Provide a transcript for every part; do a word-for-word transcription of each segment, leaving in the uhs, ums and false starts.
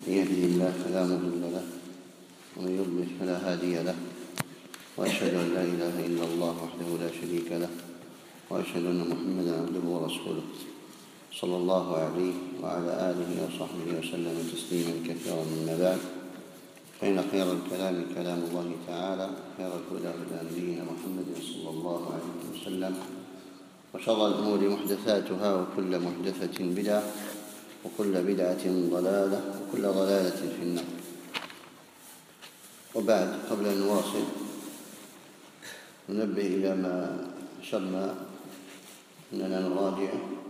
من يهده الله فلا مضل له ومن يضلل فلا هادي له، وأشهد أن لا إله إلا الله وحده لا شريك له، وأشهد أن محمدا عبده ورسوله صلى الله عليه وعلى آله وصحبه وسلم تسليما كثيرا. من بعد، فإن خير الكلام كلام الله تعالى، خير الهدى هدى نبينا محمد صلى الله عليه وسلم، وشر الأمور محدثاتها، وكل محدثة بدعة، وكل بدعة ضلالة، وكل ضلالة في النار. وبعد، قبل أن نواصل ننبه إلى ما أشرنا أننا نراجع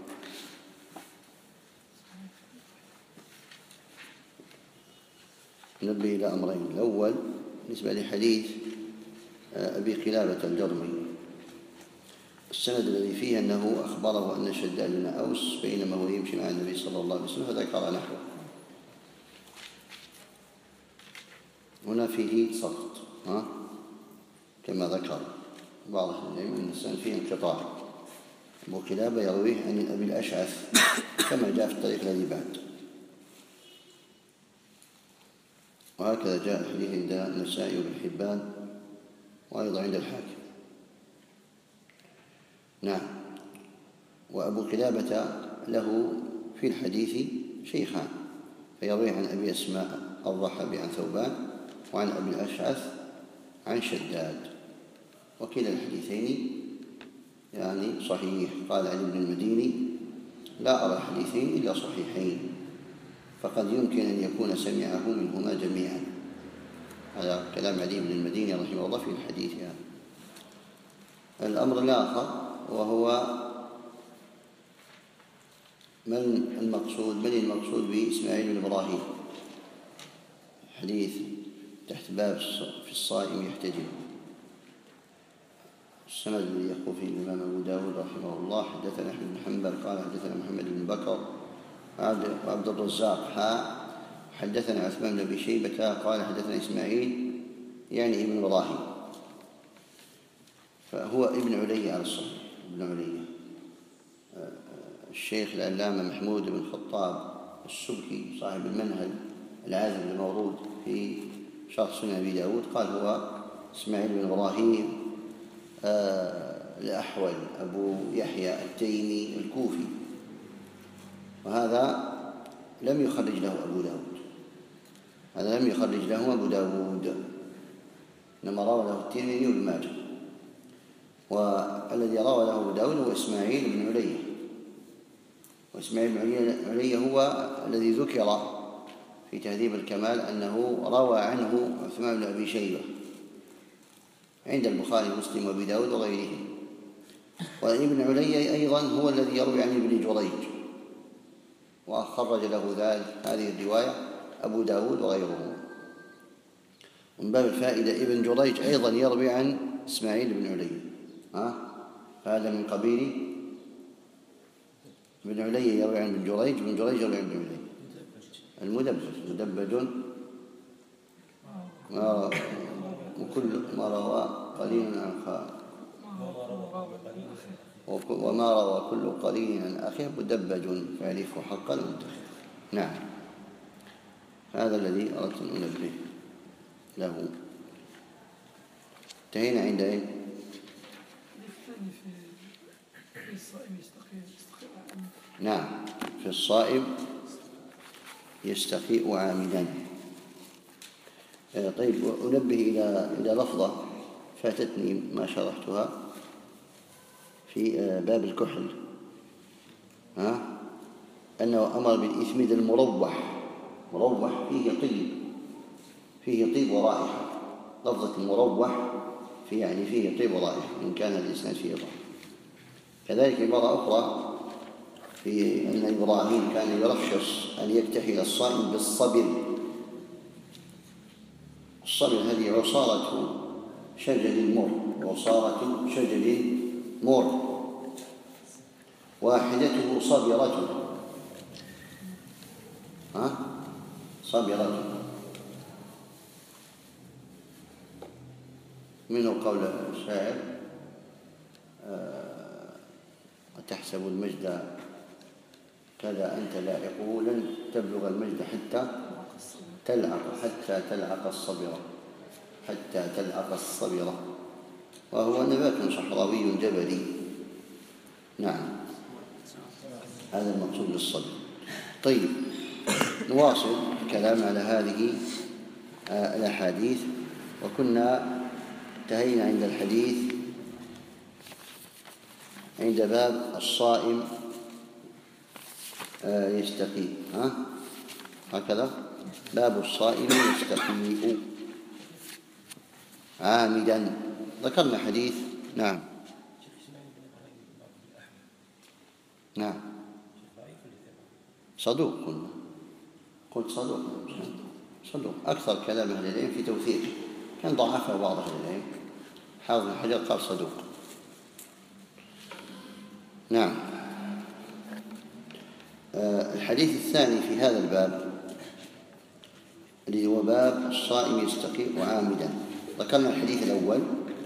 ننبه إلى أمرين. الأول بالنسبة لحديث أبي قلابة الجرمي، السند الذي فيه أنه أخبره أن شداد بن أوس بينما هو يمشي مع النبي صلى الله عليه وسلم فذكر نحوه. هنا فيه سقط ها؟ كما ذكر بعض أهل العلم أن السند فيه انقطاع. أبو قلابة يرويه عن أبي الأشعث كما جاء في الطريق الذي بعد، وهكذا جاء الحديث عند النسائي وابن حبان وأيضا عند الحاكم. نعم. وأبو قلابة له في الحديث شيخان، فيروي عن أبي أسماء الرحبي عن ثوبان، وعن أبي الأشعث عن شداد، وكلا الحديثين يعني صحيح. قال علي بن المديني: لا أرى الحديثين إلا صحيحين، فقد يمكن أن يكون سمعه منهما جميعا. هذا كلام علي بن المديني رحمه الله في الحديث يعني. الأمر الآخر وهو من المقصود من المقصود بإسماعيل بن إبراهيم. حديث تحت باب في الصائم يحتجم، السند الذي يقول فيه الإمام أبو داود رحمه الله: حدثنا أحمد بن حنبل قال حدثنا محمد بن بكر وعبد الرزاق حا حدثنا عثمان بن أبي شيبة قال حدثنا إسماعيل يعني ابن إبراهيم، فهو ابن علي على الصحيح. ابن علي الشيخ العلامة محمود بن خطاب السبكي صاحب المنهل العازم المورود في شرح سنن أبي داود قال هو إسماعيل بن إبراهيم آه الأحول أبو يحيى التيمي الكوفي، وهذا لم يخرج له أبو داود هذا لم يخرج له أبو داود إنما روى له الترمذي وابن ماجه. والذي روى له أبو داود هو إسماعيل بن علي، وإسماعيل بن علي هو الذي ذكر في تهذيب الكمال أنه روى عنه عثمان بن أبي شيبة عند البخاري ومسلم وأبي داود وغيرهم. وابن علي أيضا هو الذي يروي عن ابن جريج، وخرج له ذلك هذه الرواية أبو داود وغيره. من باب الفائدة ابن جريج أيضا يروي عن إسماعيل بن علي، ها؟ هذا من قبيل ابن علي يروي عن ابن جريج، ابن جريج يروي عن ابن علي. المدبج مدبج ما وكل ما روى قليل عن خالد، وما روى كل قليل عن أخيه مدبج فيعرفه حقا المنتخب. نعم، هذا الذي أردت أن أنبه له. انتهينا عند أين؟ نعم، في الصائم يستقيء عامدا. طيب، أنبه إلى إلى لفظة فاتتني ما شرحتها في باب الكحل، ها؟ أنه أمر بالإثمد المروح، مروح فيه طيب فيه طيب ورائحة. لفظة المروح في يعني فيه طيب ورائحة إن كان الإنسان فيه ضعف. كذلك عبارة أخرى في أن إبراهيم كان يرخص أن يكتحل الصائم بالصبر. الصبر هذه عصارة شجر مر، عصارة شجر مر واحدته صبرة، ها؟ صبرة. منه قول الشاعر: أتحسب المجد كذا أنت لاحقه، لن تبلغ المجد حتى تلعق حتى تلعق الصبرة، حتى تلعق الصبرة، وهو نبات صحراوي جبلي. نعم، هذا المقصود بالصبر. طيب، نواصل الكلام على هذه الأحاديث. وكنا انتهينا عند الحديث عند باب الصائم يستقي، ها هكذا، باب الصائم يستقي عامدا. ذكرنا حديث. نعم نعم صدوق، قلنا قلت صدوق صدوق أكثر كلام أهل العلم في توثيقه، كان ضعفه بعض أهل العلم، حافظ بن حجر قال صدوق. نعم. آه الحديث الثاني في هذا الباب اللي هو باب الصائم يستقي عامدا. ذكرنا الحديث الأول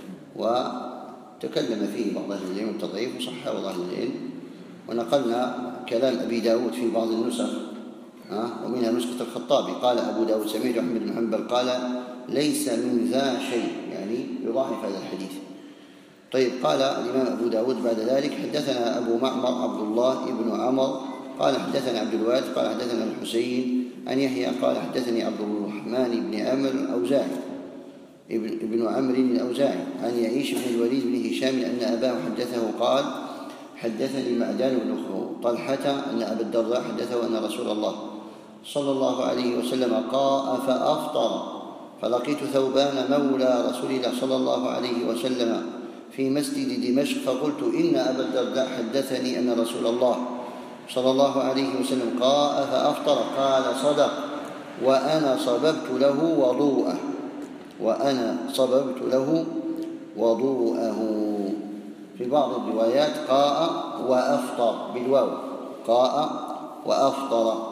وتكلم فيه بعض أهل العلم التضعيف وصححه بعض أهل العلم، ونقلنا كلام أبي داود في بعض النسخ، أه؟ ومنها نسخة الخطابي. قال أبو داود سمعت أحمد بن حنبل قال ليس من ذا شيء، يعني يضاعف هذا الحديث. طيب، قال الإمام أبو داود بعد ذلك حدثنا أبو معمر عبد الله بن عمر قال حدثنا عبد الوارث قال حدثنا الحسين عن يحيى قال حدثني عبد الرحمن بن عمرو الأوزاعي ابن عمرو الأوزاعي عن يعيش بن الوليد بن هشام أن أباه حدثه قال حدثني معدان بن طلحة أن أبا الدرداء حدثه أن رسول الله صلى الله عليه وسلم قاء فأفطر، فلقيت ثوبان مولى رسول الله صلى الله عليه وسلم في مسجد دمشق، فقلت إن أبا الدرداء حدثني أن رسول الله صلى الله عليه وسلم قاء فأفطر، قال صدق، وأنا صببت له وضوءه وأنا صببت له وضوءه. في بعض الروايات قاء وأفطر بالواو، قاء وأفطر.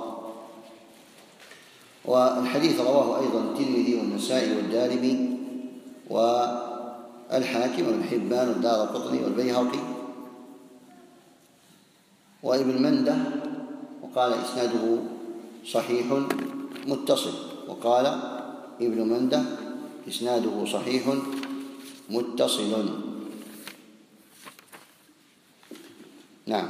والحديث رواه أيضا الترمذي والنسائي والدارمي والحاكم وابن حبان والدارقطني والبيهقي وابن منده، وقال إسناده صحيح متصل، وقال ابن منده إسناده صحيح متصل. نعم.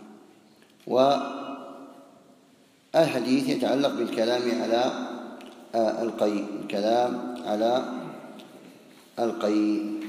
والحديث يتعلق بالكلام على القيء، الكلام على القيء.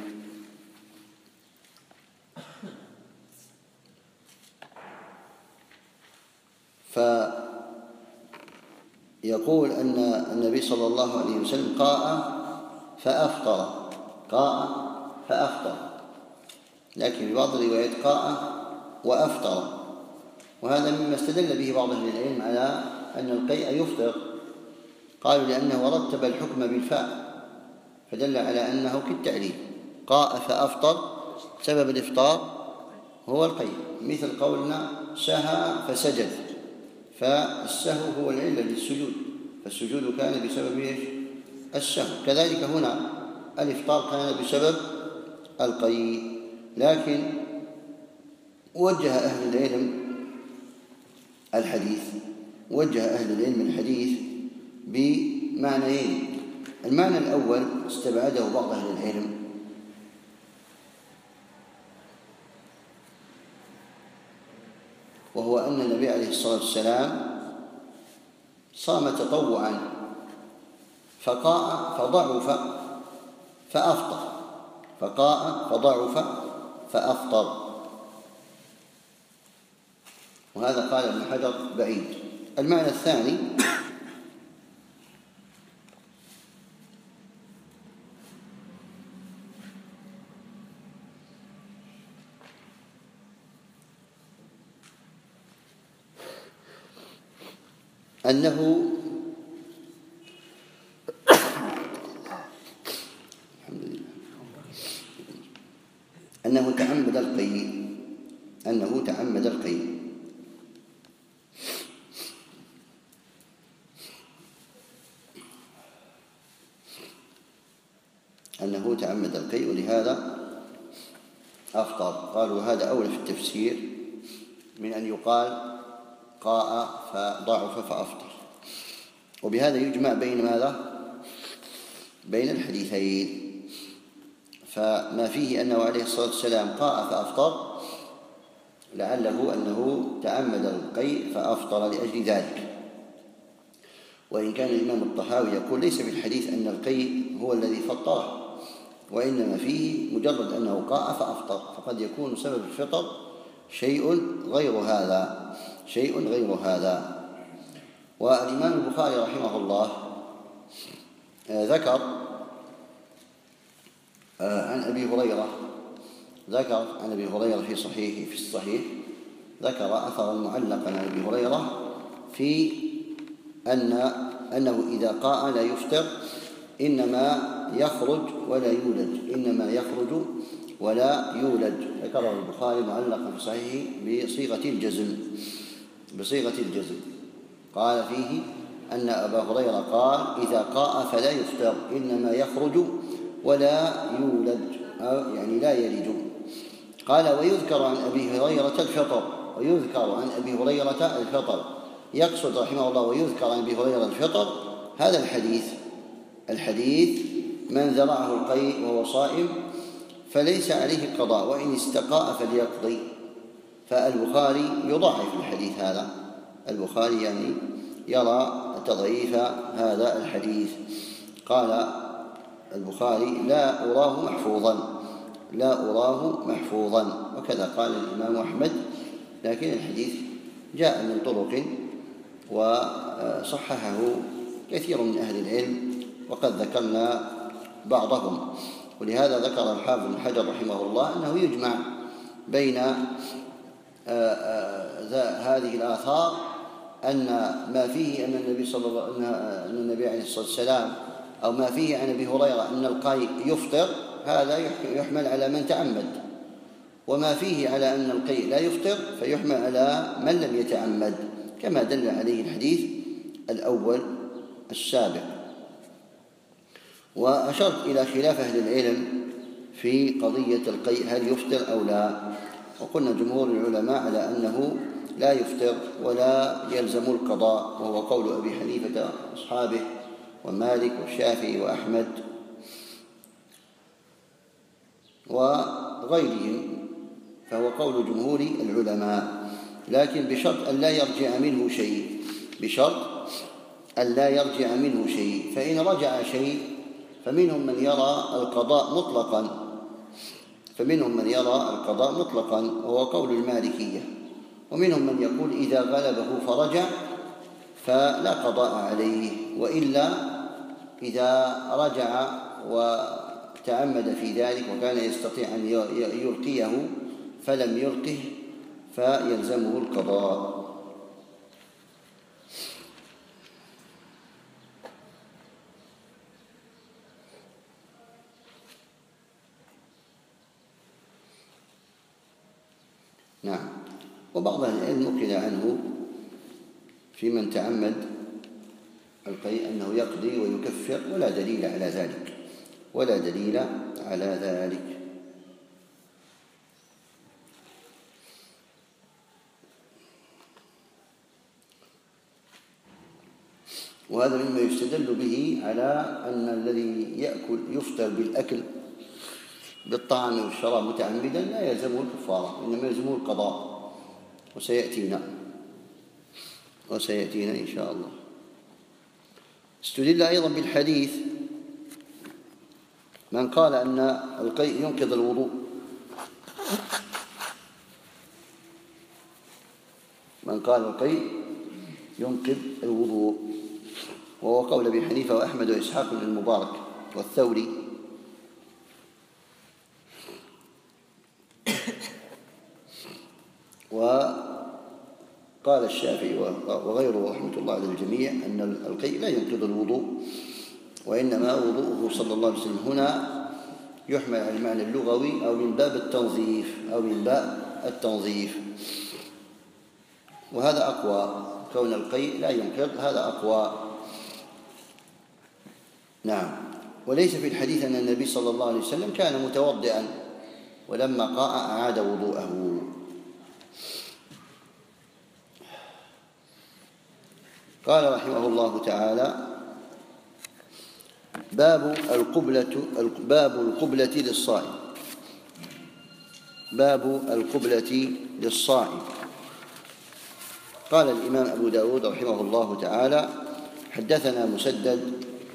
فيقول أن النبي صلى الله عليه وسلم قاء فأفطر، قاء فأفطر، لكن في بعض الروايات قاء وأفطر، وهذا مما استدل به بعض أهل العلم على أن القيء يفطر. قالوا لأنه رتب الحكم بالفاء فدل على أنه كالتعليل، قاء فأفطر، سبب الإفطار هو القيء، مثل قولنا سهى فسجد، فالسهو هو العلة للسجود، فالسجود كان بسبب السهو، كذلك هنا الإفطار كان بسبب القيء. لكن وجه أهل العلم الحديث وجه أهل العلم الحديث بمعنيين. المعنى الأول استبعده بعض أهل العلم، وهو أن النبي عليه الصلاة والسلام صام تطوعا فقاء فضعف فأفطر، فقاء فضعف فأفطر، وهذا قال ابن حجر بعيد. المعنى الثاني أنه أنه تعمد القيء، أنه تعمد القيء. أنه تعمد القيء ولهذا أفطر. قالوا هذا أولى في التفسير من أن يقال قاء فضعف فأفطر. وبهذا يجمع بين ماذا؟ بين الحديثين. فما فيه أنه عليه الصلاة والسلام قاء فأفطر لعله أنه تعمد القيء فأفطر لأجل ذلك، وإن كان الإمام الطحاوي يقول ليس في الحديث أن القيء هو الذي فطره، وإنما فيه مجرد أنه قاء فأفطر، فقد يكون سبب الفطر شيء غير هذا شيء غير هذا. والإمام البخاري رحمه الله ذكر عن أبي هريرة ذكر عن أبي هريرة في صحيحه في الصحيح ذكر أثرا معلقا عن أبي هريرة في أن أنه إذا قاء لا يفطر، إنما يخرج ولا يولد إنما يخرج ولا يولد. ذكره البخاري معلقا في صحيحه بصيغة الجزم بصيغة الجزم قال فيه أن أبا هريرة قال إذا قاء فلا يفطر، إنما يخرج ولا يولد يعني لا يلج. قال ويذكر عن أبي هريرة الفطر ويذكر عن أبي هريرة الفطر يقصد رحمه الله ويذكر عن أبي هريرة الفطر هذا الحديث الحديث من ذرعه القيء وهو صائم فليس عليه قضاء، وإن استقاء فليقضي. فالبخاري يضاعف الحديث هذا، البخاري يعني يرى تضعيف هذا الحديث. قال البخاري لا أراه محفوظا لا أراه محفوظا وكذا قال الإمام أحمد، لكن الحديث جاء من طرق وصححه كثير من أهل العلم وقد ذكرنا بعضهم. ولهذا ذكر الحافظ بن حجر رحمه الله أنه يجمع بين هذه الآثار أن ما فيه أن النبي صلى الله عليه وسلم أن النبي عليه الصلاة والسلام أو ما فيه عن أبي هريرة أن القيء يفطر، هذا يحمل على من تعمد، وما فيه على أن القيء لا يفطر فيحمل على من لم يتعمد، كما دل عليه الحديث الأول السابق. وأشرت إلى خلاف أهل العلم في قضية القيء هل يفطر أو لا، وقلنا جمهور العلماء على أنه لا يفطر ولا يلزم القضاء، وهو قول أبي حنيفة وأصحابه ومالك والشافعي وأحمد وغيرهم، فهو قول جمهور العلماء، لكن بشرط أن لا يرجع منه شيء بشرط أن لا يرجع منه شيء فإن رجع شيء فمنهم من يرى القضاء مطلقا فمنهم من يرى القضاء مطلقا وهو قول المالكية، ومنهم من يقول إذا غلبه فرجع فلا قضاء عليه، وإلا إذا رجع وتعمد في ذلك وكان يستطيع أن يلقيه فلم يلقه فيلزمه القضاء. نعم. وبعض العلم نقل عنه في من تعمد القيء أنه يقضي ويكفر، ولا دليل على ذلك ولا دليل على ذلك. وهذا مما يستدل به على أن الذي يأكل يفطر بالأكل بالطعام والشراب متعمدا لا يلزمه الكفارة، إنما يلزمه القضاء، وسيأتينا وسيأتينا إن شاء الله. استدل أيضا بالحديث من قال أن القيء ينقض الوضوء من قال القيء ينقض الوضوء وهو قول أبي حنيفة وأحمد وإسحاق بن المبارك والثوري. وقال الشافعي وغيره رحمة الله على الجميع أن القيء لا ينقض الوضوء، وإنما وضوءه صلى الله عليه وسلم هنا يحمل على المعنى اللغوي أو من باب التنظيف أو من باب التنظيف وهذا أقوى، كون القيء لا ينقض هذا أقوى. نعم. وليس في الحديث أن النبي صلى الله عليه وسلم كان متوضئا ولما قاء أعاد وضوءه. قال رحمه الله تعالى: باب القبلة باب القبلة للصائم. باب القبلة للصائم. قال الإمام أبو داود رحمه الله تعالى: حدثنا مسدد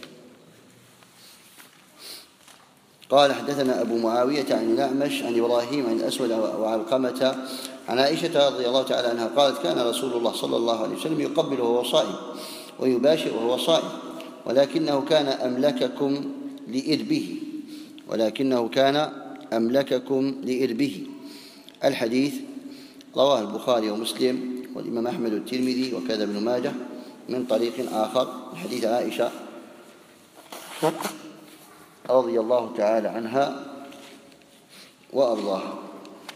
قال حدثنا أبو معاوية عن الأعمش عن إبراهيم عن الأسود وعلقمة عن عائشة رضي الله تعالى عنها قالت: كان رسول الله صلى الله عليه وسلم يقبل وهو صائم ويباشر وهو صائم، ولكنه كان أملككم لإربه ولكنه كان أملككم لإربه. الحديث رواه البخاري ومسلم والإمام أحمد والترمذي وكذا ابن ماجه من طريق آخر من حديث عائشة رضي الله تعالى عنها وأرضاها.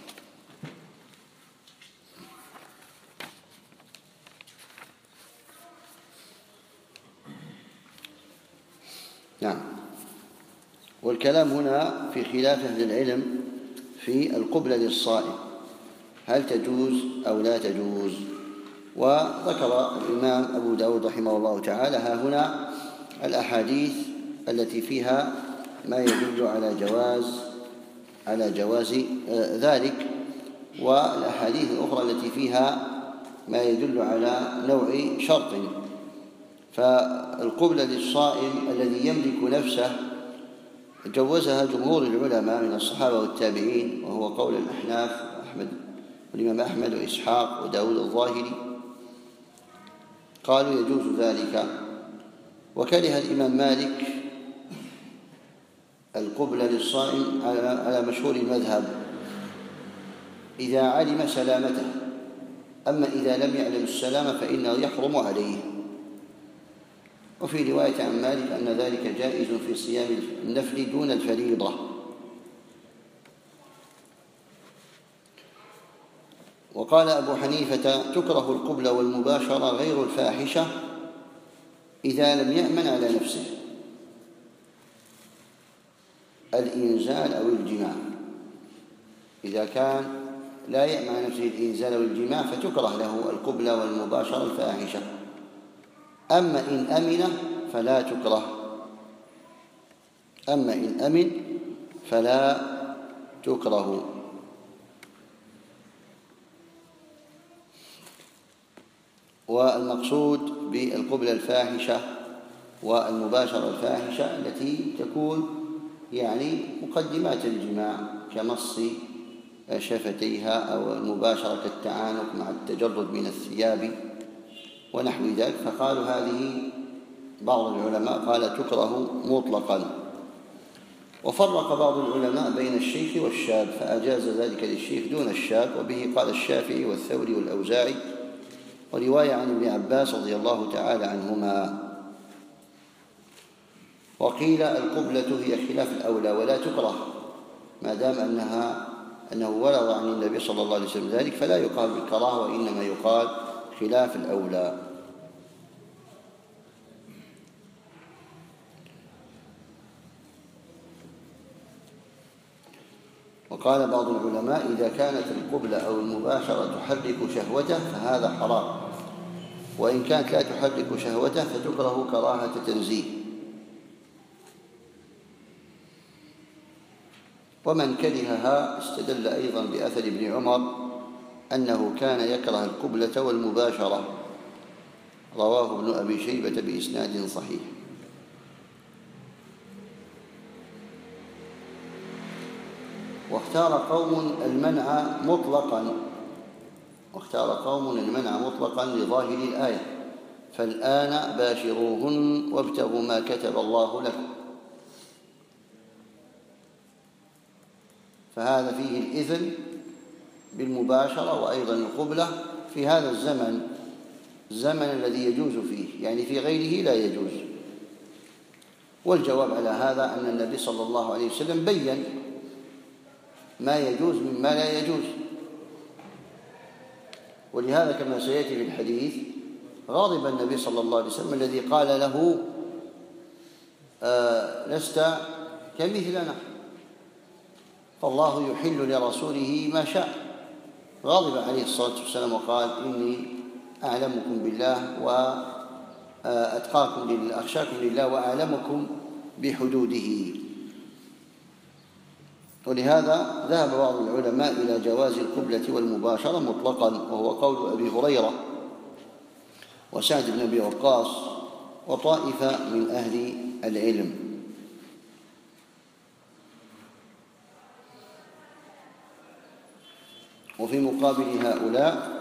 نعم. والكلام هنا في خلاف أهل العلم في القبلة للصائم، هل تجوز أو لا تجوز؟ وذكر الإمام أبو داود رحمه الله تعالى ها هنا الأحاديث التي فيها ما يدل على جواز على جواز ذلك، والأحاديث الأخرى التي فيها ما يدل على نوع شرط. فالقبلة للصائم الذي يملك نفسه جوزها جمهور العلماء من الصحابة والتابعين، وهو قول الأحناف أحمد والإمام أحمد وإسحاق وداود الظاهري، قالوا يجوز ذلك. وكره الإمام مالك القبلة للصائم على مشهور المذهب إذا علم سلامته، أما إذا لم يعلم السلامة فإنه يحرم عليه. وفي رواية عن مالك أن ذلك جائز في صيام النفل دون الفريضة. وقال أبو حنيفة: تكره القبلة والمباشرة غير الفاحشة إذا لم يأمن على نفسه الإنزال أو الجماع. إذا كان لا يأمن على نفسه الإنزال أو الجماع فتكره له القبلة والمباشرة الفاحشة، أما إن أمن فلا تكره أما إن أمن فلا تكره. والمقصود بالقبلة الفاحشة والمباشرة الفاحشة التي تكون يعني مقدمات الجماع كمص شفتيها، أو المباشرة كالتعانق مع التجرد من الثياب ونحو ذلك. فقالوا هذه بعض العلماء قال تكره مطلقا. وفرق بعض العلماء بين الشيخ والشاب فأجاز ذلك للشيخ دون الشاب، وبه قال الشافعي والثوري والأوزاعي، ورواية عن ابن عباس رضي الله تعالى عنهما. وقيل القبلة هي خلاف الأولى ولا تكره، ما دام أنها أنه ورد عن النبي صلى الله عليه وسلم ذلك فلا يقال بالكراهة، وإنما يقال خلاف الأولى. وقال بعض العلماء: إذا كانت القبلة أو المباشرة تحرك شهوته فهذا حرام، وإن كانت لا تحرك شهوته فتكره كراهة تنزيه. ومن كرهها استدل أيضا بأثر ابن عمر أنه كان يكره القبلة والمباشرة، رواه ابن أبي شيبة بإسناد صحيح. واختار قوم المنع مطلقا واختار قوم المنع مطلقا لظاهر الآية: فالآن باشروهن وابتغوا ما كتب الله لكم. فهذا فيه الإذن بالمباشرة وأيضا القبلة في هذا الزمن، الزمن الذي يجوز فيه، يعني في غيره لا يجوز. والجواب على هذا أن النبي صلى الله عليه وسلم بين ما يجوز مما لا يجوز، ولهذا كما سيأتي في الحديث غاضب النبي صلى الله عليه وسلم الذي قال له: آه لست كمثلنا، فالله يحل لرسوله ما شاء. غاضب عليه الصلاة والسلام وقال: إني أعلمكم بالله أتقاكم لله أخشاكم لله وأعلمكم بحدوده. ولهذا ذهب بعض العلماء إلى جواز القبلة والمباشرة مطلقا، وهو قول أبي هريرة وسعد بن أبي وقاص وطائفة من أهل العلم. وفي مقابل هؤلاء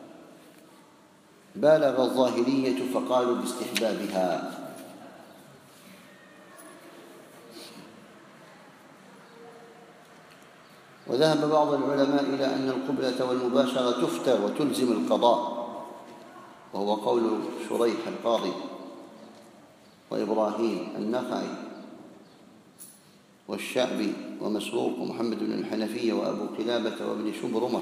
بالغ الظاهرية فقالوا باستحبابها. وذهب بعض العلماء إلى أن القبلة والمباشرة تفتر وتلزم القضاء، وهو قول شريح القاضي وإبراهيم النخعي والشعبي ومسروق ومحمد بن الحنفية وأبو قلابة وابن شبرمة.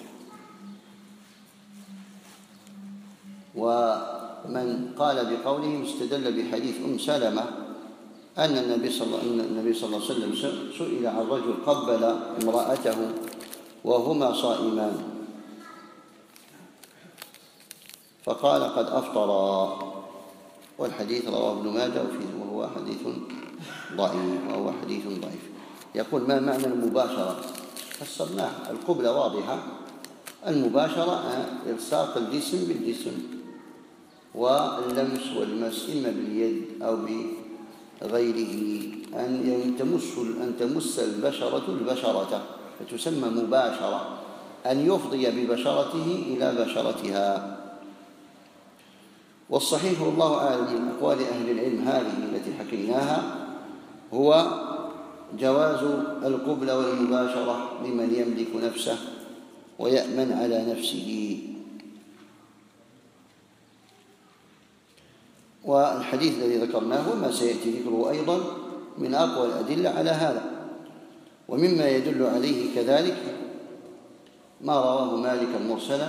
ومن قال بقولهم استدل بحديث أم سلمة أن النبي صلى الله عليه وسلم سئل عن رجل قبل امرأته وهما صائمان فقال قد أفطرا، والحديث رواه ابن ماجه وهو حديث ضعيف وهو حديث ضعيف. يقول ما معنى المباشرة؟ فسرناه. القبلة واضحة، المباشرة إلصاق الجسم بالجسم، واللمس والمس إما باليد أو بغيره، أن تمس أن تمس البشرة البشرة فتسمى مباشرة، أن يفضي ببشرته إلى بشرتها. والصحيح والله أعلم من أقوال أهل العلم هذه التي حكيناها هو جواز القبلة والمباشرة لمن يملك نفسه ويأمن على نفسه. والحديث الذي ذكرناه وما سيأتي ذكره أيضا من أقوى الأدلة على هذا. ومما يدل عليه كذلك ما رواه مالك مرسلا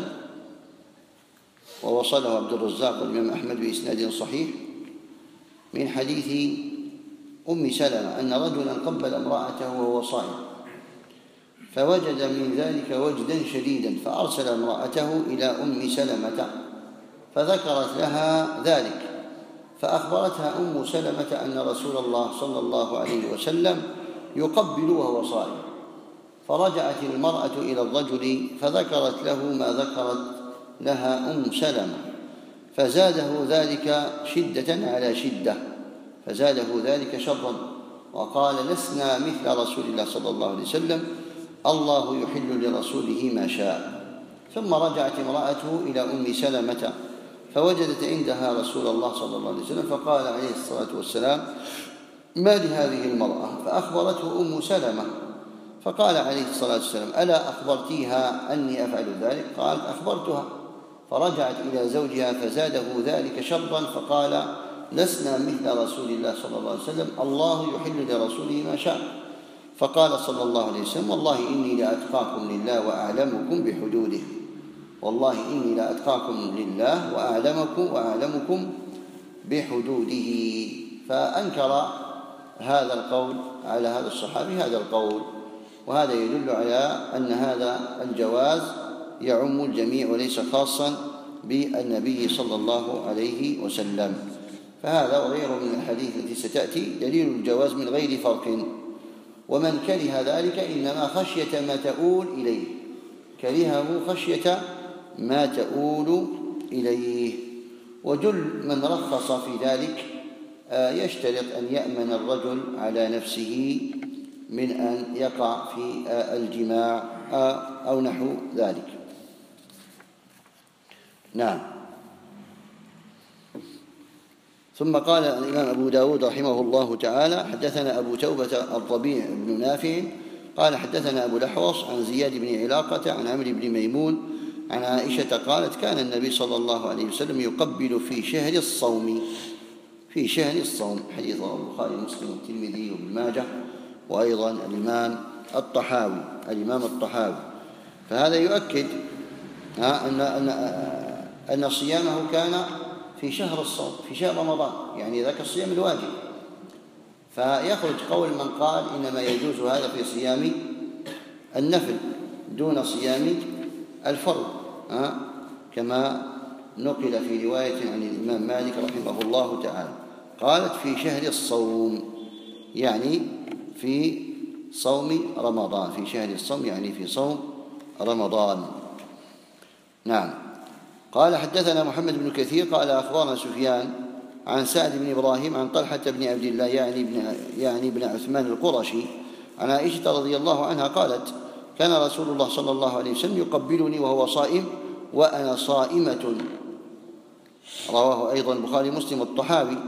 ووصله عبد الرزاق والإمام أحمد بإسناد صحيح من حديث أم سلمة أن رجلا قبل امرأته وهو صائم فوجد من ذلك وجدا شديدا فأرسل امرأته إلى أم سلمة فذكرت لها ذلك، فأخبرتها أم سلمة أن رسول الله صلى الله عليه وسلم يقبل وهو صائم، فرجعت المرأة إلى الرجل فذكرت له ما ذكرت لها أم سلمة فزاده ذلك شدة على شدة، فزاده ذلك شرا وقال لسنا مثل رسول الله صلى الله عليه وسلم، الله يحل لرسوله ما شاء. ثم رجعت امرأته إلى أم سلمة فوجدت عندها رسول الله صلى الله عليه وسلم فقال عليه الصلاة والسلام ما لهذه المرأة؟ فأخبرته أم سلمة فقال عليه الصلاة والسلام ألا أخبرتيها أني أفعل ذلك؟ قالت أخبرتها. فرجعت إلى زوجها فزاده ذلك شرا فقال لسنا مثل رسول الله صلى الله عليه وسلم، الله يحل لرسوله ما شاء. فقال صلى الله عليه وسلم والله إني لأتقاكم لله وأعلمكم بحدوده، والله إني لأتقاكم لله وأعلمكم وأعلمكم بحدوده. فأنكر هذا القول على هذا الصحابي هذا القول، وهذا يدل على أن هذا الجواز يعم الجميع وليس خاصا بالنبي صلى الله عليه وسلم. فهذا وغيره من الحديث التي ستأتي دليل الجواز من غير فرق. ومن كره ذلك إنما خشية ما تؤول إليه، كرهه خشية ما تؤول إليه. وجل من رخص في ذلك يشترط أن يأمن الرجل على نفسه من أن يقع في الجماع أو نحو ذلك. نعم. ثم قال الإمام أبو داود رحمه الله تعالى حدثنا أبو توبة الربيع بن نافع قال حدثنا أبو الأحوص عن زياد بن علاقة عن عمرو بن ميمون عن عائشة قالت كان النبي صلى الله عليه وسلم يقبل في شهر الصوم في شهر الصوم حديث البخاري ومسلم والترمذي وابن ماجه وأيضا الإمام الطحاوي الإمام الطحاوي. فهذا يؤكد أن أن أن صيامه كان في شهر الصوم في شهر رمضان، يعني ذاك الصيام الواجب. فيخرج قول من قال إنما يجوز هذا في صيام النفل دون صيام الفرض كما نقل في رواية عن الإمام مالك رحمه الله تعالى قالت في شهر الصوم، يعني في صوم رمضان، في شهر الصوم يعني في صوم رمضان. نعم. قال حدثنا محمد بن كثير قال أخبرنا سفيان عن سعد بن إبراهيم عن طلحة بن عبد الله يعني بن, يعني بن عثمان القرشي عن عائشة رضي الله عنها قالت كان رسول الله صلى الله عليه وسلم يقبلني وهو صائم وأنا صائمة. رواه أيضا البخاري مسلم والطحاوي.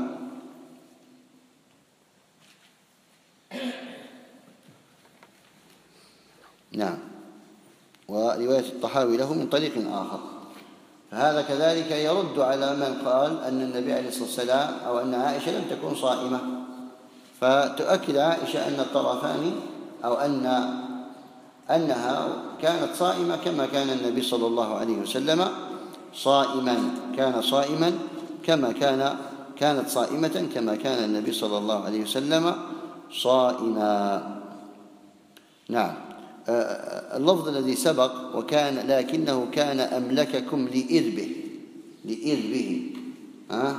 نعم. ورواية الطحاوي له من طريق آخر. فهذا كذلك يرد على من قال أن النبي عليه الصلاة والسلام أو أن عائشة لم تكن صائمة، فتؤكد عائشة أن الطرفان أو أن أنها كانت صائمة كما كان النبي صلى الله عليه وسلم صائما، كان صائما كما كان كانت صائمة كما كان النبي صلى الله عليه وسلم صائما. نعم. اللفظ الذي سبق وكان لكنه كان أملككم لإربه، لإربه أه؟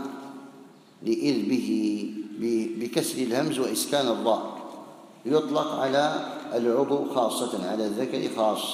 لإربه بكسر الهمز وإسكان الراء، يطلق على العضو خاصة، على الذكر خاص،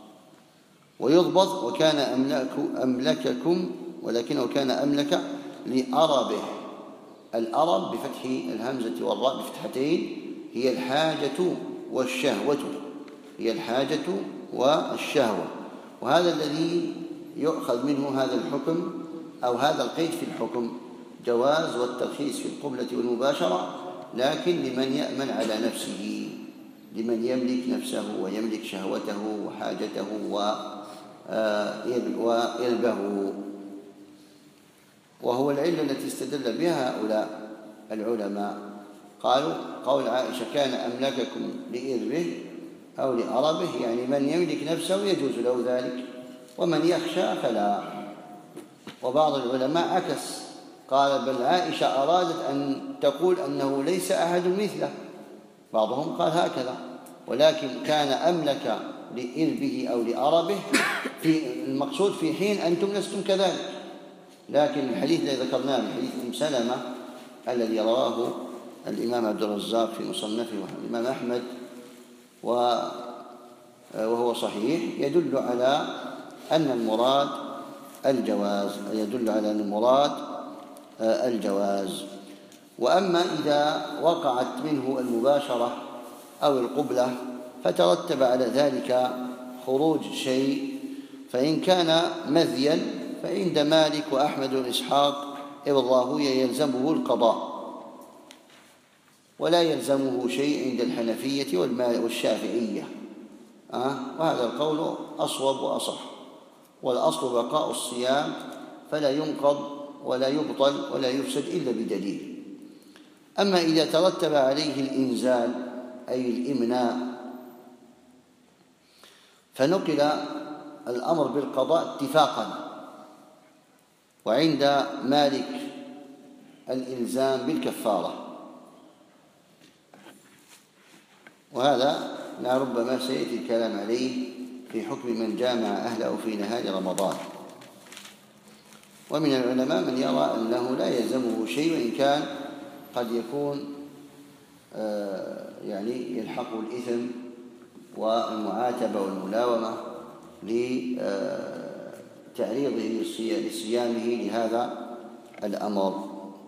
ويضبط وكان أملك أملككم ولكنه كان أملك لأربه. الأرب بفتح الهمزة والراء بفتحتين هي الحاجة والشهوة، هي الحاجة والشهوة. وهذا الذي يؤخذ منه هذا الحكم أو هذا القيد في الحكم، جواز والترخيص في القبلة والمباشرة، لكن لمن يأمن على نفسه، لمن يملك نفسه ويملك شهوته وحاجته وإربه. وهو العلة التي استدل بها هؤلاء العلماء، قالوا قول عائشة كان أملككم لإربه أو لأربه، يعني من يملك نفسه يجوز له ذلك، ومن يخشى فلا. وبعض العلماء عكس، قال بل عائشة أرادت أن تقول أنه ليس أحد مثله، بعضهم قال هكذا، ولكن كان أملك لإربه أو لأربه في المقصود في حين أنتم لستم كذلك. لكن الحديث الذي ذكرناه من حديث أم سلمة الذي رواه الإمام عبد الرزاق في مصنفه والإمام أحمد وهو صحيح، يدل على أن المراد الجواز، يدل على أن المراد الجواز. وأما إذا وقعت منه المباشرة أو القبلة فترتب على ذلك خروج شيء، فإن كان مذيا فعند مالك وأحمد وإسحاق ابن راهويه يلزمه القضاء، ولا يلزمه شيء عند الحنفية والشافعية، أه؟ وهذا القول أصوب وأصح، والأصل بقاء الصيام فلا ينقض ولا يبطل ولا يفسد إلا بدليل. أما إذا ترتب عليه الإنزال أي الإمناء فنقل الأمر بالقضاء اتفاقا، وعند مالك الإلزام بالكفارة، وهذا لربما سيأتي الكلام عليه في حكم من جامع أهله في نهار رمضان. ومن العلماء من يرى أنه لا يلزمه شيء، وإن كان قد يكون يعني يلحق الإثم والمعاتبة والملاومة لتعريضه لصيامه لهذا الأمر.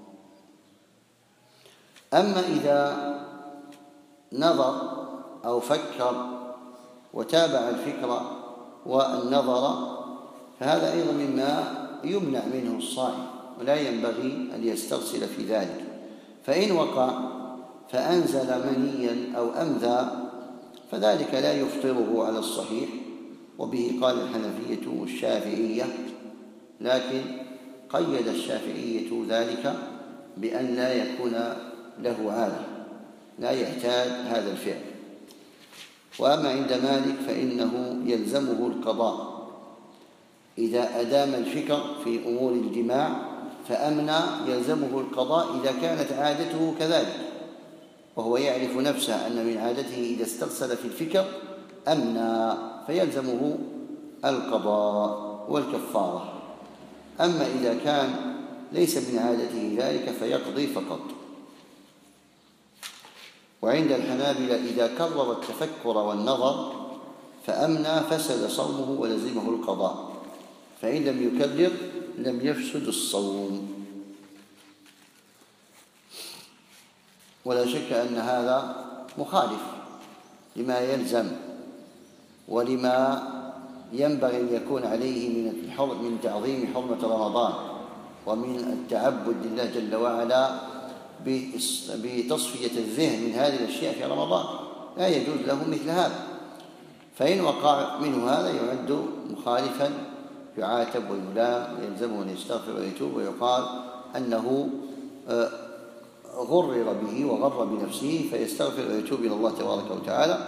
أما إذا نظر أو فكر وتابع الفكر والنظر فهذا أيضا مما يمنع منه الصائم، ولا ينبغي أن يسترسل في ذلك. فإن وقع فأنزل منيا أو أمذى فذلك لا يفطره على الصحيح، وبه قال الحنفية والشافعية، لكن قيد الشافعية ذلك بأن لا يكون له عادة، لا يحتاج هذا الفعل. وأما عند مالك فإنه يلزمه القضاء إذا أدام الفكر في أمور الجماع، فأمنى يلزمه القضاء إذا كانت عادته كذلك، وهو يعرف نفسه أن من عادته إذا استرسل في الفكر أمنى، فيلزمه القضاء والكفارة. أما إذا كان ليس من عادته ذلك فيقضي فقط. وعند الحنابلة إذا كرر التفكر والنظر فأمنى فسد صومه ولزمه القضاء، فإن لم يكرر لم يفسد الصوم. ولا شك أن هذا مخالف لما يلزم ولما ينبغي أن يكون عليه من من تعظيم حرمة رمضان ومن التعبد لله جل وعلا بتصفية الذهن من هذه الأشياء في رمضان. لا يجوز له مثل هذا، فإن وقع منه هذا يعد مخالفا يعاتب ويلام ويلزمه أن يستغفر ويتوب، ويقال أنه غرر به وغر بنفسه فيستغفر ويتوب إلى الله تبارك وتعالى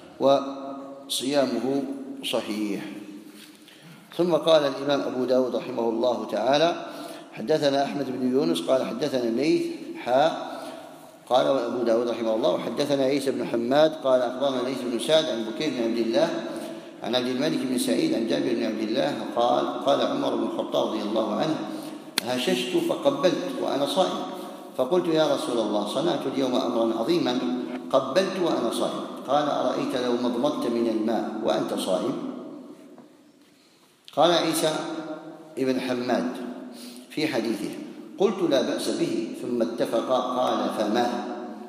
وصيامه صحيح. ثم قال الإمام أبو داود رحمه الله تعالى: حدثنا أحمد بن يونس قال حدثنا الليث حاء قال أبو داود رحمه الله: وحدثنا عيسى بن حماد قال أخبرنا ليث بن سعد عن بكير بن عبد الله عن عبد الملك بن سعيد عن جابر بن عبد الله قال: قال عمر بن الخطاب رضي الله عنه: هششت فقبلت وأنا صائم، فقلت يا رسول الله صنعت اليوم أمرا عظيما قبلت وأنا صائم. قال: أرأيت لو مضمضت من الماء وأنت صائم؟ قال عيسى ابن حماد في حديثه: قلت لا بأس به، ثم اتفق. قال: فما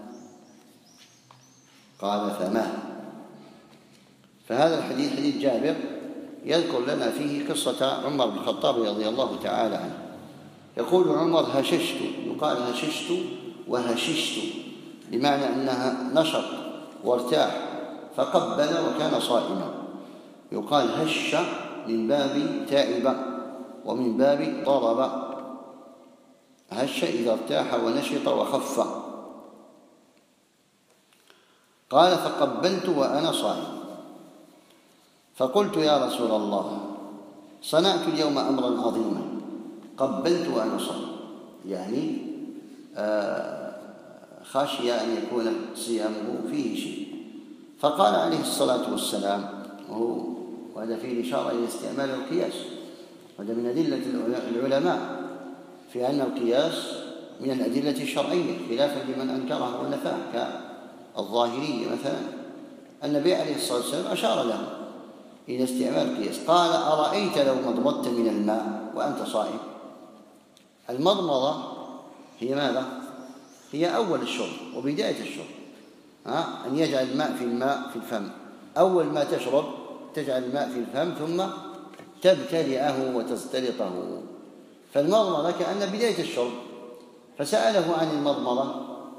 قال فما فهذا الحديث حديث جابر يذكر لنا فيه قصة عمر بن الخطاب رضي الله تعالى عنه. يقول عمر: هششت، يقال هششت وهششت بمعنى أنها نشط وارتاح فقبل وكان صائما. يقال هش من باب تعب ومن باب ضرب. هش إذا ارتاح ونشط وخف. قال: فقبلت وأنا صائم، فقلت يا رسول الله صنعت اليوم أمرا عظيما قبلت وأنا صائم، يعني آه خشي أن يكون صيامه فيه شيء. فقال عليه الصلاة والسلام، وهذا فيه إشارة إلى استعمال القياس، هذا من أدلة العلماء في أن القياس من الأدلة الشرعية خلافا لمن أنكره ونفاه كالظاهرية مثلا. النبي عليه الصلاة والسلام أشار له إلى استعمال القياس. قال: أرأيت لو مضمضت من الماء وأنت صائم؟ المضمضة هي ماذا؟ هي أول الشرب وبداية الشرب، ها؟ أن يجعل الماء في الماء في الفم. أول ما تشرب تجعل الماء في الفم ثم تبتلعه وتستلطه، فالمضمضة كأن بداية الشرب. فسأله عن المضمضة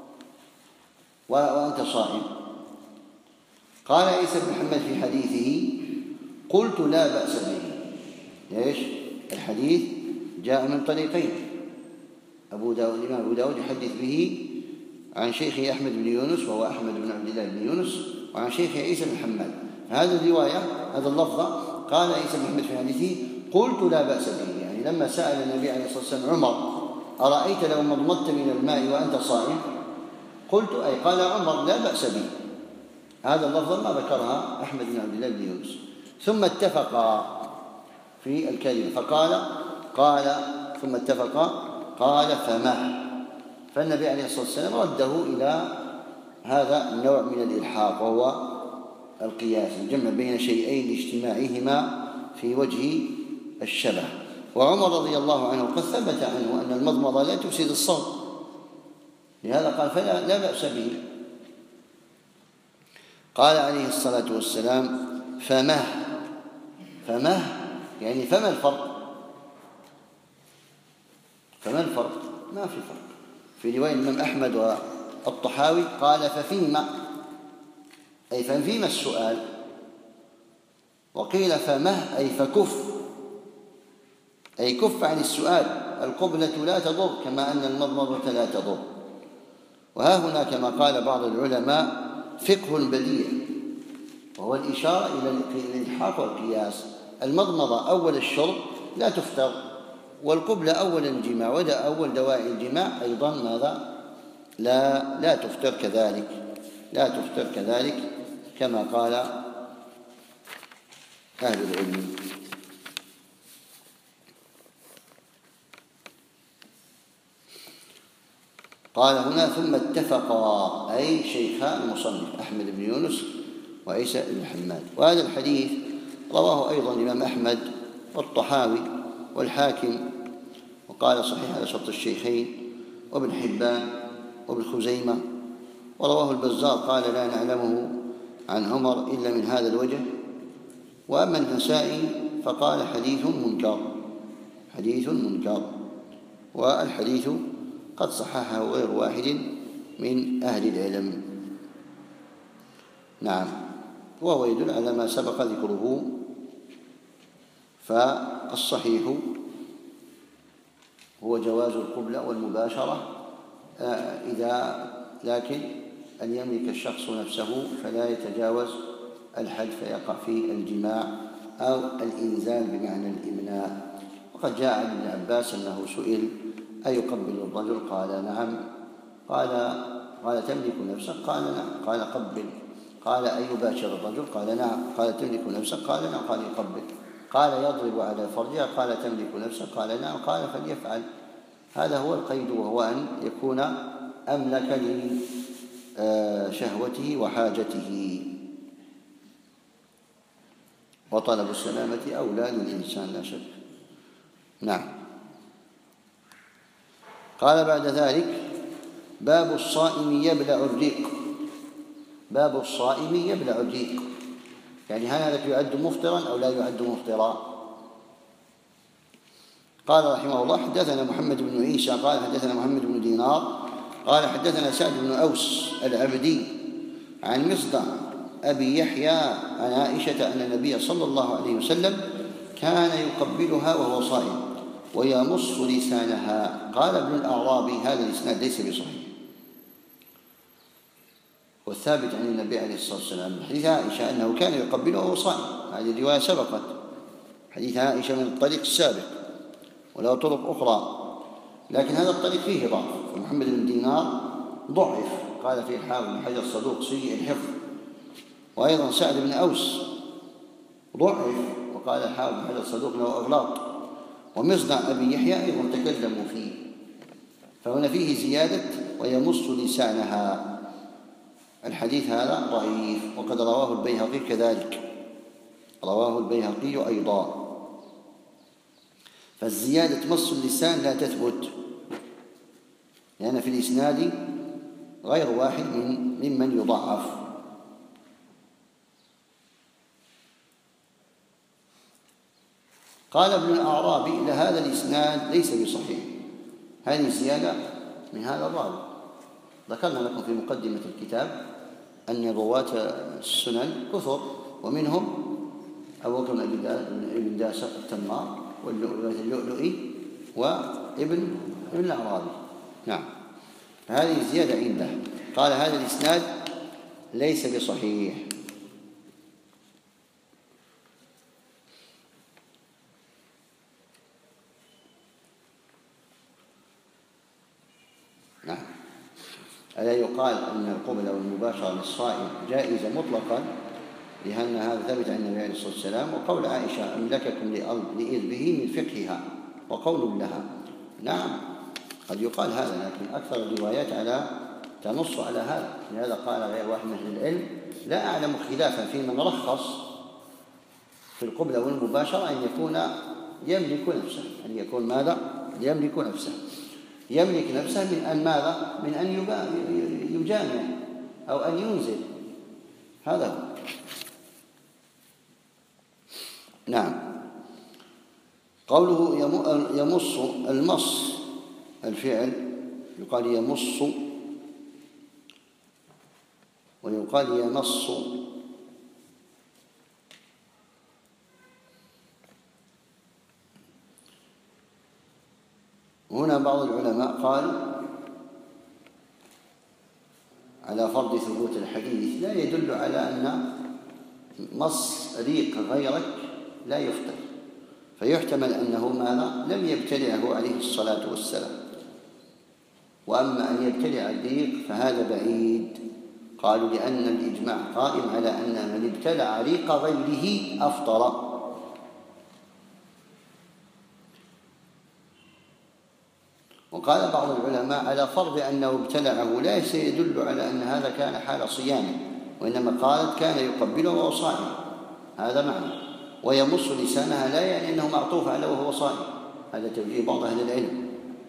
وأنت صائم. قال عيسى بن محمد في حديثه: قلت لا بأس به. ليش؟ الحديث جاء من طريقين، أبو داود الإمام أبو داود يحدث به عن شيخه أحمد بن يونس وهو أحمد بن عبد الله بن يونس، وعن شيخه عيسى بن محمد. هذه الرواية هذا اللفظة قال عيسى بن محمد في حديثه: قلت لا بأس به، يعني لما سأل النبي عليه الصلاة والسلام عمر: أرأيت لو مضمضت من الماء وأنت صائم؟ قلت، أي قال عمر: لا بأس به. هذا اللفظ ما ذكرها أحمد بن عبد الله بن يونس. ثم اتفقا في الكلمة فقال قال ثم اتفقا قال فما. فالنبي عليه الصلاة والسلام رده إلى هذا النوع من الإلحاق، وهو القياس، الجمع بين شيئين لاجتماعهما في وجه الشبه. وعمر رضي الله عنه قد ثبت عنه أن المضمضة لا تفسد الصوم، لهذا قال فلا لا بأس به. قال عليه الصلاة والسلام: فما فما يعني فما الفرق؟ فما الفرق؟ ما في فرق. في رواية الإمام أحمد والطحاوي قال: ففيما، أي ففيما السؤال. وقيل فما أي فكف، أي كف عن السؤال. القبلة لا تضر كما أن المضمضة لا تضر. وها هنا كما قال بعض العلماء فقه بديع، وهو الإشارة إلى الإلحاق والقياس. المضمضة أول الشرب لا تفطر، والقبلة أول الجماع، وده أول دواعي الجماع أيضا ماذا؟ لا لا تفطر كذلك، لا تفطر كذلك كما قال أهل العلم. قال هنا ثم اتفقا أي شيخا المصنف أحمد بن يونس وعيسى بن حماد. وهذا الحديث رواه أيضا الإمام أحمد والطحاوي والحاكم وقال صحيح على شرط الشيخين وابن حبان وابن خزيمة، ورواه البزار قال لا نعلمه عن عمر إلا من هذا الوجه. وأما النسائي فقال حديث منكر حديث منكر والحديث قد صححه غير واحد من أهل العلم. نعم، وهو يدل على ما سبق ذكره. فالصحيح هو جواز القبلة والمباشرة إذا لكن أن يملك الشخص نفسه فلا يتجاوز الحد فيقع فيه الجماع أو الإنزال بمعنى الإمناء. وقد جاء عن ابن عباس أنه سئل أيقبل الرجل؟ قال نعم. قال قال تملك نفسك؟ قال نعم. قال قبل. قال أيباشر الرجل؟ قال نعم. قال تملك نفسك؟ قال نعم. قال يقبل. قال يضرب على فرجها؟ قال تملك نفسك؟ قال نعم. قال فليفعل. هذا هو القيد، وهو أن يكون أملك لشهوته وحاجته، وطلب السلامة أولى للإنسان لا شك. نعم. قال بعد ذلك باب الصائم يبلع الريق. باب الصائم يبلع الريق، يعني هل هذا يعد مفطرا أو لا يعد مفطرا؟ قال رحمه الله حدثنا محمد بن عيسى قال حدثنا محمد بن دينار قال حدثنا سعد بن أوس العبدي عن مصدع أبي يحيى عن عائشة أن النبي صلى الله عليه وسلم كان يقبلها وهو صائم ويمص لسانها. قال ابن الأعرابي هذا الإسناد ليس بصحيح، والثابت عن النبي عليه الصلاة والسلام حديث عائشة أنه كان يقبله وهو صائم. هذه الرواية سبقت، حديث عائشة من الطريق السابق وله طرق أخرى، لكن هذا الطريق فيه ضعف. فمحمد بن دينار ضعف، قال فيه الحافظ بن حجر صدوق سيء الحفظ. وأيضا سعد بن أوس ضعف، وقال الحافظ بن حجر صدوق له أغلاط. ومصدع أبي يحيى أيضا تكلموا فيه. فهنا فيه زيادة ويمص لسانها. الحديث هذا ضعيف، وقد رواه البيهقي كذلك، رواه البيهقي أيضا. فالزيادة مص اللسان لا تثبت، لأن يعني في الإسناد غير واحد من ممن يضعف. قال ابن الأعرابي لهذا الإسناد ليس بصحيح، هذه الزيادة من هذا الراوي. ذكرنا لكم في مقدمة الكتاب أن رواة السنن كثر، ومنهم أبو بكر بن داسة التمار واللؤلؤي وابن ابن الأعرابي. نعم، هذه الزيادة عنده. قال هذا الإسناد ليس بصحيح. نعم. ألا يقال أن القبلة والمباشرة للصائم جائزة مطلقا، لأن هذا ثبت عن النبي عليه الصلاة والسلام. وقول عائشة أملككم لإذبه من فقهها وقول لها. نعم، قد يقال هذا، لكن أكثر الروايات على تنص على هذا. لهذا قال غير واحد من أهل العلم لا أعلم خلافا في من رخص في القبلة والمباشرة أن يكون يملك نفسه، أن يكون ماذا؟ يملك نفسه. يملك نفسه من أن ماذا؟ من أن يجامع أو أن ينزل. هذا هو. نعم. قوله يمص، المص الفعل يقال يمص ويقال يمص. هنا بعض العلماء قال على فرض ثبوت الحديث لا يدل على أن مص ريق غيرك لا يفطر، فيحتمل أنه ماذا؟ لم يبتلعه عليه الصلاة والسلام. وأما أن يبتلع الريق فهذا بعيد. قالوا لأن الإجماع قائم على أن من ابتلع ريق غيره أفطر. وقال بعض العلماء على فرض أنه ابتلعه لا سيدل على أن هذا كان حال صيامه، وإنما قالت كان يقبله وهو صائم، هذا معنى. ويمص لسانها لا يعني أنه معطوف على وهو صائم، هذا توجيه بعض أهل العلم.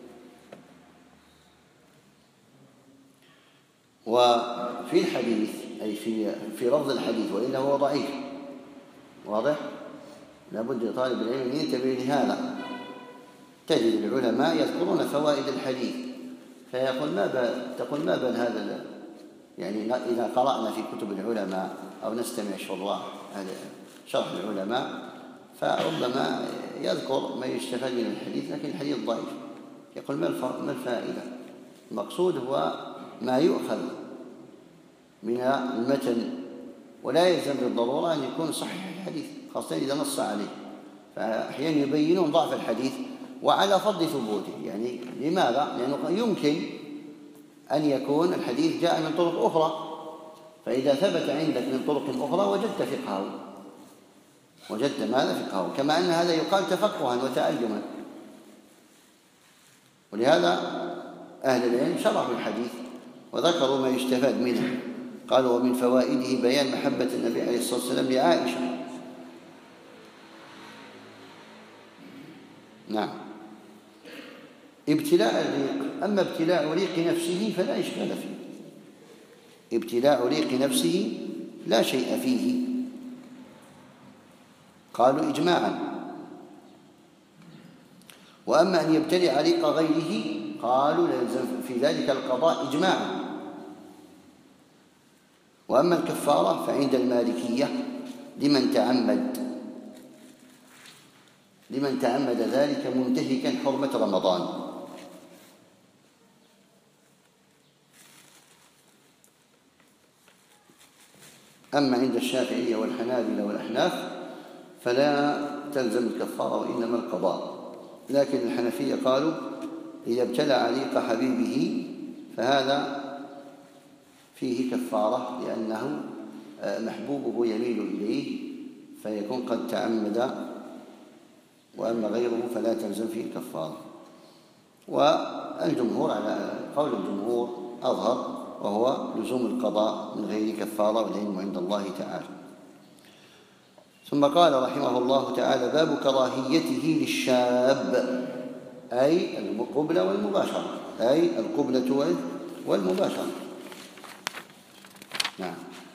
وفي الحديث أي في في لفظ الحديث وإلا هو ضعيف، واضح؟ لابد طالب العلم أن ينتبه لهذا. تجد العلماء يذكرون فوائد الحديث فيقول ما بال تقول ما بال هذا، يعني إذا قرأنا في كتب العلماء أو نستمع شراح شرح العلماء فربما يذكر ما يستفاد من الحديث، لكن الحديث ضعيف. يقول ما الفائدة؟ المقصود هو ما يؤخذ من المتن، ولا يلزم بالضرورة أن يكون صحيح الحديث، خاصة إذا نص عليه. فأحيانا يبينون ضعف الحديث وعلى فرض ثبوته. يعني لماذا؟ لأنه يمكن أن يكون الحديث جاء من طرق أخرى، فإذا ثبت عندك من طرق أخرى وجدت فقهه، وجدت ماذا فقهه، كما أن هذا يقال تفقها وتألما. ولهذا أهل العلم شرحوا الحديث وذكروا ما يستفاد منه. قالوا ومن فوائده بيان محبة النبي عليه الصلاة والسلام لعائشة. نعم. ابتلاء الريق، أما ابتلاء ريق نفسه فلا إشكال فيه، ابتلاء ريق نفسه لا شيء فيه، قالوا إجماعا. وأما أن يبتلع ريق غيره قالوا لا يلزم في ذلك القضاء إجماعا. وأما الكفارة فعند المالكية لمن تعمد لمن تعمد ذلك منتهكا حرمة رمضان. أما عند الشافعية والحنابلة والأحناف فلا تلزم الكفارة وإنما القضاء. لكن الحنفية قالوا إذا ابتلع ريق حبيبه فهذا فيه كفارة، لأنه محبوبه يميل إليه فيكون قد تعمد، وأما غيره فلا تلزم فيه الكفارة. والجمهور على قول الجمهور أظهر، وهو لزوم القضاء من غير كفارة، والعلم عند الله تعالى. ثم قال رحمه الله تعالى باب كراهيته للشاب، أي القبلة والمباشرة، أي القبلة والمباشرة. نعم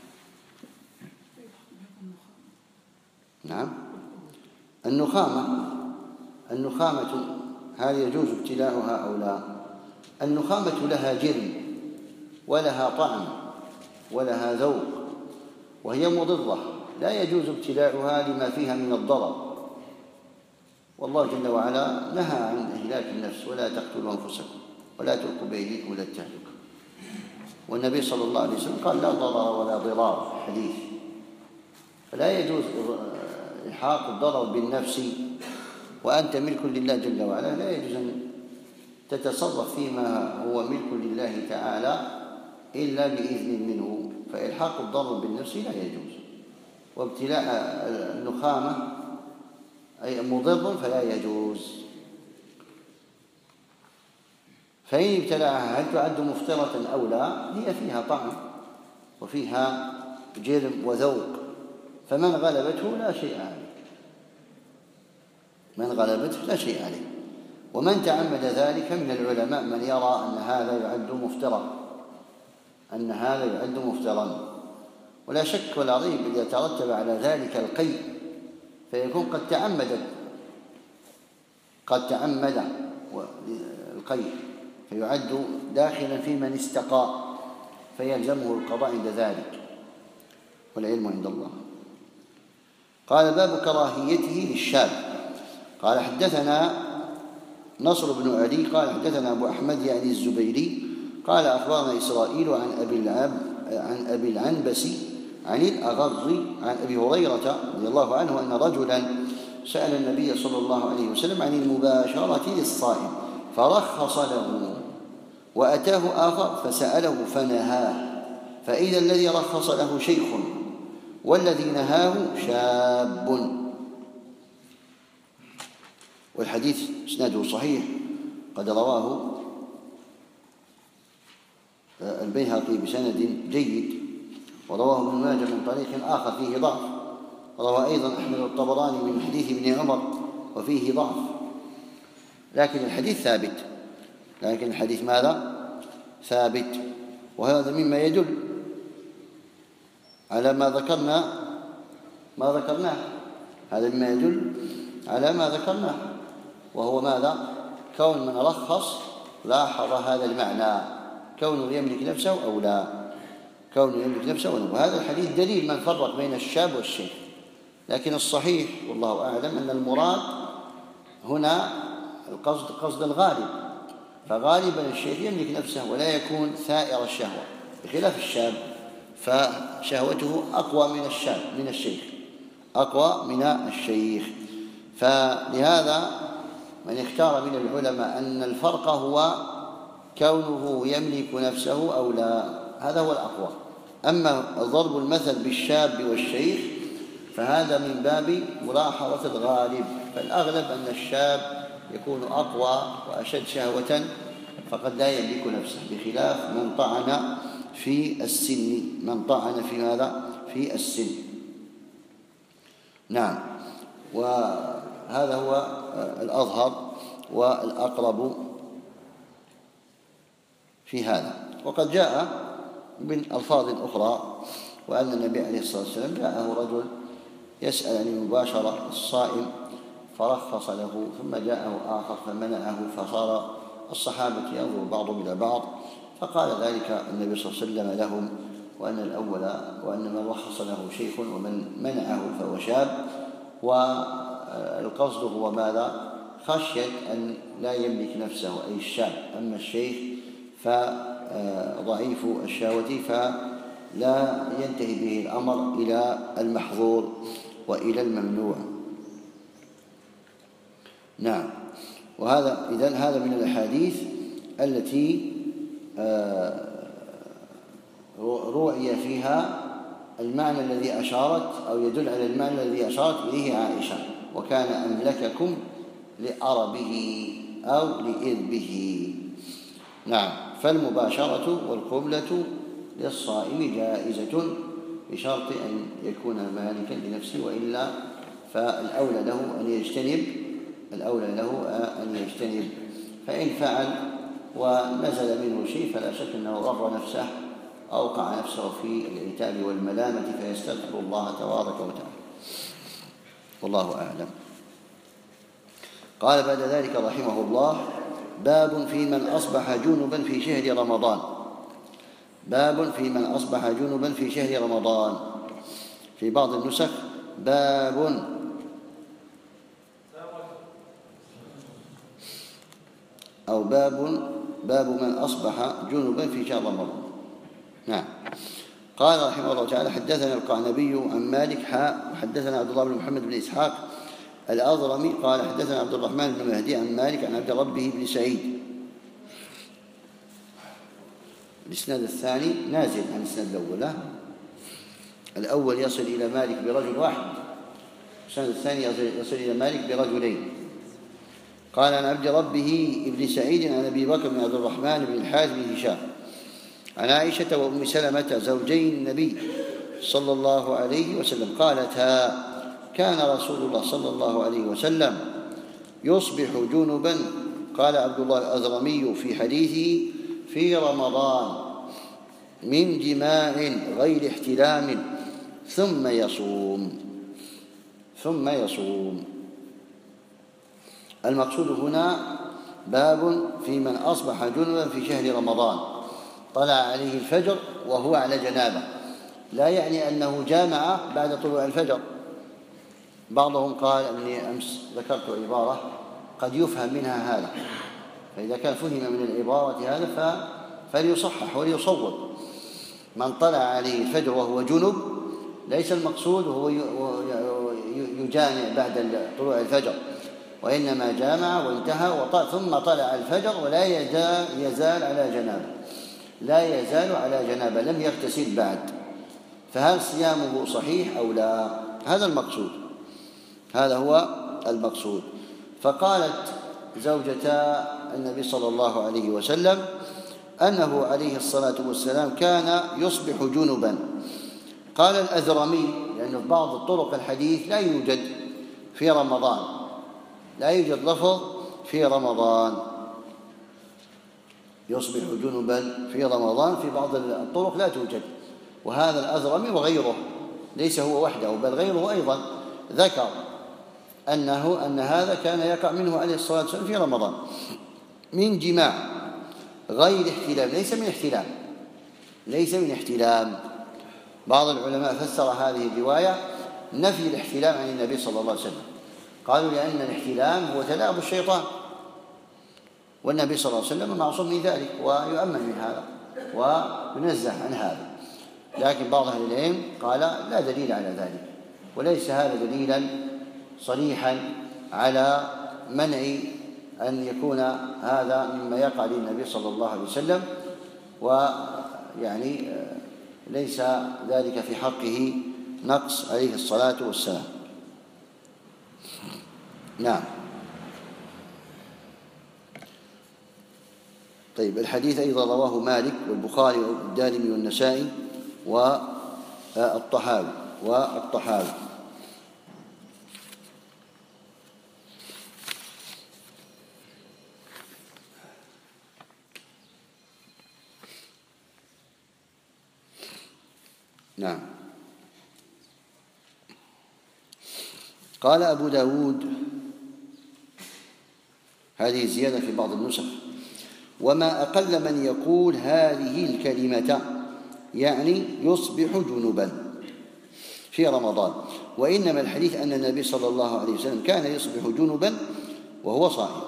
نعم. النخامة النخامة هل يجوز ابتلاؤها أو لا؟ النخامة لها جرم ولها طعم ولها ذوق، وهي مضرة لا يجوز ابتلاؤها لما فيها من الضرر. والله جل وعلا نهى عن إهلاك النفس، ولا تقتلوا أنفسكم ولا تلقوا بأيديكم إلى التهلكة. والنبي صلى الله عليه وسلم قال لا ضرر ولا ضرار حديث. فلا يجوز إلحاق الضرر بالنفس وأنت ملك لله جل وعلا، لا يجوز أن تتصرف فيما هو ملك لله تعالى إلا بإذن منه. فإلحاق الضرر بالنفس لا يجوز. وابتلاء النخامة أي مضر فلا يجوز. فإن ابتلعها هل تعد مفطرة أو لا؟ هي فيها طعم وفيها جرم وذوق، فمن غلبته لا شيء عليه، من غلبته لا شيء عليه. ومن تعمد ذلك من العلماء من يرى أن هذا يعد مفطرا، أن هذا يعد مفطرا. ولا شك ولا ريب إذا ترتب على ذلك القي فيكون قد تعمد قد تعمد القي فيعد داخلا في من استقاء فيلزمه القضاء عند ذلك، والعلم عند الله. قال باب كراهيته للشاب. قال حدثنا نصر بن علي قال حدثنا أبو أحمد يعني الزبيري قال أخبرنا إسرائيل عن أبي العب عن أبي العنبسي عن الأغر عن أبي هريرة رضي الله عنه أن رجلا سأل النبي صلى الله عليه وسلم عن المباشرة للصائم فرخص له، وأتاه آخر فسأله فنهاه، فإذا الذي رخص له شيخ والذي نهاه شاب. والحديث اسناده صحيح، قد رواه البيهقي بسند جيد، ورواه ابن ماجه من طريق آخر فيه ضعف، وروى أيضا أحمد الطبراني من حديث ابن عمر وفيه ضعف، لكن الحديث ثابت. لكن الحديث ماذا؟ ثابت. وهذا مما يدل على ما ذكرنا ما ذكرناه هذا مما يدل على ما ذكرناه، وهو ماذا؟ كون من رخص لاحظ هذا المعنى، كونه يملك نفسه أو لا، كونه يملك نفسه أو لا. وهذا الحديث دليل من فرق بين الشاب والشيخ. لكن الصحيح والله أعلم أن المراد هنا القصد قصد الغالب، فغالبا الشيخ يملك نفسه ولا يكون ثائر الشهوة، بخلاف الشاب فشهوته أقوى من الشاب من الشيخ أقوى من الشيخ. فلهذا من اختار من العلماء أن الفرق هو كونه يملك نفسه أو لا، هذا هو الأقوى. أما ضرب المثل بالشاب والشيخ فهذا من باب ملاحظة الغالب، فالأغلب أن الشاب يكون أقوى وأشد شهوة فقد لا يملك نفسه، بخلاف من طعن في السن من طعن في هذا في السن. نعم، وهذا هو الأظهر والأقرب في هذا. وقد جاء من ألفاظ أخرى وأن النبي عليه الصلاة والسلام جاءه رجل يسأل عن المباشرة الصائم فرخص له، ثم جاءه آخر فمنعه، فصار الصحابة ينظر بعضهم إلى بعض، فقال ذلك النبي صلى الله عليه وسلم لهم وأن الأول وأن من رخص له شيخ ومن منعه فهو شاب. والقصد هو ماذا؟ خشية أن لا يملك نفسه أي الشاب. أما الشيخ فضعيف الشهوة فلا ينتهي به الأمر إلى المحظور وإلى الممنوع. نعم، وهذا إذن هذا من الأحاديث التي روعي فيها المعنى الذي أشارت أو يدل على المعنى الذي أشارت إليه عائشة: وكان أملككم لأربه أو لإذبه. نعم، فالمباشرة والقبلة للصائم جائزة بشرط أن يكون مالكا لنفسه، وإلا فالأولى له أن يجتنب الأولى له أن يجتنب فإن فعل ونزل منه شيء فلا شك أنه غر نفسه، أوقع نفسه في العتاب والملامة، فيستغفر الله تبارك وتعالى، والله أعلم. قال بعد ذلك رحمه الله: باب في من أصبح جنبا في شهر رمضان. باب في من أصبح جنبا في شهر رمضان. في بعض النسخ باب أو باب باب من أصبح جنبا في شهر رمضان. نعم. قال رحمه الله تعالى: حدثنا القعنبي عن مالك حاء وحدثنا عبد الله بن محمد بن إسحاق الأضرمي قال حدثنا عبد الرحمن بن مهدي عن مالك عن عبد ربه بن سعيد. الإسناد الثاني نازل عن الإسناد الأول. الأول يصل إلى مالك برجل واحد، الإسناد الثاني يصل إلى مالك برجلين. قال عن عبد ربه بن سعيد عن أبي بكر بن عبد الرحمن بن الحارث بن هشام عن عائشة وأم سلمة زوجي النبي صلى الله عليه وسلم قالتا: كان رسول الله صلى الله عليه وسلم يصبح جنبا. قال عبد الله الأذرمي في حديثه: في رمضان من جماع غير احتلام ثم يصوم ثم يصوم. المقصود هنا باب في من أصبح جنبا في شهر رمضان، طلع عليه الفجر وهو على جنابه، لا يعني أنه جامع بعد طلوع الفجر. بعضهم قال أني أمس ذكرت عبارة قد يفهم منها هذا، فإذا كان فهم من العبارة هذا فليصحح وليصوب. من طلع عليه الفجر وهو جنب ليس المقصود وهو يجامع بعد طلوع الفجر، وإنما جامع وانتهى ثم طلع الفجر ولا يزال على جنابه، لا يزال على جنابه، لم يغتسل بعد، فهل صيامه صحيح أو لا؟ هذا المقصود، هذا هو المقصود. فقالت زوجتا النبي صلى الله عليه وسلم: أنه عليه الصلاة والسلام كان يصبح جنبا. قال الأذرمي لأنه في بعض الطرق الحديث لا يوجد في رمضان، لا يوجد لفظ في رمضان يصبح جنبا في رمضان، في بعض الطرق لا توجد. وهذا الأذرمي وغيره، ليس هو وحده بل غيره أيضا ذكر أنه أن هذا كان يقع منه عليه الصلاة والسلام في رمضان من جماع غير احتلام، ليس من احتلام، ليس من احتلام. بعض العلماء فسر هذه الرواية نفي الاحتلام عن النبي صلى الله عليه وسلم، قالوا لأن الاحتلام هو تلاعب الشيطان، والنبي صلى الله عليه وسلم معصوم من ذلك ويؤمن من هذا وينزه عن هذا. لكن بعض أهل العلم قال لا دليل على ذلك، وليس هذا دليلا صريحا على منع أن يكون هذا مما يقع للنبي صلى الله عليه وسلم، ويعني ليس ذلك في حقه نقص عليه الصلاة والسلام. نعم. طيب، الحديث أيضا رواه مالك والبخاري والدارمي والنسائي والطحاوي والطحاوي نعم. قال أبو داود، هذه زيادة في بعض النسخ: وما أقل من يقول هذه الكلمة، يعني يصبح جنبا في رمضان، وإنما الحديث أن النبي صلى الله عليه وسلم كان يصبح جنبا وهو صائم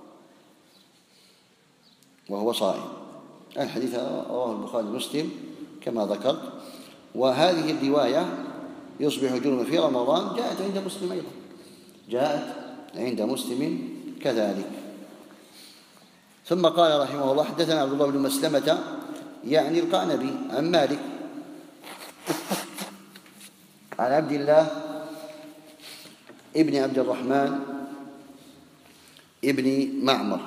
وهو صائم الحديث رواه البخاري ومسلم كما ذكرت. وهذه الرواية يصبح جنبا في رمضان جاءت عند مسلم أيضا، جاءت عند مسلم كذلك. ثم قال رحمه الله: حدثنا عبد الله بن مسلمة يعني القعنبي عن مالك عن عبد الله ابن عبد الرحمن ابن معمر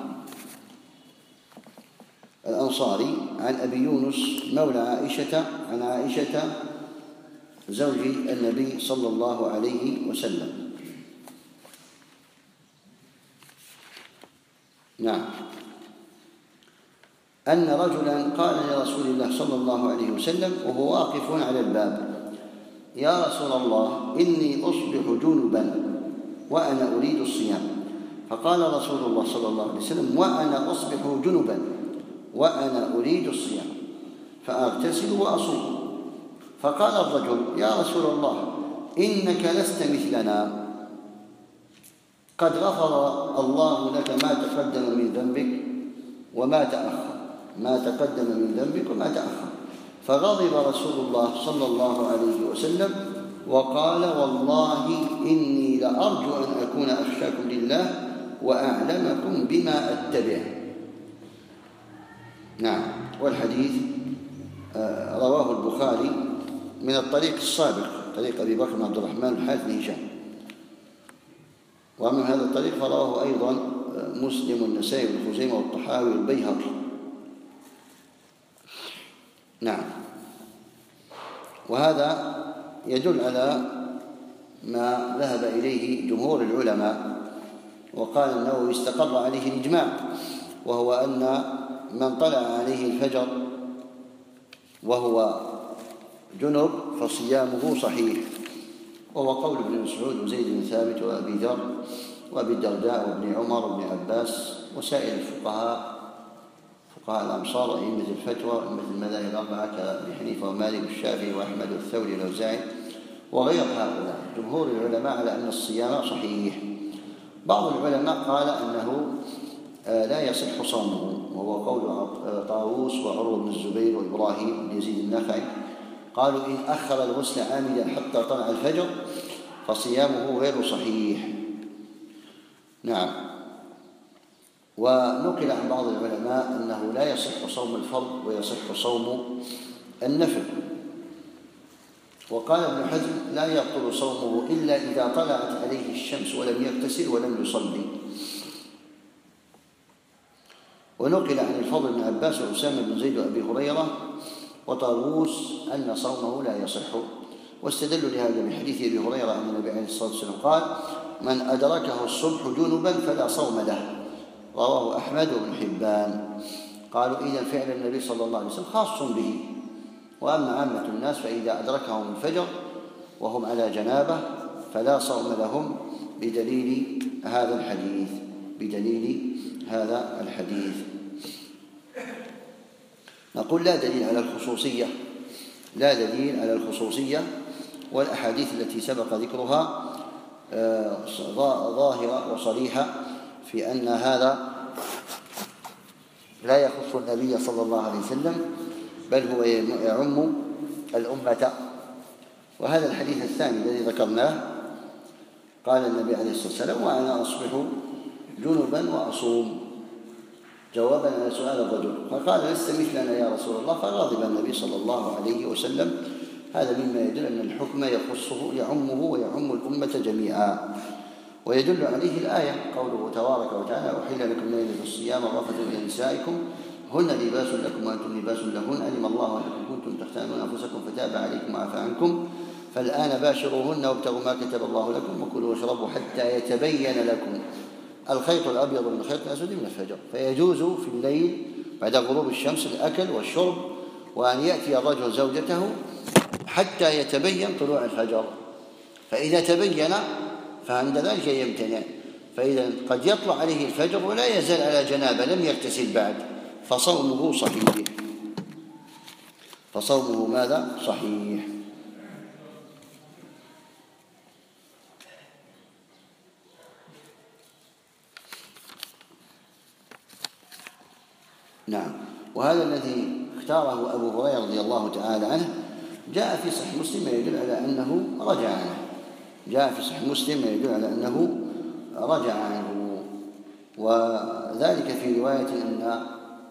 الأنصاري عن أبي يونس مولى عائشة عن عائشة زوج النبي صلى الله عليه وسلم. نعم. أن رجلا قال لرسول الله صلى الله عليه وسلم وهو واقف على الباب: يا رسول الله، إني أصبح جنبا وأنا أريد الصيام. فقال رسول الله صلى الله عليه وسلم: وأنا أصبح جنبا وأنا أريد الصيام فأغتسل وأصوم. فقال الرجل: يا رسول الله، إنك لست مثلنا، قد غفر الله لك ما تقدم من ذنبك وما تأخر ما تقدم من ذنبك وما تأخر. فغضب رسول الله صلى الله عليه وسلم وقال: والله إني لأرجو أن أكون أخشاكم لله وأعلمكم بما أتبع. نعم. والحديث رواه البخاري من الطريق السابق، طريق أبي بكر بن عبد الرحمن الحارث بن هشام، ومن هذا الطريق فرواه أيضا مسلم والنسائي وابن خزيمة والطحاوي والبيهقي. نعم. وهذا يدل على ما ذهب إليه جمهور العلماء، وقال النووي استقر عليه الإجماع، وهو أن من طلع عليه الفجر وهو جنب فصيامه صحيح، وهو قول ابن مسعود وزيد بن ثابت وأبي ذر وأبي الدرداء وابن عمر وابن عباس وسائر الفقهاء فقهاء الأمصار وأئمة الفتوى وأئمة المذاهب الأربعة كأبي حنيفة ومالك والشافعي وأحمد والثوري والأوزاعي وغير هؤلاء. جمهور العلماء على أن الصيام صحيح. بعض العلماء قال أنه لا يصح صومه، وهو قول طاووس وعروة بن الزبير وإبراهيم بن يزيد النخعي، قالوا: إن أخر الغسل عامدا حتى طلع الفجر فصيامه غير صحيح. نعم. ونقل عن بعض العلماء أنه لا يصح صوم الفرض ويصح صوم النفل. وقال ابن حزم: لا يبطل صومه إلا إذا طلعت عليه الشمس ولم يغتسل ولم يصلي. ونقل عن الفضل بن عباس وأسامة بن زيد وأبي هريرة وطاووس أن صومه لا يصح، واستدلوا لهذا بحديث أبي هريرة أن النبي عليه الصلاة والسلام قال: من أدركه الصبح جنبا فلا صوم له، رواه أحمد وابن حبان. قالوا إذا فعل النبي صلى الله عليه وسلم خاص به، وأما عامة الناس فإذا أدركهم الفجر وهم على جنابة فلا صوم لهم بدليل هذا الحديث بدليل هذا الحديث. نقول لا دليل على الخصوصية لا دليل على الخصوصية والأحاديث التي سبق ذكرها ظاهرة وصريحة في أن هذا لا يخص النبي صلى الله عليه وسلم بل هو يعم الأمة. وهذا الحديث الثاني الذي ذكرناه قال النبي عليه الصلاة والسلام: وأنا أصبح جنبا وأصوم، جوابا على سؤال الرجل، فقال: لست مثلنا يا رسول الله، فغضب النبي صلى الله عليه وسلم. هذا مما يدل أن الحكم يخصه يعمه ويعم الأمة جميعا. ويدل عليه الآية قوله تبارك وتعالى: أحل لكم ليلة الصيام الرفث إلى نسائكم هن لباس لكم وأنتم لباس لهن، علم الله أنكم كنتم تختانون أنفسكم فتاب عليكم وعفى عنكم، فالآن باشروهن وابتغوا ما كتب الله لكم وكلوا واشربوا حتى يتبين لكم الخيط الأبيض من الخيط الأسود من الفجر. فيجوز في الليل بعد غروب الشمس الأكل والشرب، وأن يأتي الرجل زوجته حتى يتبين طلوع الفجر، فإذا تبين فعند ذلك يمتنع. فإذا قد يطلع عليه الفجر ولا يزال على جنابه لم يغتسل بعد، فصومه صحيح فصومه ماذا؟ صحيح. نعم. وهذا الذي اختاره أبو هريرة رضي الله تعالى عنه جاء في صحيح مسلم يدل على أنه رجع عنه جاء في صحيح مسلم يدل على أنه رجع عنه وذلك في رواية أن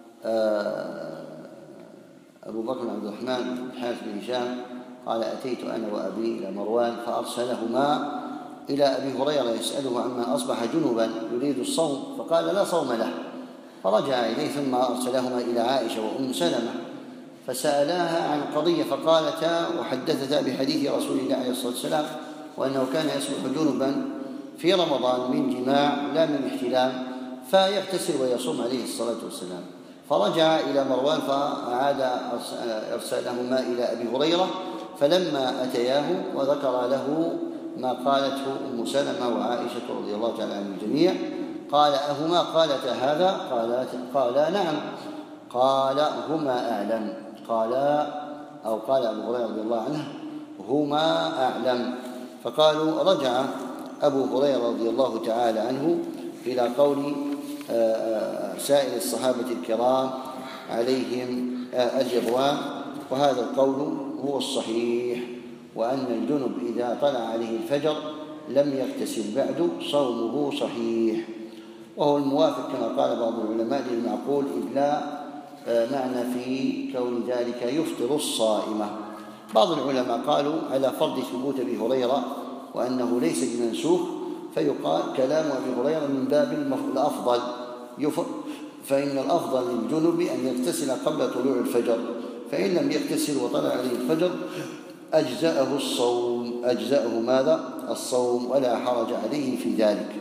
أبو بكر بن عبد الرحمن بن الحارث بن هشام قال: أتيت أنا وأبي إلى مروان فأرسلهما إلى أبي هريرة يسأله عما أصبح جنبا يريد الصوم، فقال: لا صوم له. فرجع إليه ثم أرسلهما إلى عائشة وأم سلمة فسألاها عن قضية، فقالتا وحدثتا بحديث رسول الله عليه الصلاة والسلام وأنه كان يصبح جنبا في رمضان من جماع لا من احتلام فيغتسل ويصوم عليه الصلاة والسلام. فرجع إلى مروان فأعاد إرسالهما إلى أبي هريرة، فلما أتياه وذكر له ما قالته أم سلمة وعائشة رضي الله تعالى عن الجميع قال: أهما قالتا هذا؟ قالا نعم. قال: هما أعلم. قال أو قال أبو هريرة رضي الله عنه: هما أعلم. فقالوا: رجع أبو هريرة رضي الله تعالى عنه إلى قول سائر الصحابة الكرام عليهم الرضوان، وهذا القول هو الصحيح، وأن الجنب إذا طلع عليه الفجر لم يغتسل بعد صومه صحيح، وهو الموافق كما قال بعض العلماء للمعقول، إذ لا معنى في كون ذلك يفطر الصائمة. بعض العلماء قالوا على فرض ثبوت أبي هريرة وأنه ليس بمنسوخ، فيقال كلام أبي هريرة من باب الأفضل، فإن الأفضل للجنب أن يغتسل قبل طلوع الفجر، فإن لم يغتسل وطلع عليه الفجر أجزأه الصوم أجزأه ماذا؟ الصوم، ولا حرج عليه في ذلك.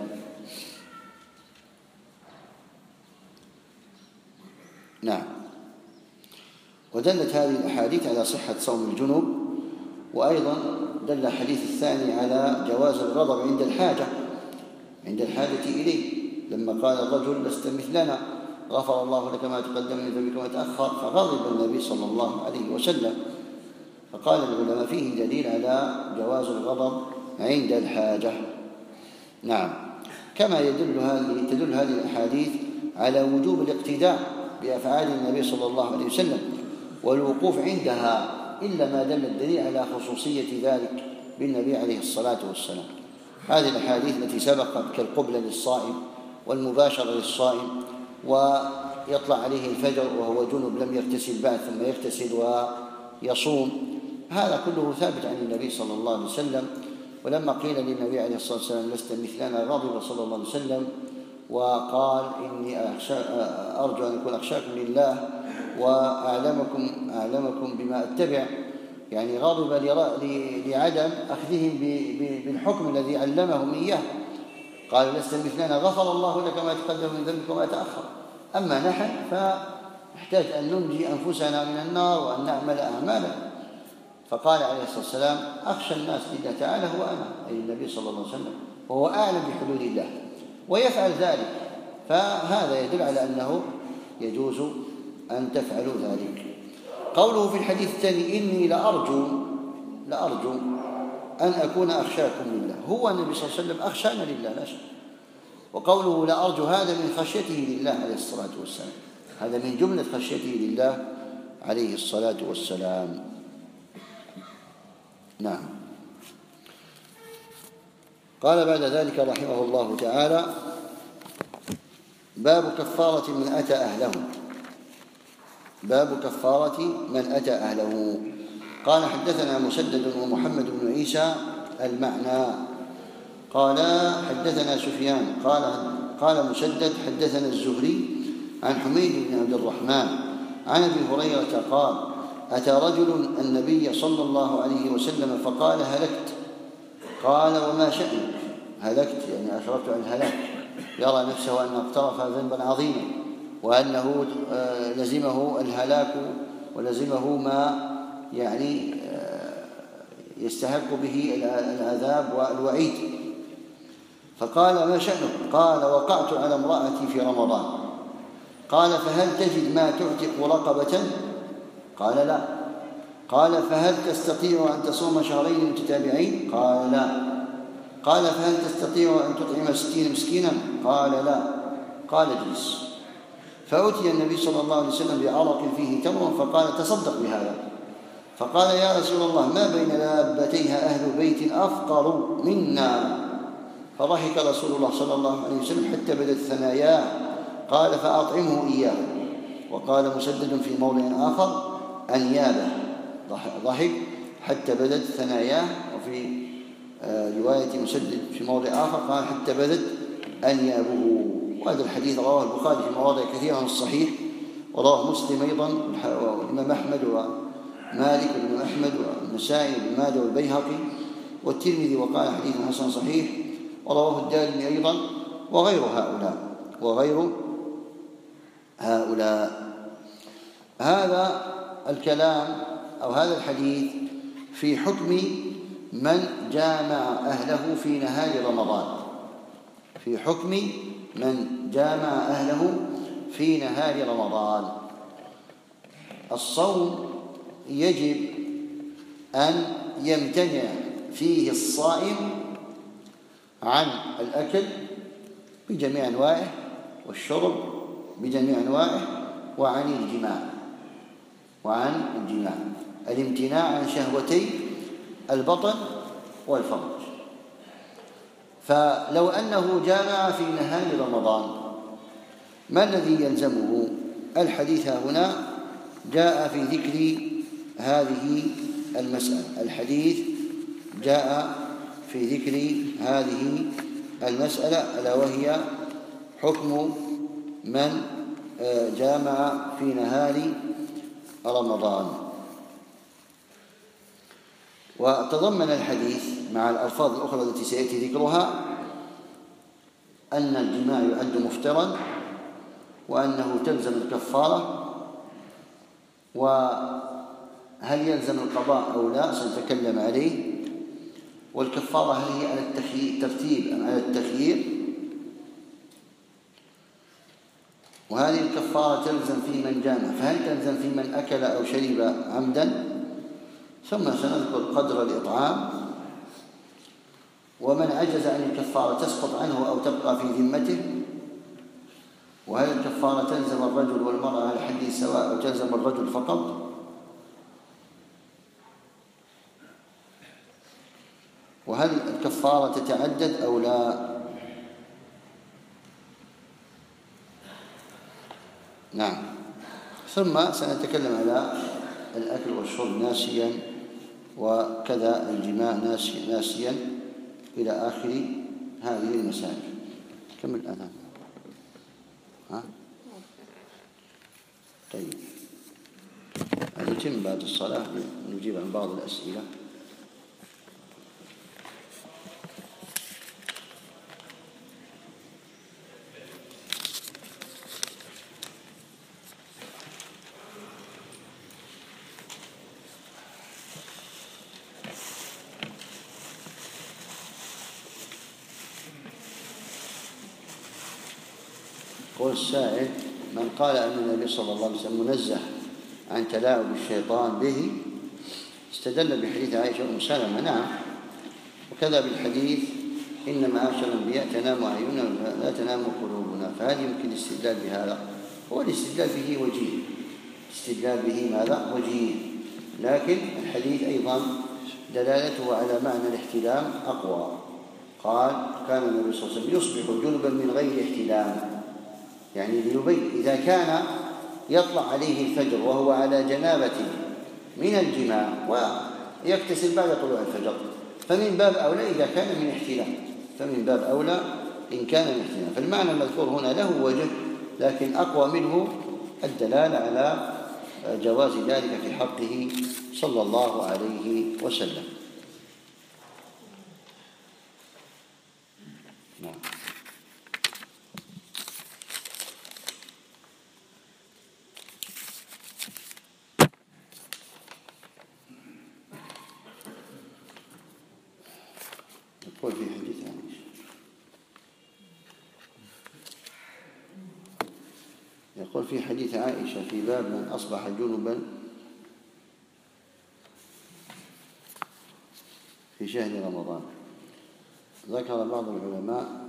نعم. ودلت هذه الأحاديث على صحة صوم الجنوب، وأيضا دل الحديث الثاني على جواز الغضب عند الحاجة عند الحاجة إليه، لما قال الرجل: لست مثلنا، غفر الله لك ما تقدم من ذنبك وما تأخر، فغضب النبي صلى الله عليه وسلم. فقال العلماء فيه دليل على جواز الغضب عند الحاجة. نعم. كما يدل هذه تدل هذه الأحاديث على وجوب الاقتداء بأفعال النبي صلى الله عليه وسلم والوقوف عندها، إلا ما دل الدليل على خصوصية ذلك بالنبي عليه الصلاة والسلام. هذه الأحاديث التي سبقت كالقبلة للصائم والمباشرة للصائم ويطلع عليه الفجر وهو جنب لم يغتسل بعد ثم يغتسل ويصوم، هذا كله ثابت عن النبي صلى الله عليه وسلم. ولما قيل للنبي عليه الصلاة والسلام: لست مثلنا، غضب صلى الله عليه وسلم وقال إني أرجو أن أكون أخشاكم لله وأعلمكم أعلمكم بما أتبع، يعني غضب لعدم أخذهم بالحكم الذي علمهم إياه. قال لست مثلنا غفر الله لك ما تقدم من ذنبك وما تأخر، أما نحن فنحتاج أن ننجي أنفسنا من النار وأن نعمل أعمالا. فقال عليه الصلاة والسلام أخشى الناس لله تعالى هو أنا، أي النبي صلى الله عليه وسلم، وهو أعلم بحدود الله ويفعل ذلك، فهذا يدل على أنه يجوز أن تفعلوا ذلك. قوله في الحديث الثاني إني لأرجو لأرجو أن أكون أخشاكم لله، هو النبي صلى الله عليه وسلم أخشانا لله لا شك. وقوله لأرجو هذا من خشيته لله عليه الصلاة والسلام، هذا من جملة خشيته لله عليه الصلاة والسلام. نعم. قال بعد ذلك رحمه الله تعالى باب كفارة من أتى أهله. باب كفارة من أتى أهله. قال حدثنا مسدد ومحمد بن عيسى المعنى قال حدثنا سفيان قال قال مسدد حدثنا الزهري عن حميد بن عبد الرحمن عن ابي هريرة قال أتى رجل النبي صلى الله عليه وسلم فقال هلكت. قال وما شأنك؟ هلكت يعني أشرفت عن الهلاك، يرى نفسه أنه اقترف ذنبا عظيما وأنه لزمه الهلاك ولزمه ما يعني يستحق به العذاب والوعيد. فقال ما شأنك؟ قال وقعت على امرأتي في رمضان. قال فهل تجد ما تعتق رقبة؟ قال لا. قال فهل تستطيع أن تصوم شهرين متتابعين؟ قال لا. قال فهل تستطيع أن تطعم ستين مسكينا؟ قال لا. قال اجلس. فأتي النبي صلى الله عليه وسلم بعرق فيه تمر فقال تصدق بهذا. فقال يا رسول الله ما بين لابتيها أهل بيت أفقر منا. فضحك رسول الله صلى الله عليه وسلم حتى بدت ثناياه. قال فأطعمه إياه. وقال مسدد في موضع آخر أنيابه، ضحك حتى بدت ثناياه. وفي رواية مسدد في موضع آخر قال حتى بدت أنيابه. وهذا الحديث رواه البخاري في مواضع كثيرة من الصحيح، ورواه مسلم أيضا والإمام أحمد ومالك والإمام أحمد والنسائي وابن ماجه والبيهقي والترمذي وقال حديث حسن صحيح، ورواه الدارمي أيضا وغير هؤلاء وغير هؤلاء. هذا الكلام أو هذا الحديث في حكم من جامع أهله في نهار رمضان، في حكم من جامع أهله في نهار رمضان. الصوم يجب أن يمتنع فيه الصائم عن الأكل بجميع أنواعه والشرب بجميع أنواعه وعن الجماع وعن الجماع الامتناع عن شهوتي البطن والفرج. فلو أنه جامع في نهار رمضان ما الذي يلزمه؟ الحديث هنا جاء في ذكر هذه المسألة. الحديث جاء في ذكر هذه المسألة ألا وهي حكم من جامع في نهار رمضان. وتضمن الحديث مع الألفاظ الأخرى التي سيأتي ذكرها أن الجماع يعد مفطرا وأنه تلزم الكفارة، وهل يلزم القضاء أو لا سنتكلم عليه، والكفارة هل هي على الترتيب أم على التخيير، وهذه الكفارة تلزم في من جامع فهل تلزم في من أكل أو شرب عمدا، ثم سنذكر قدر الإطعام، ومن عجز عن الكفارة تسقط عنه أو تبقى في ذمته، وهل الكفارة تلزم الرجل والمرأة على حد سواء أو تلزم الرجل فقط، وهل الكفارة تتعدد أو لا. نعم. ثم سنتكلم على الأكل والشرب ناسيا وكذا الجماع ناسيا إلى آخر هذه المسائل. كم الآن؟ ها؟ طيب نتم بعد الصلاة نجيب عن بعض الأسئلة. يقول السائل: من قال أن النبي صلى الله عليه وسلم منزه عن تلاعب الشيطان به استدل بحديث عائشة أم سلمة. نعم، وكذا بالحديث: إن معاشر الأنبياء تنام أعيننا لا تنام قلوبنا. فهل يمكن الاستدلال بهذا؟ هو الاستدلال به وجيه، الاستدلال به ماذا؟ وجيه، لكن الحديث أيضا دلالته على معنى الاحتلام أقوى. قال: كان النبي صلى الله عليه وسلم يصبح جنبا من غير احتلام، يعني ليبين إذا كان يطلع عليه الفجر وهو على جنابة من الجماع ويغتسل بعد طلوع الفجر، فمن باب أولى إذا كان من احتلام، فمن باب أولى إن كان من احتلام. فالمعنى المذكور هنا له وجه، لكن أقوى منه الدلالة على جواز ذلك في حقه صلى الله عليه وسلم. نعم. يقول في حديث عائشة يقول في حديث عائشة في باب من أصبح جنبا في شهر رمضان، ذكر بعض العلماء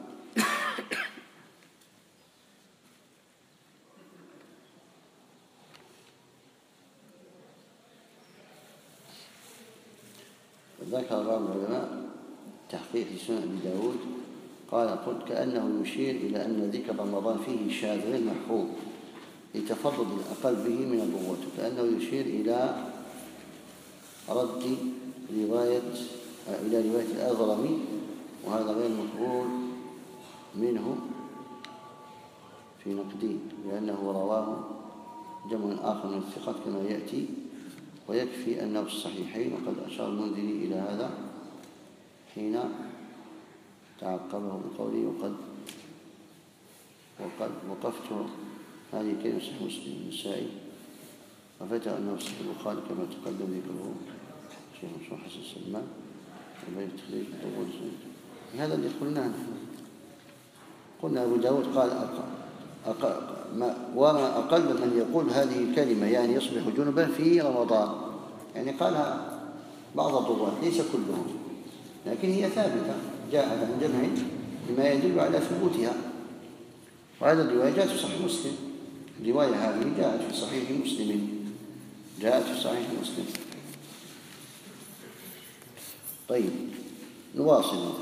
ذكر بعض العلماء تحقيق سنن أبي داود، قال: قلت كأنه يشير إلى أن ذكر رمضان فيه شاذ غير محفوظ لتفضل الأقل به من القوة، كأنه يشير إلى رد رواية إلى رواية الأظرمي، وهذا غير مقبول منه في نقدين، لأنه رواه جمع آخر من الثقات كما يأتي، ويكفي أنه في الصحيحين. وقد أشار المنذري إلى هذا حين تعقبه بقوله: وقد وقد وقفت هذه كلمة صحيح مسلم النسائي، وفتى أنه صحيح البخاري كما تقدم ذكره شيخ مشهور حسن سلمان وبين التخريج طول سنة. هذا اللي قلناه نحن، قلنا أبو داود قال أقل أقل ما وما أقل من يقول هذه الكلمة يعني يصبح جنبا في رمضان، يعني قالها بعض الضوات ليس كلهم، لكن هي ثابتة جاءت عن جمع بما يدل على ثبوتها، وهذا الرواية جاءت في صحيح مسلم. الرواية هذه جاءت في صحيح مسلم جاءت في صحيح مسلم. طيب نواصل.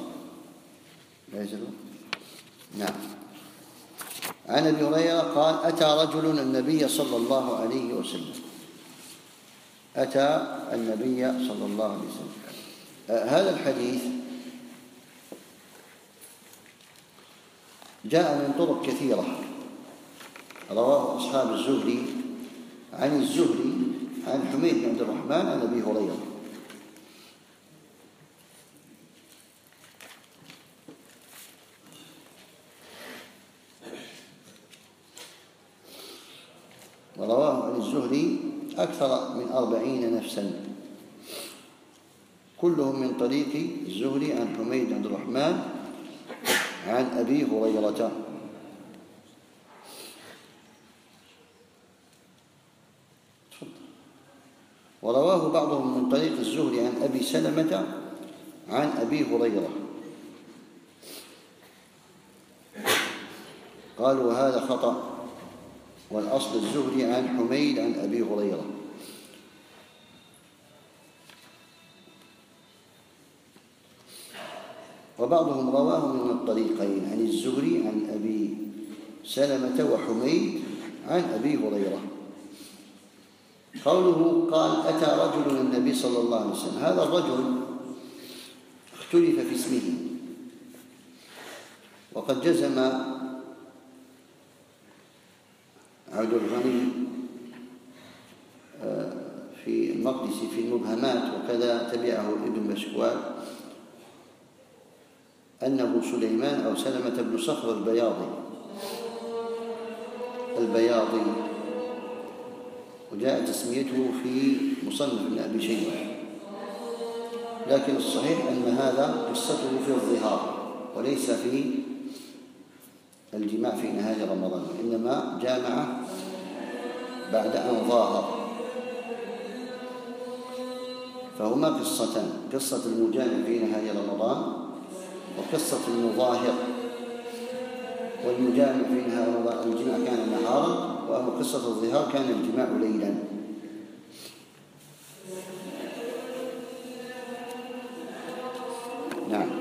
نعم. عن أبي هريرة قال: أتى رجل النبي صلى الله عليه وسلم أتى النبي صلى الله عليه وسلم آه هذا الحديث جاء من طرق كثيرة، رواه أصحاب الزهري عن الزهري عن حميد بن عبد الرحمن عن أبي هريرة. ورواه عن الزهري أكثر من أربعين نفسا، كلهم من طريق الزهري عن حميد بن عبد الرحمن عن أبي هريرة. ورواه بعضهم من طريق الزهري عن أبي سلمة عن أبي هريرة، قالوا وهذا خطأ، والأصل الزهري عن حميد عن أبي هريرة. وبعضهم رواه من الطريقين عن الزهري عن أبي سلمة وحميد عن أبي هريرة. قوله قال: أتى رجل النبي صلى الله عليه وسلم، هذا الرجل اختلف في اسمه، وقد جزم عبد الغني في المقدسي في المبهمات، وكذا تبعه ابن بشكوال أنه سليمان أو سلمة بن صخر البياضي البياضي وجاء تسميته في مصنف ابن أبي شيبة، لكن الصحيح أن هذا قصته في الظهار وليس في الجماع في نهاية رمضان، إنما جامع بعد أن ظاهر. فهما قصتان: قصة المجامع في نهاية رمضان وقصة المظاهر. والمجامع في نهاية رمضان الجماع كان نهارا، وأما قصة الظهار كان الجماع ليلا. نعم.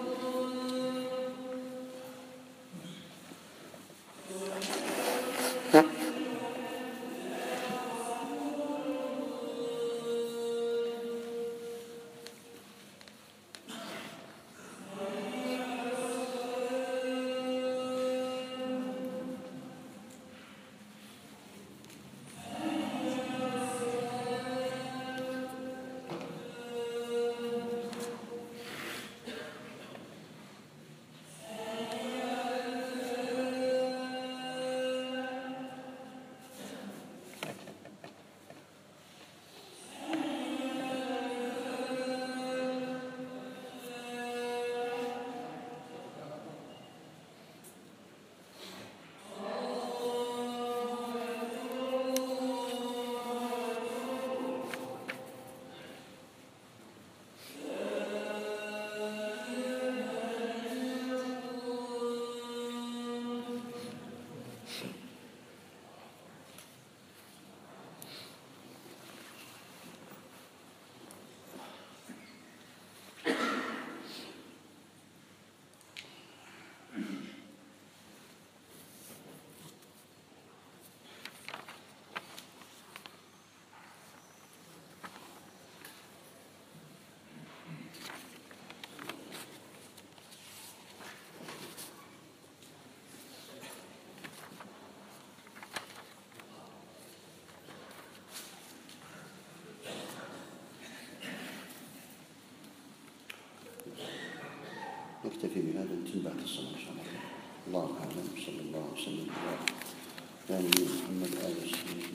نكتفي بهذا ننتهي بعد الصلاة إن شاء الله. الله أعلم. صلى الله وسلم على نبينا محمد وآله وصحبه.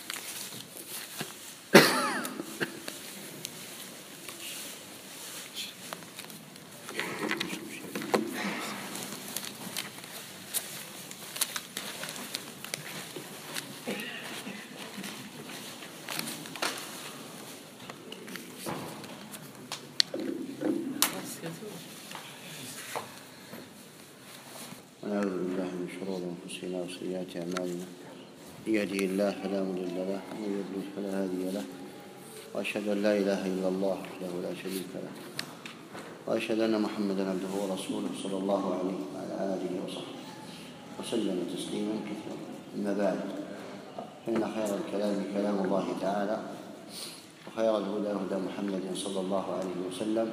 ونعوذ بالله من شرور أنفسنا وسيئات أعمالنا، من يهده الله فلا مضل له ومن يضلل فلا هادي له، وأشهد أن لا إله إلا الله وحده لا شريك له، وأشهد أن محمدا عبده ورسوله صلى الله عليه وعلى آله وصحبه وسلم تسليما كثيرا. أما بعد، فإن خير الكلام كلام الله تعالى، وخير الهدى هدى محمد صلى الله عليه وسلم،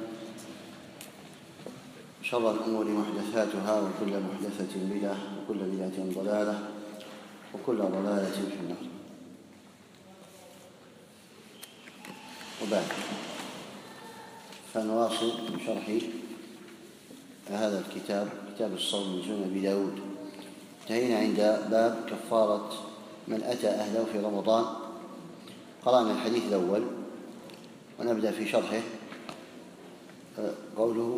شر الأمور محدثاتها، وكل محدثة بدعة، وكل بدعة ضلالة، وكل ضلالة في النار. وبعد، فنواصل من شرح هذا الكتاب، كتاب الصوم من سنن أبي داود. انتهينا عند باب كفارة من أتى أهله في رمضان. قرأنا الحديث الأول ونبدأ في شرحه. قوله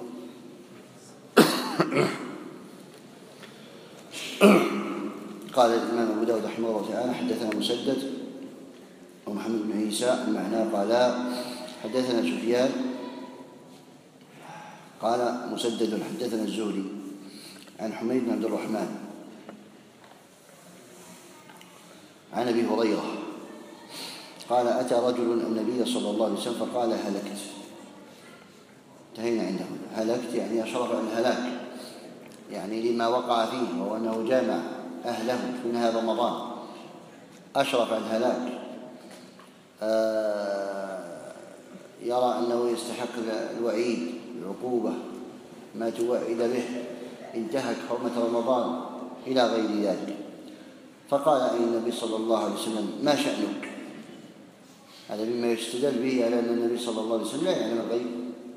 قال الإمام أبو داود رحمه الله تعالى: حدثنا مسدد ومحمد بن عيسى. المعنى قال حدثنا سفيان قال مسدد حدثنا الزهري عن حميد بن عبد الرحمن عن أبي هريرة قال: أتى رجل النبي صلى الله عليه وسلم فقال: هلكت. انتهينا عنده. هلكت يعني أشرف عن الهلاك، يعني لما وقع فيه، وهو أنه جامع أهله في نهاية رمضان، أشرف عن الهلاك. آه يرى أنه يستحق الوعيد، العقوبة، ما توعد به، انتهك حرمة رمضان إلى غير ذلك. فقال أي النبي صلى الله عليه وسلم ما شأنك؟ هذا مما يستدل به على أن النبي صلى الله عليه وسلم لا يعلم الغيب،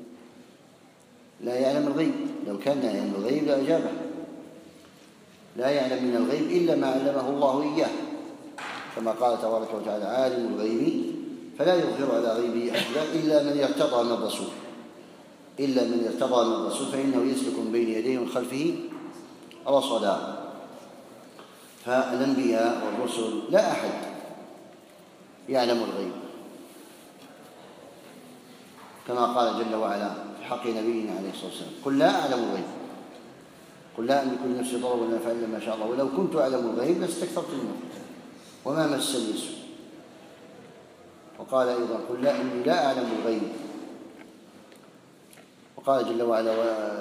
لا يعلم الغيب. لو كان يعلم الغيب لأجابه. لا يعلم من الغيب إلا ما علمه الله إياه، كما قال تبارك وتعالى عالم الغيب فلا يظهر على غيبه أحدا إلا من ارتضى من الرسول إلا من ارتضى من الرسول فإنه يسلك من بين يديه ومن خلفه رصدا. فالأنبياء والرسل لا أحد يعلم الغيب، كما قال جل وعلا في حق نبينا عليه الصلاة والسلام قل لا أعلم الغيب قل لا أملك لنفسي ضرا ولا نفعا إلا ما شاء الله ولو كنت أعلم الغيب لاستكثرت منه وما مسني السوء. وقال أيضا قل لا إني لا أعلم الغيب. وقال جل وعلا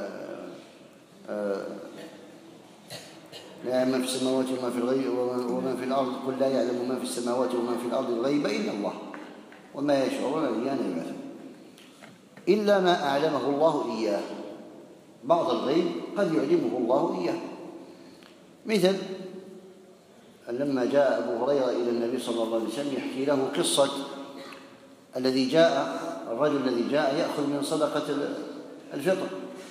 لا يعلم ما في السماوات وما في الغيب وما في الأرض قل لا يعلم ما في السماوات وما في الأرض الغيب إلا الله وما يشعرون أيان يبعثون إلا ما أعلمه الله إياه. بعض الغيب قد يعلمه الله إياه، مثل لما جاء أبو هريرة إلى النبي صلى الله عليه وسلم يحكي له قصة الذي جاء الرجل الذي جاء يأخذ من صدقة الفطر.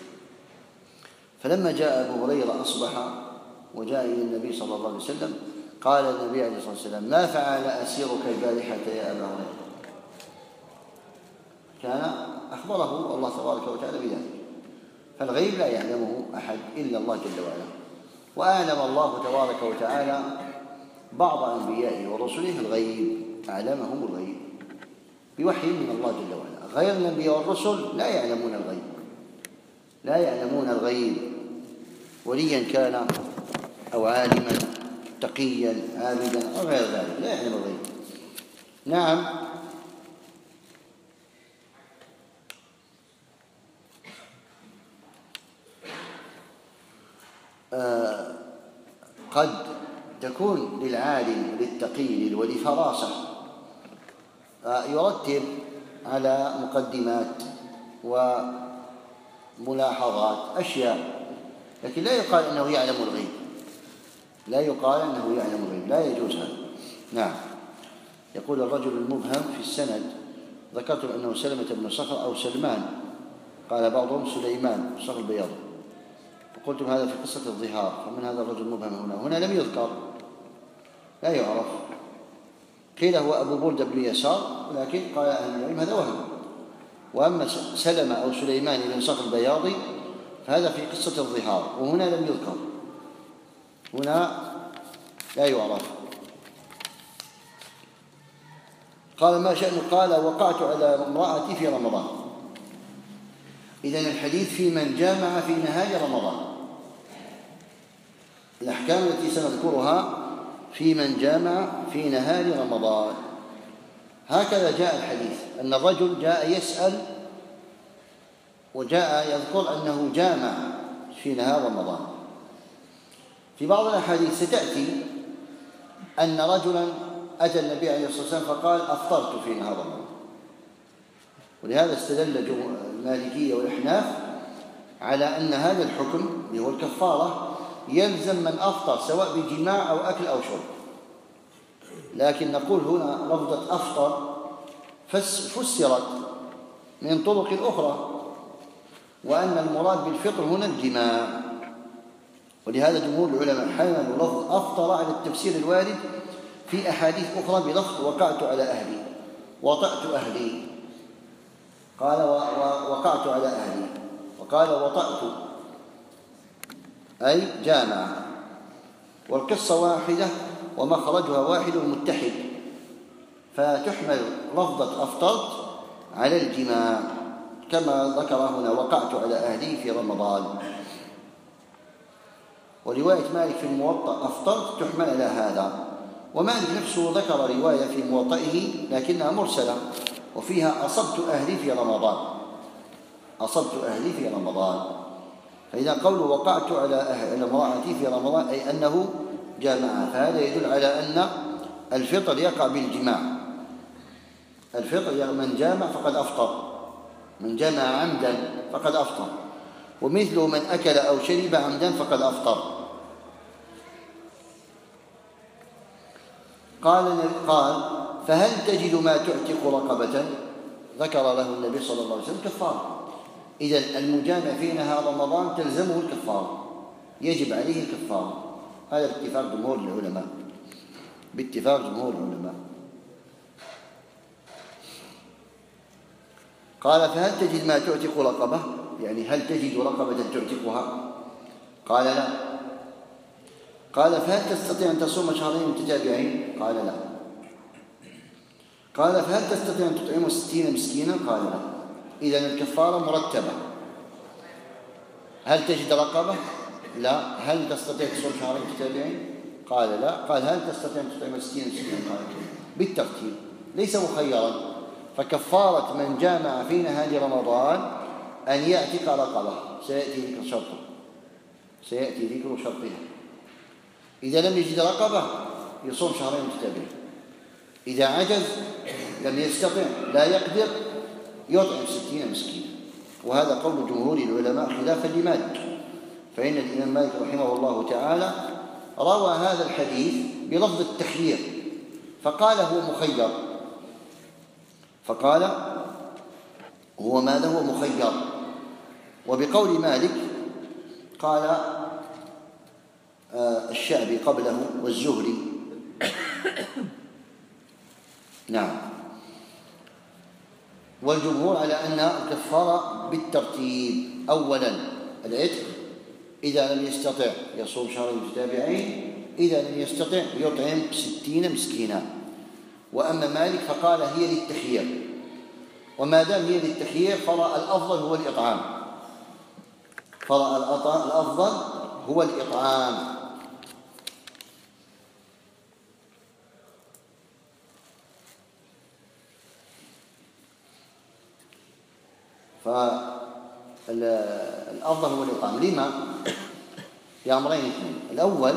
فلما جاء أبو هريرة أصبح وجاء إلى النبي صلى الله عليه وسلم قال النبي عليه الصلاة والسلام ما فعل أسيرك البارحة يا أبا هريرة؟ كان أخبره الله تبارك وتعالى بذلك. فالغيب لا يعلمه أحد إلا الله جل وعلا. وأعلم الله تبارك وتعالى بعض أنبيائه ورسله الغيب، أعلمهم الغيب بوحي من الله جل وعلا. غير الأنبياء والرسل لا يعلمون الغيب، لا يعلمون الغيب، وليا كان أو عالما تقيا عابدا أو غير ذلك، لا يعلم الغيب. نعم. آه قد تكون للعالم للتقي للولي فراسة آه يرتب على مقدمات وملاحظات أشياء، لكن لا يقال أنه يعلم الغيب، لا يقال أنه يعلم الغيب، لا يجوز هذا. نعم. يقول الرجل المبهم في السند ذكرت أنه سلمة بن صخر أو سلمان، قال بعضهم سليمان صخر البياض، وقلتم هذا في قصة الظهار، فمن هذا الرجل المبهم هنا؟ هنا لم يذكر، لا يعرف. قيل هو أبو بردة بن يسار، ولكن قال أهل العلم هذا وهم. وأما سلمة أو سليمان بن صخر البياضي فهذا في قصة الظهار، وهنا لم يذكر، هنا لا يعرف. قال ما شأنه؟ قال وقعت على امرأتي في رمضان. إذن الحديث في من جامع في نهاية رمضان. الأحكام التي سنذكرها في من جامع في نهار رمضان. هكذا جاء الحديث أن الرجل جاء يسأل وجاء يذكر أنه جامع في نهار رمضان. في بعض الأحاديث ستأتي أن رجلا أتى النبي عليه الصلاة والسلام فقال أفطرت في نهار رمضان، ولهذا استدل المالكية والأحناف على أن هذا الحكم اللي هو الكفارة يلزم من أفطر سواء بجماع أو أكل أو شرب. لكن نقول هنا لفظة أفطر فسرت من طرق أخرى، وأن المراد بالفطر هنا الجماع، ولهذا جمهور العلماء حملوا لفظ أفطر على التفسير الوارد في أحاديث أخرى بلفظ وقعت على أهلي، وطأت أهلي، قال وقعت على أهلي، وقال وطأت أي جامع، والقصة واحدة ومخرجها واحد متحد، فتحمل لفظة أفطرت على الجماع كما ذكر هنا وقعت على أهلي في رمضان. ورواية مالك في الموطأ أفطرت تحمل على هذا، ومالك نفسه ذكر رواية في موطئه لكنها مرسلة وفيها أصبت أهلي في رمضان، أصبت أهلي في رمضان. فإذا قوله وقعت على أهل امرأتي في رمضان أي أنه جامعها، فهذا يدل على أن الفطر يقع بالجماع. الفطر من جامع فقد أفطر، من جمع عمدا فقد أفطر، ومثله من أكل أو شرب عمدا فقد أفطر. قال قال فهل تجد ما تعتق رقبة؟ ذكر له النبي صلى الله عليه وسلم كفارة. إذن المجامع في نهار رمضان تلزمه الكفارة، يجب عليه الكفارة، هذا باتفاق جمهور العلماء، باتفاق جمهور العلماء. قال فهل تجد ما تعتق رقبة؟ يعني هل تجد رقبة تعتقها؟ قال لا. قال فهل تستطيع أن تصوم شهرين متتابعين؟ قال لا. قال فهل تستطيع أن تطعم ستين مسكينا؟ قال لا. إذن الكفارة مرتبة. هل تجد رقبة؟ لا. هل تستطيع تصوم شهرين متتابعين؟ قال لا. قال هل تستطيع أن تطعم ستين مسكينا؟ قال بالترتيب، ليس مخيرا. فكفارة من جامع في نهار رمضان أن يعتق رقبة، سيأتي ذكر شرطه، سيأتي ذكر شرطها. إذا لم يجد رقبة يصوم شهرين متتابعين، إذا عجز لم يستطع لا يقدر يطعم ستين مسكينا. وهذا قول جمهور العلماء خلافا لمالك، فإن الإمام مالك رحمه الله تعالى روى هذا الحديث بلفظ التخيير، فقال هو مخير، فقال هو ماذا هو مخير. وبقول مالك قال الشعبي قبله والزهري نعم. والجمهور على أن الكفارة بالترتيب، أولا العتق، إذا لم يستطع يصوم شهرين متتابعين، إذا لم يستطع يطعم ستين مسكينا. وأما مالك فقال هي للتخيير، وما دام هي للتخيير فرأى الأفضل هو الإطعام، فرأى الأفضل هو الإطعام. فالأفضل هو الإطعام. لما؟ لأمرين اثنين. الأول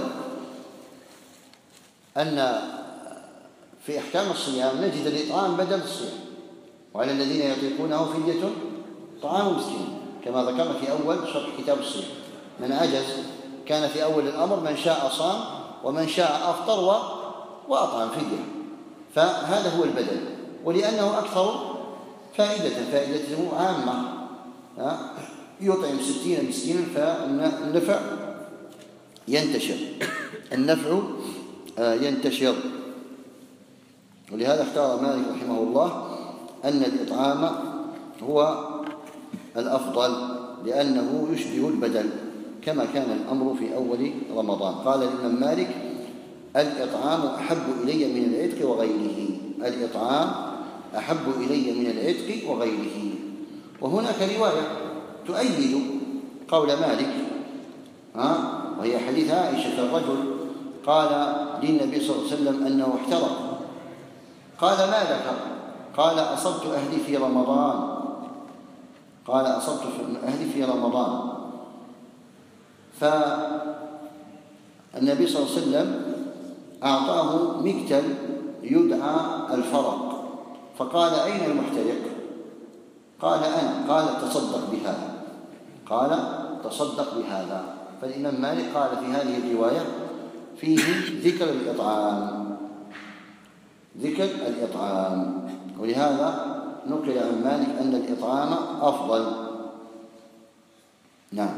أن في أحكام الصيام نجد الإطعام بدل الصيام، وعلى الذين يطيقونه فدية طعام مسكين، كما ذكرنا في أول شرح كتاب الصيام. من عجز كان في أول الأمر من شاء صام ومن شاء أفطر وأطعم فدية، فهذا هو البدل. ولأنه أكثر فائدة، فائدته عامة، يطعم ستين مسكينا فالنفع ينتشر، النفع ينتشر. ولهذا اختار مالك رحمه الله أن الإطعام هو الأفضل، لأنه يشبه البدل كما كان الأمر في أول رمضان. قال الإمام مالك الإطعام أحب إلي من العتق وغيره، الإطعام أحب إلي من العتق وغيره. وهناك رواية تؤيد قول مالك، ها وهي حديث عائشة الرجل قال للنبي صلى الله عليه وسلم أنه احترق، قال ما لك؟ قال أصبت أهلي في رمضان، قال أصبت أهلي في رمضان. فالنبي صلى الله عليه وسلم أعطاه مكتل يدعى الفرق، فقال أين المحترق؟ قال أنا. قال تصدق بهذا، قال تصدق بهذا. فالإمام مالك قال في هذه الرواية فيه ذكر الإطعام، ذكر الإطعام. ولهذا نقل عن مالك أن الإطعام أفضل. نعم.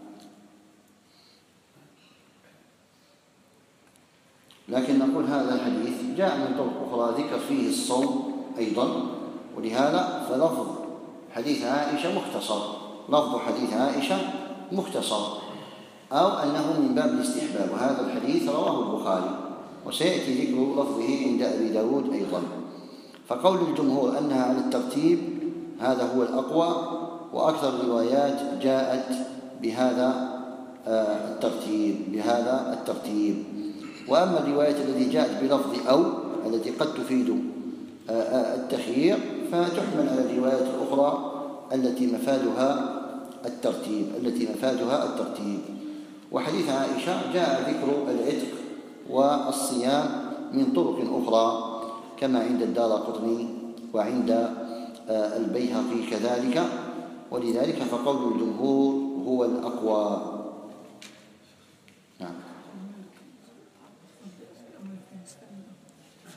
لكن نقول هذا الحديث جاء من طرق أخرى ذكر فيه الصوم أيضا، ولهذا فلفظ حديث عائشة مختصر، لفظ حديث عائشة مختصر، أو أنه من باب الاستحباب. وهذا الحديث رواه البخاري، وسيأتي ذكر لفظه عند أبي داود أيضا. فقول الجمهور أنها على الترتيب هذا هو الأقوى، وأكثر الروايات جاءت بهذا الترتيب بهذا الترتيب. وأما الروايات التي جاءت بلفظ أو التي قد تفيد التخيير فتحمل على الروايات الأخرى التي مفادها الترتيب التي مفادها الترتيب. وحديث عائشة جاء ذكر العتق والصيام من طرق أخرى كما عند الدارقطني وعند البيهقي كذلك، ولذلك فقول الجمهور هو الأقوى. نعم.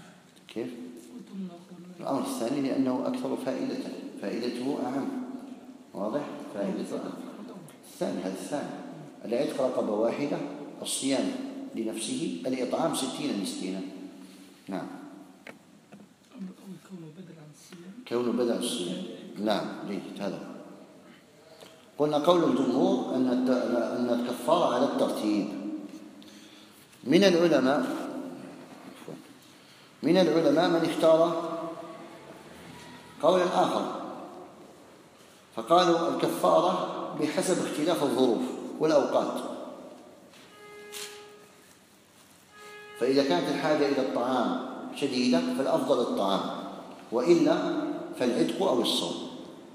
الثاني لأنه أكثر فائدة، فائدته أعم. واضح؟ فائدته الثاني، هذا الثاني. العتق رقبة واحدة، الصيام لنفسه، الإطعام ستين مسكينا. نعم. كونه بدل عن الصيام. كونه بدل عن الصيام. نعم، جيد. هذا قلنا قول الجمهور أن أن الكفارة على الترتيب. من العلماء من العلماء من اختار قولا آخر، فقالوا الكفارة بحسب اختلاف الظروف والأوقات. فإذا كانت الحاجة إلى الطعام شديدة فالأفضل الطعام، وإلا فالعتق أو الصوم.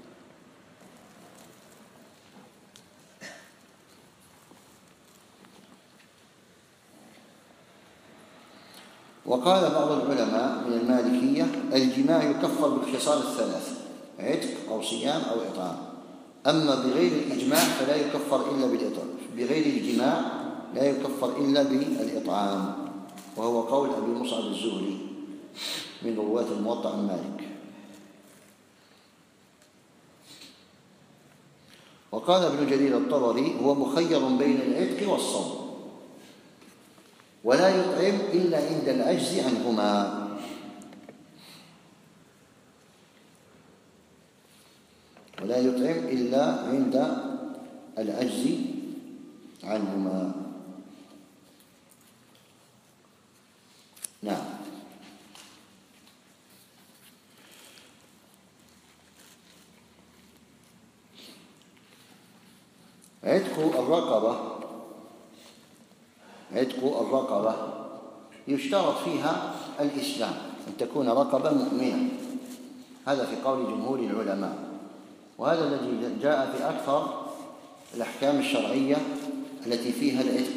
وقال بعض العلماء من المالكية الجماع يكفر بالخصال الثلاث، عتق أو صيام أو إطعام. أما بغير الإجماع فلا يكفر إلا بالإطعام، بغير الجماع لا يكفر إلا بالإطعام، وهو قول أبي مصعب الزهري من رواة الموطأ عن مالك. وقال ابن جرير الطبري هو مخير بين العتق والصوم، ولا يطعم إلا عند العجز عنهما. ولا يطعم إلا عند العجز عنهما. نعم. عتق الرقبة عتق الرقبة يشترط فيها الإسلام، أن تكون رقبة مؤمنة. هذا في قول جمهور العلماء، وهذا الذي جاء في أكثر الأحكام الشرعية التي فيها العتق.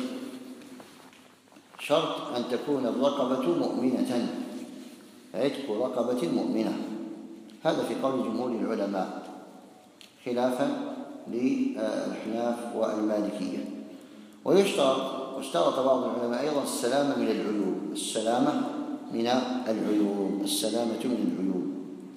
شرط أن تكون الرقبة مؤمنة، عتق رقبة مؤمنة. هذا في قول جمهور العلماء خلافا للأحناف والمالكية. ويشترط واشترط بعض العلماء أيضا السلامة من العيوب، السلامة من العيوب السلامة من العيوب.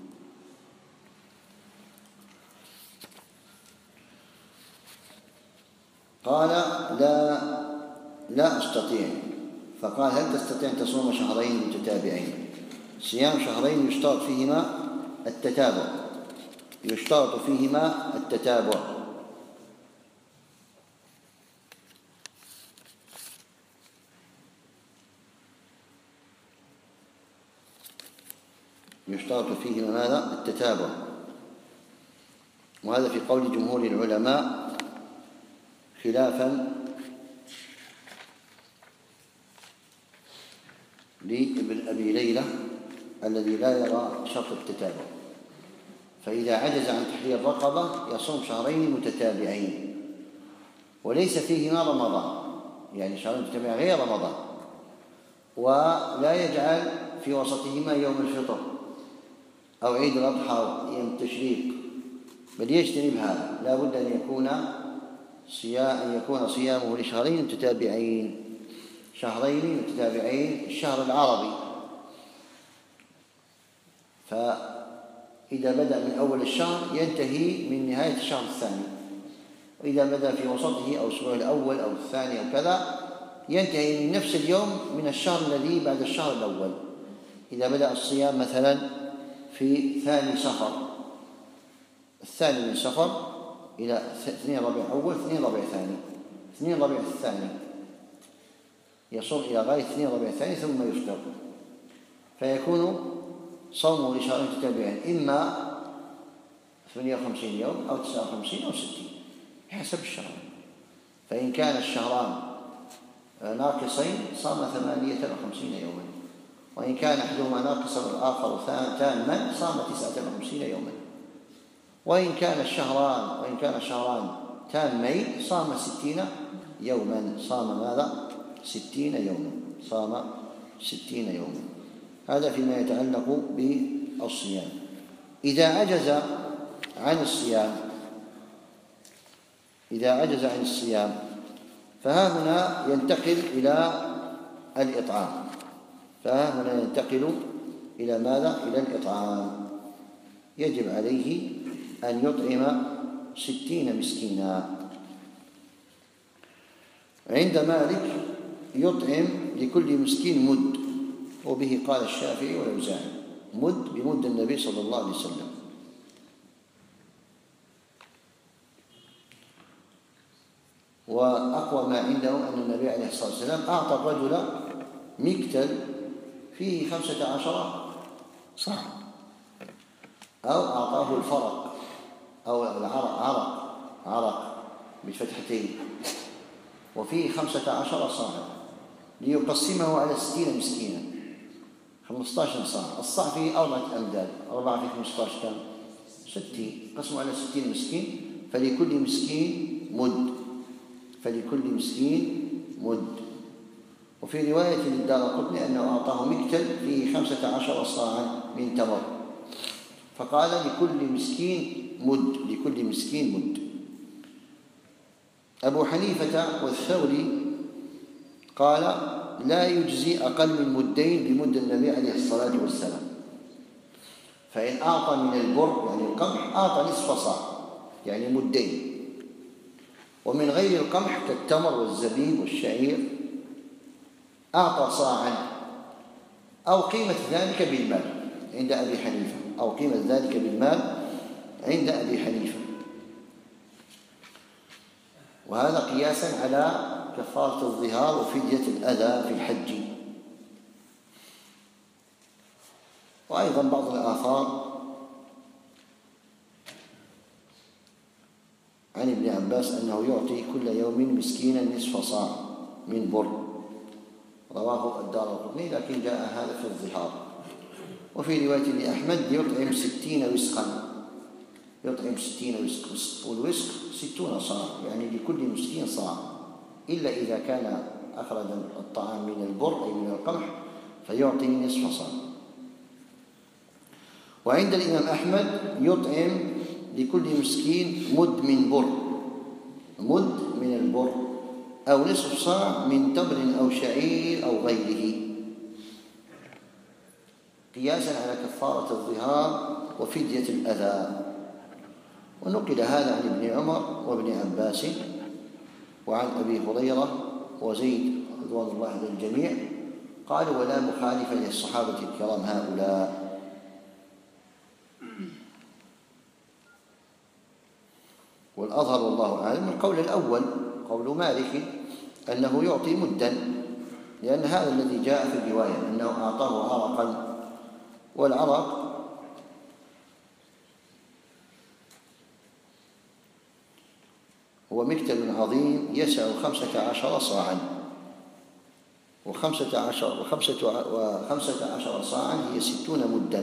قال لا لا أستطيع، فقال هل تستطيع أن تصوم شهرين متتابعين؟ صيام شهرين يشترط فيهما التتابع، يشترط فيهما التتابع. يشترط فيهما ماذا؟ التتابع. وهذا في قول جمهور العلماء خلافا لابن أبي ليلى الذي لا يرى شرط التتابع. فإذا عجز عن تحرير رقبة يصوم شهرين متتابعين وليس فيهما رمضان، يعني شهرين متتابعين غير رمضان، ولا يجعل في وسطهما يوم الفطر أو عيد الأضحى أو يوم التشريق، بل يجتنب هذا. لا بد أن يكون صيام أن يكون صيامه لشهرين متتابعين، شهرين متتابعين الشهر العربي. فإذا بدأ من أول الشهر ينتهي من نهاية الشهر الثاني، وإذا بدأ في وسطه أو الأسبوع الأول أو الثاني أو كذا ينتهي من نفس اليوم من الشهر الذي بعد الشهر الأول. إذا بدأ الصيام مثلا في ثاني صفر، الثاني من صفر إلى اثنين ربيع أول، اثنين ربيع ثاني، اثنين ربيع الثاني، يصوم إلى غاية اثنين ربيع الثاني ثم يفطر، فيكون صومه لشهرين متتابعين إما ثمانية وخمسين يوم أو تسعة وخمسين أو ستين حسب الشهر. فإن كان الشهران ناقصين صام ثمانية وخمسين يوما، وإن كان أحدهما ناقصا والآخر تاما صام تسعة وخمسين يوما، وإن كان الشهران وإن كان الشهران تامين صام ستين يوما. صام ماذا؟ ستين يوما، صام ستين يوما. هذا فيما يتعلق بالصيام. إذا عجز عن الصيام إذا عجز عن الصيام فها هنا ينتقل إلى الإطعام، فها هنا ينتقل إلى ماذا؟ إلى الإطعام. يجب عليه أن يطعم ستين مسكينا. عند مالك يطعم لكل مسكين مد، وبه قال الشافعي والأوزاعي، مد بمد النبي صلى الله عليه وسلم. وأقوى ما عندهم أن النبي عليه الصلاة والسلام أعطى الرجل مكتل فيه خمسة عشر صاع، أو أعطاه الفرق أو العرق عرق عرق بالفتحتين وفيه خمسة عشر صاعا ليقسمه على ستين مسكينا، خمسة عشر صاع. الصاع فيه أربعة أمداد، أربعة في خمسة عشر كم؟ ستين، قسمه على ستين مسكين، فلكل مسكين مد، فلكل مسكين مد. وفي رواية للدارقطني أنه أعطاه مكتل فيه خمسة عشر صاعا من تمر، فقال لكل مسكين مد، لكل مسكين مد. أبو حنيفة والثوري قال لا يجزي أقل من مدين بمد النبي عليه الصلاة والسلام، فإن أعطى من البر يعني القمح أعطى نصف صاع يعني مدين، ومن غير القمح كالتمر والزبيب والشعير أعطى صاعا أو قيمة ذلك بالمال عند أبي حنيفة، أو قيمة ذلك بالمال عند أبي حنيفة. وهذا قياسا على كفارة الظهار وفدية الأذى في الحج. وأيضا بعض الآثار عن ابن عباس أنه يعطي كل يوم مسكينا نصف صاع من بر، رواه الدارقطني، لكن جاء هذا في الظهار. وفي رواية لأحمد يطعم ستين وسقا، يطعم ستين وسق، والوسق ستون صاع يعني لكل مسكين صاع، إلا إذا كان أخرج الطعام من البر أي من القمح فيعطي نصف صاع. وعند الإمام أحمد يطعم لكل مسكين مد من بر، مد من البر أو نصف صاع من تمر أو شعير أو غيره، قياسا على كفارة الظهار وفدية الأذى. ونقل هذا عن ابن عمر وابن عباس وعن أبي هريرة وزيد رضوان الله على الجميع، قالوا ولا مخالف للصحابة الكرام هؤلاء. والأظهر والله أعلم القول الأول قول مالك أنه يعطي مدا، لأن هذا الذي جاء في الرواية أنه أعطاه عرقا، والعرق هو مكتل عظيم يسع خمسة عشر صاعا، وخمسة عشر وخمسة وخمسة عشر صاعا هي ستون مدا.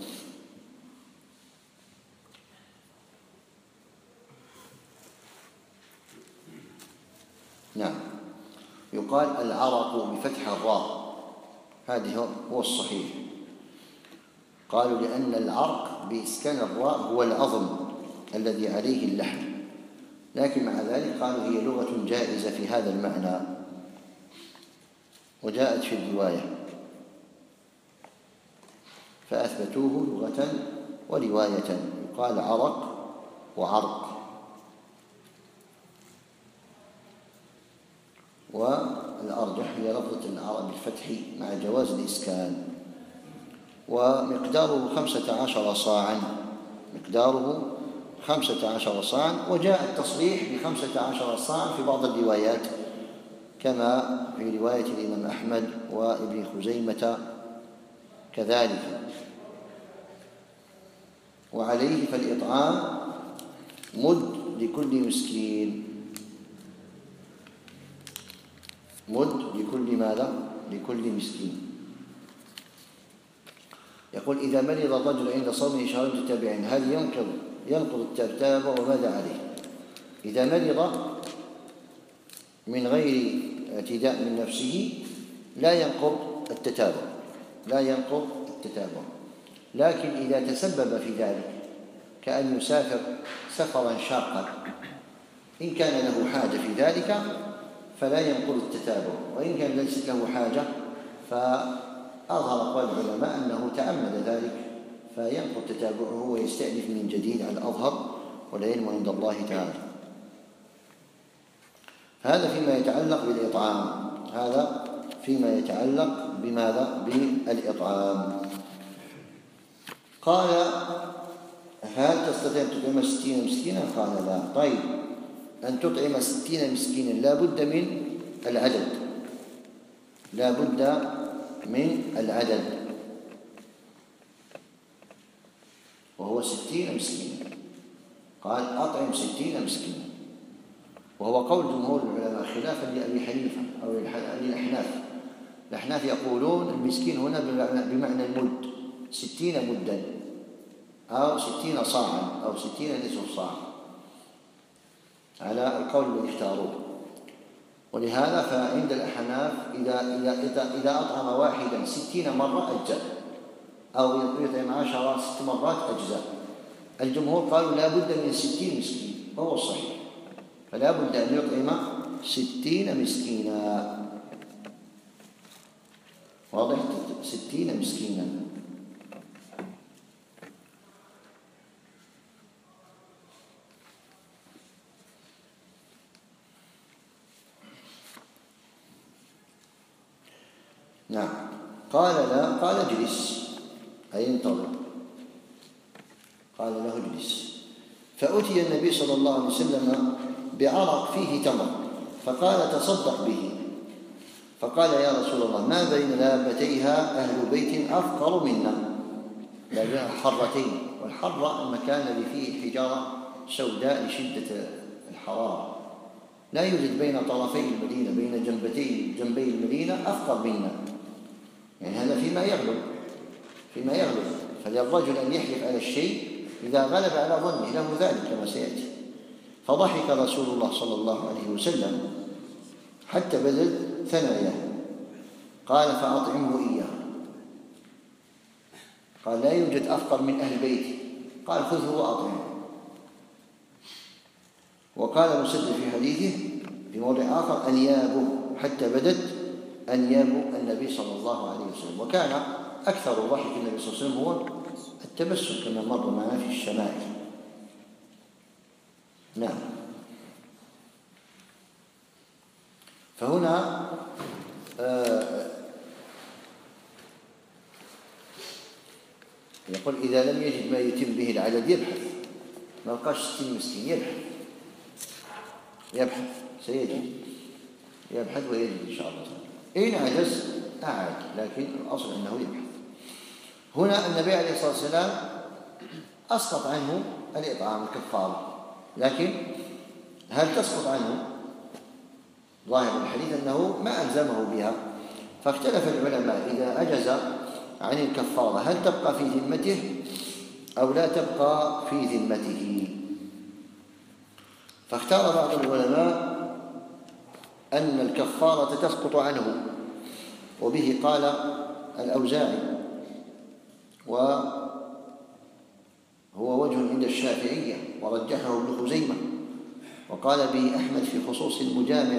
نعم، يقال العرق بفتح الراء، هذا هو الصحيح. قالوا لأن العرق بإسكان الراء هو العظم الذي عليه اللحم، لكن مع ذلك قالوا هي لغة جائزة في هذا المعنى، وجاءت في الرواية فأثبتوه لغة ورواية، يقال عرق وعرق. والأرجح هي لفظة العرق بالفتح مع جواز الإسكان. ومقداره خمسة عشر صاعا، مقداره خمسة عشر صاعا، وجاء التصريح بخمسة عشر صاعا في بعض الروايات كما في رواية الإمام أحمد وابن خزيمة كذلك. وعليه فالإطعام مد لكل مسكين، مد لكل ماذا؟ لكل مسكين. يقول إذا مرض الرجل عند صومه شهرين متتابعين هل ينقض ينقض التتابع وماذا عليه؟ إذا مرض من غير اعتداء من نفسه لا ينقض التتابع، لا ينقض التتابع، لكن إذا تسبب في ذلك كأن يسافر سفرا شاقا إن كان له حاجة في ذلك فلا ينقض التتابع، وإن كان ليست له حاجة فأظهر أقوال العلماء أنه تعمد ذلك فينقض تتابعه ويستأنف من جديد على الأظهر، والعلم عند الله تعالى. هذا فيما يتعلق بالإطعام، هذا فيما يتعلق بماذا؟ بالإطعام. قال: هل تستطيع أن تطعم ستين مسكينا؟ قال: لا. طيب، أن تطعم ستين مسكينا لا بد من العدد، لا بد من العدد، وهو ستين مسكينا. قال: أطعم ستين مسكينا، وهو قول جمهور العلماء خلافا لأبي حنيفة أو للأحناف. الأحناف يقولون المسكين هنا بمعنى المد، ستين مدا أو ستين صاعا أو ستين نصف صاع، على القول الذي اختاروه. ولهذا فعند الأحناف إذا إذا إذا أطعم واحدا ستين مرة أجزاء، أو يطعم عشرة ست مرات أجزاء. الجمهور قالوا لا بد من ستين مسكين، وهو الصحيح، فلا بد أن يطعم ستين مسكينا. واضح؟ ستين مسكينا. نعم. قال: لا. قال: اجلس، أي انتظر. قال له: اجلس. فأتي النبي صلى الله عليه وسلم بعرق فيه تمر، فقال: تصدق به. فقال: يا رسول الله، ما بين لابتيها أهل بيت أفقر منا، لا بين الحرتين، والحرة المكان الذي فيه حجارة سوداء لشدة الحرارة، لا يوجد بين طرفي المدينة، بين جنبتي جنبي المدينة أفقر منا، يعني هذا فيما يغلب فيما يغلب فللرجل أن يحلف على الشيء إذا غلب على ظنه، له ذلك كما سيأتي. فضحك رسول الله صلى الله عليه وسلم حتى بدت ثناياه. قال: فأطعمه إياه. قال: لا يوجد أفقر من أهل بيتي. قال: خذه وأطعمه. وقال مسدد في حديثه في موضع آخر: أنيابه، حتى بدت أنياب النبي صلى الله عليه وسلم. وكان أكثر ضحك النبي صلى الله عليه وسلم هو التبسم كما مر معنا في الشمائل. نعم. فهنا آه يقول: إذا لم يجد ما يتم به العدد يبحث، ما لقاش ستين مسكين يبحث يبحث سيجد، يبحث ويجد إن شاء الله. إن عجز أعاد، لكن الأصل أنه يبحث. هنا النبي عليه الصلاة والسلام أسقط عنه الإطعام الكفارة، لكن هل تسقط عنه؟ ظاهر الحديث أنه ما ألزمه بها، فاختلف العلماء إذا عجز عن الكفارة هل تبقى في ذمته أو لا تبقى في ذمته. فاختار بعض العلماء أن الكفارة تسقط عنه، وبه قال الأوزاعي، وهو وجه عند الشافعية، ورجحه ابن خزيمة، وقال به أحمد في خصوص المجامع،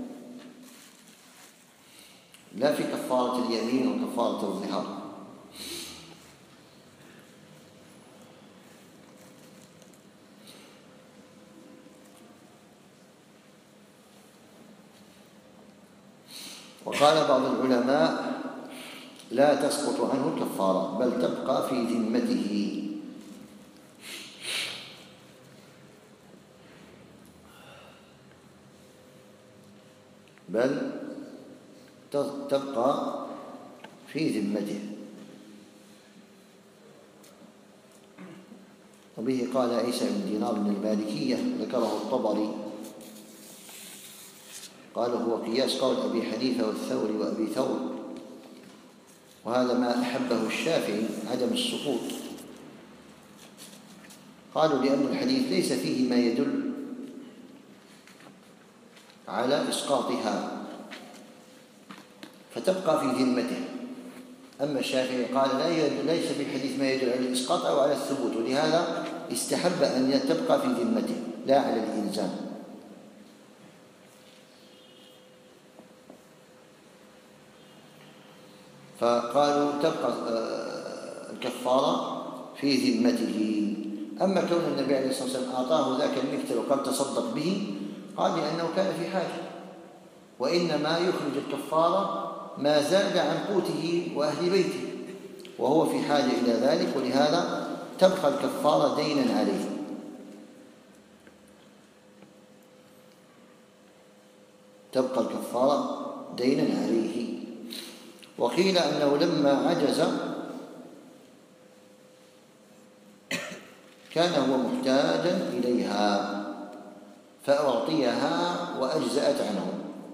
لا في كفارة اليمين وكفارة الظهار. وقال بعض العلماء لا تسقط عنه الكفارة، بل تبقى في ذمته. بل تبقى في ذمته. وبه قال عيسى بن دينار من المالكية، ذكره الطبري، قال هو قياس قول أبي حنيفة والثوري وأبي ثور، وهذا ما أحبه الشافعي عدم السقوط. قالوا لأن الحديث ليس فيه ما يدل على إسقاطها، فتبقى في ذمته. أما الشافعي قال لا ليس في الحديث ما يدل على الإسقاط أو على الثبوت، ولهذا استحب أن تبقى في ذمته لا على الإلزام. فقالوا تبقى الكفارة في ذمته. أما كون النبي عليه الصلاة والسلام أعطاه ذاك المكتل وقال تصدق به، قال لأنه كان في حاجة، وإنما يخرج الكفارة ما زاد عن قوته وأهل بيته، وهو في حاجة إلى ذلك، ولهذا تبقى الكفارة دينا عليه. تبقى الكفارة دينا عليه. وقيل أنه لما عجز كان هو محتاجا إليها فأعطيها وأجزأت عنه.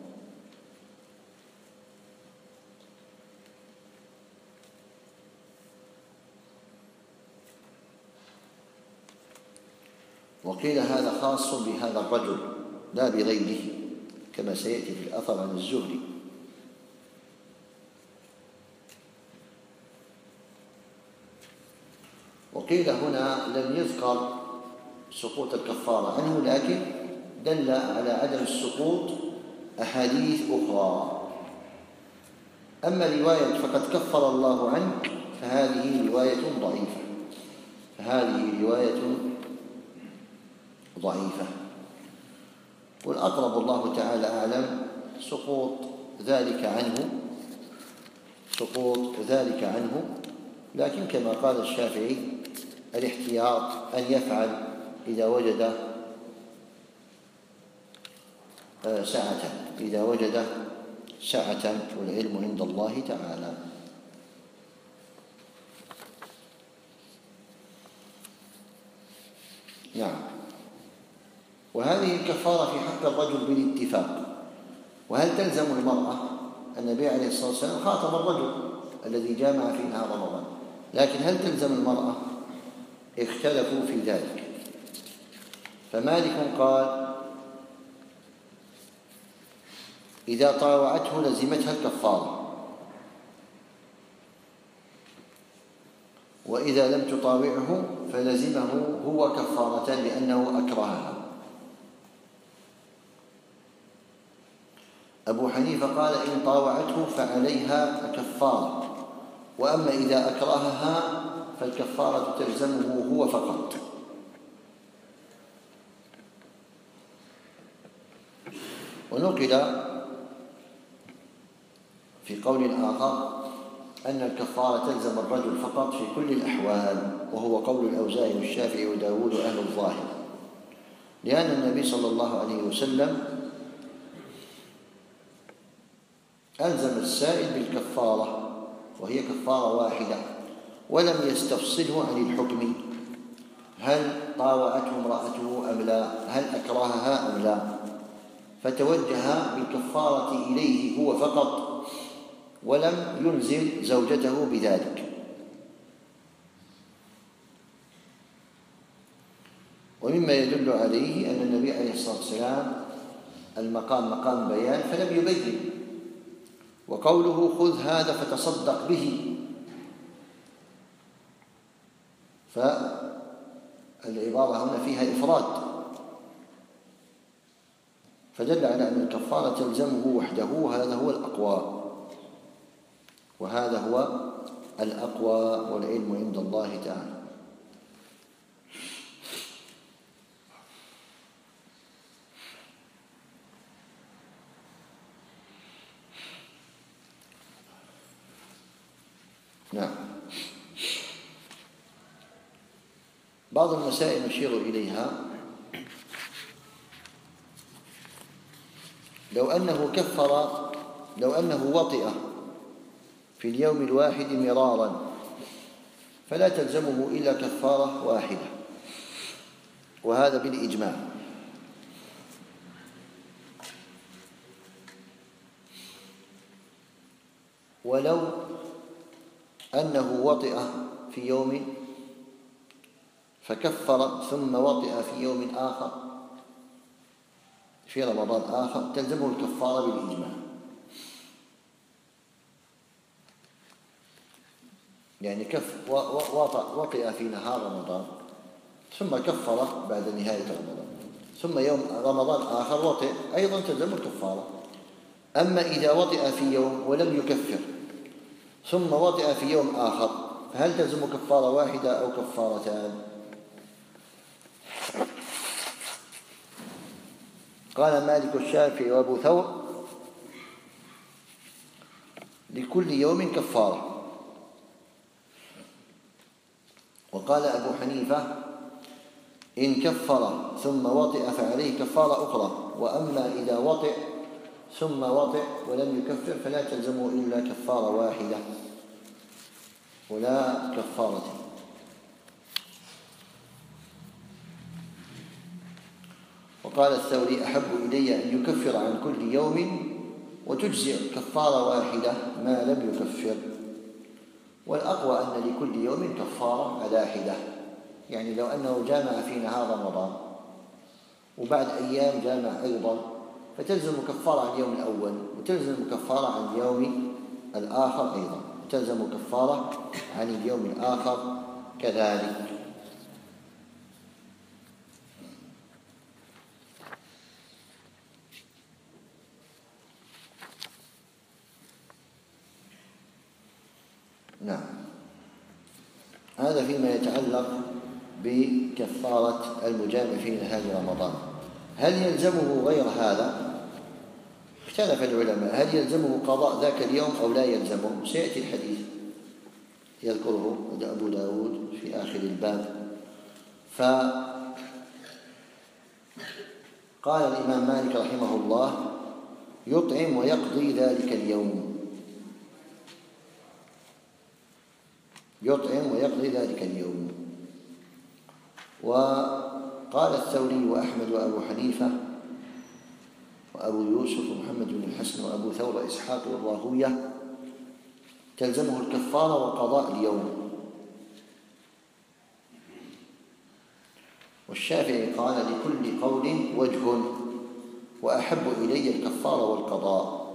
وقيل هذا خاص بهذا الرجل لا بغيره، كما سيأتي في الأثر عن الزهري. وقيل هنا لم يذكر سقوط الكفارة عنه، لكن دل على عدم السقوط أحاديث أخرى. أما رواية فقد كفر الله عنك فهذه رواية ضعيفة، فهذه رواية ضعيفة. والأقرب الله تعالى أعلم سقوط ذلك عنه، سقوط ذلك عنه، لكن كما قال الشافعي الاحتياط أن يفعل إذا وجد سعة، إذا وجد سعة، والعلم عند الله تعالى. نعم. وهذه الكفارة في حق الرجل بالاتفاق. وهل تلزم المرأة؟ النبي عليه الصلاة والسلام خاطب الرجل الذي جامع في نهار رمضان، لكن هل تلزم المرأة؟ اختلفوا في ذلك. فمالك قال إذا طاوعته لزمتها الكفارة، وإذا لم تطاوعه فلزمه هو كفارتان لأنه أكرهها. أبو حنيفة قال إن طاوعته فعليها كفارة، وأما إذا أكرهها فالكفارة تلزمه هو فقط. ونقل في قول آخر أن الكفارة تلزم الرجل فقط في كل الأحوال، وهو قول الأوزاعي والشافعي وداود وأهل الظاهر، لأن النبي صلى الله عليه وسلم ألزم السائل بالكفارة، وهي كفارة واحدة، ولم يستفصله عن الحكم، هل طاوعته امرأته أم لا، هل أكرهها أم لا، فتوجه بالكفارة إليه هو فقط، ولم يلزم زوجته بذلك. ومما يدل عليه أن النبي عليه الصلاة والسلام المقام مقام بيان فلم يبين، وقوله خذ هذا فتصدق به، فالعبارة هنا فيها إفراد، فدل على أن الكفارة تلزمه وحده، وهذا هو الأقوى، وهذا هو الأقوى، والعلم عند الله تعالى. نعم. بعض المسائل نشير إليها. لو أنه كفر، لو أنه وطئ في اليوم الواحد مرارا فلا تلزمه إلا كفارة واحدة، وهذا بالإجماع. ولو أنه وطئ في يوم فكفر ثم وطئ في يوم آخر في رمضان آخر تلزمه الكفارة بالإجماع، يعني كف وطئ في نهار رمضان ثم كفر بعد نهاية رمضان، ثم يوم رمضان آخر وطئ أيضا تلزم الكفارة. أما إذا وطئ في يوم ولم يكفر ثم وطئ في يوم آخر هل تلزم كفارة واحدة أو كفارتان؟ قال مالك والشافعي وأبو ثور لكل يوم كفارة. وقال أبو حنيفة إن كفر ثم وطئ فعليه كفارة أخرى، وأما إذا وطئ ثم وطئ ولم يكفر فلا تلزمه إلا كفارة واحدة ولا كفارة. وقال الثوري أحب إلي أن يكفر عن كل يوم وتجزئ كفارة واحدة ما لم يكفر، والأقوى أن لكل يوم كفارة على حدة، يعني لو أنه جامع في نهار رمضان وبعد أيام جامع أيضا فتلزم كفارة عن اليوم الأول وتلزم كفارة عن اليوم الآخر أيضا، وتلزم كفارة عن اليوم الآخر كذلك. نعم، هذا فيما يتعلق بكفارة المجامع في نهار رمضان. هل يلزمه غير هذا؟ اختلف العلماء، هل يلزمه قضاء ذاك اليوم أو لا يلزمه؟ سيأتي الحديث يذكره أبو داود في آخر الباب. فقال الإمام مالك رحمه الله يطعم ويقضي ذلك اليوم، يطعم ويقضي ذلك اليوم. وقال الثوري وأحمد وأبو حنيفة وأبو يوسف ومحمد بن الحسن وأبو ثور وإسحاق والراهوية تلزمه الكفارة وقضاء اليوم. والشافعي قال لكل قول وجه وأحب إلي الكفارة والقضاء.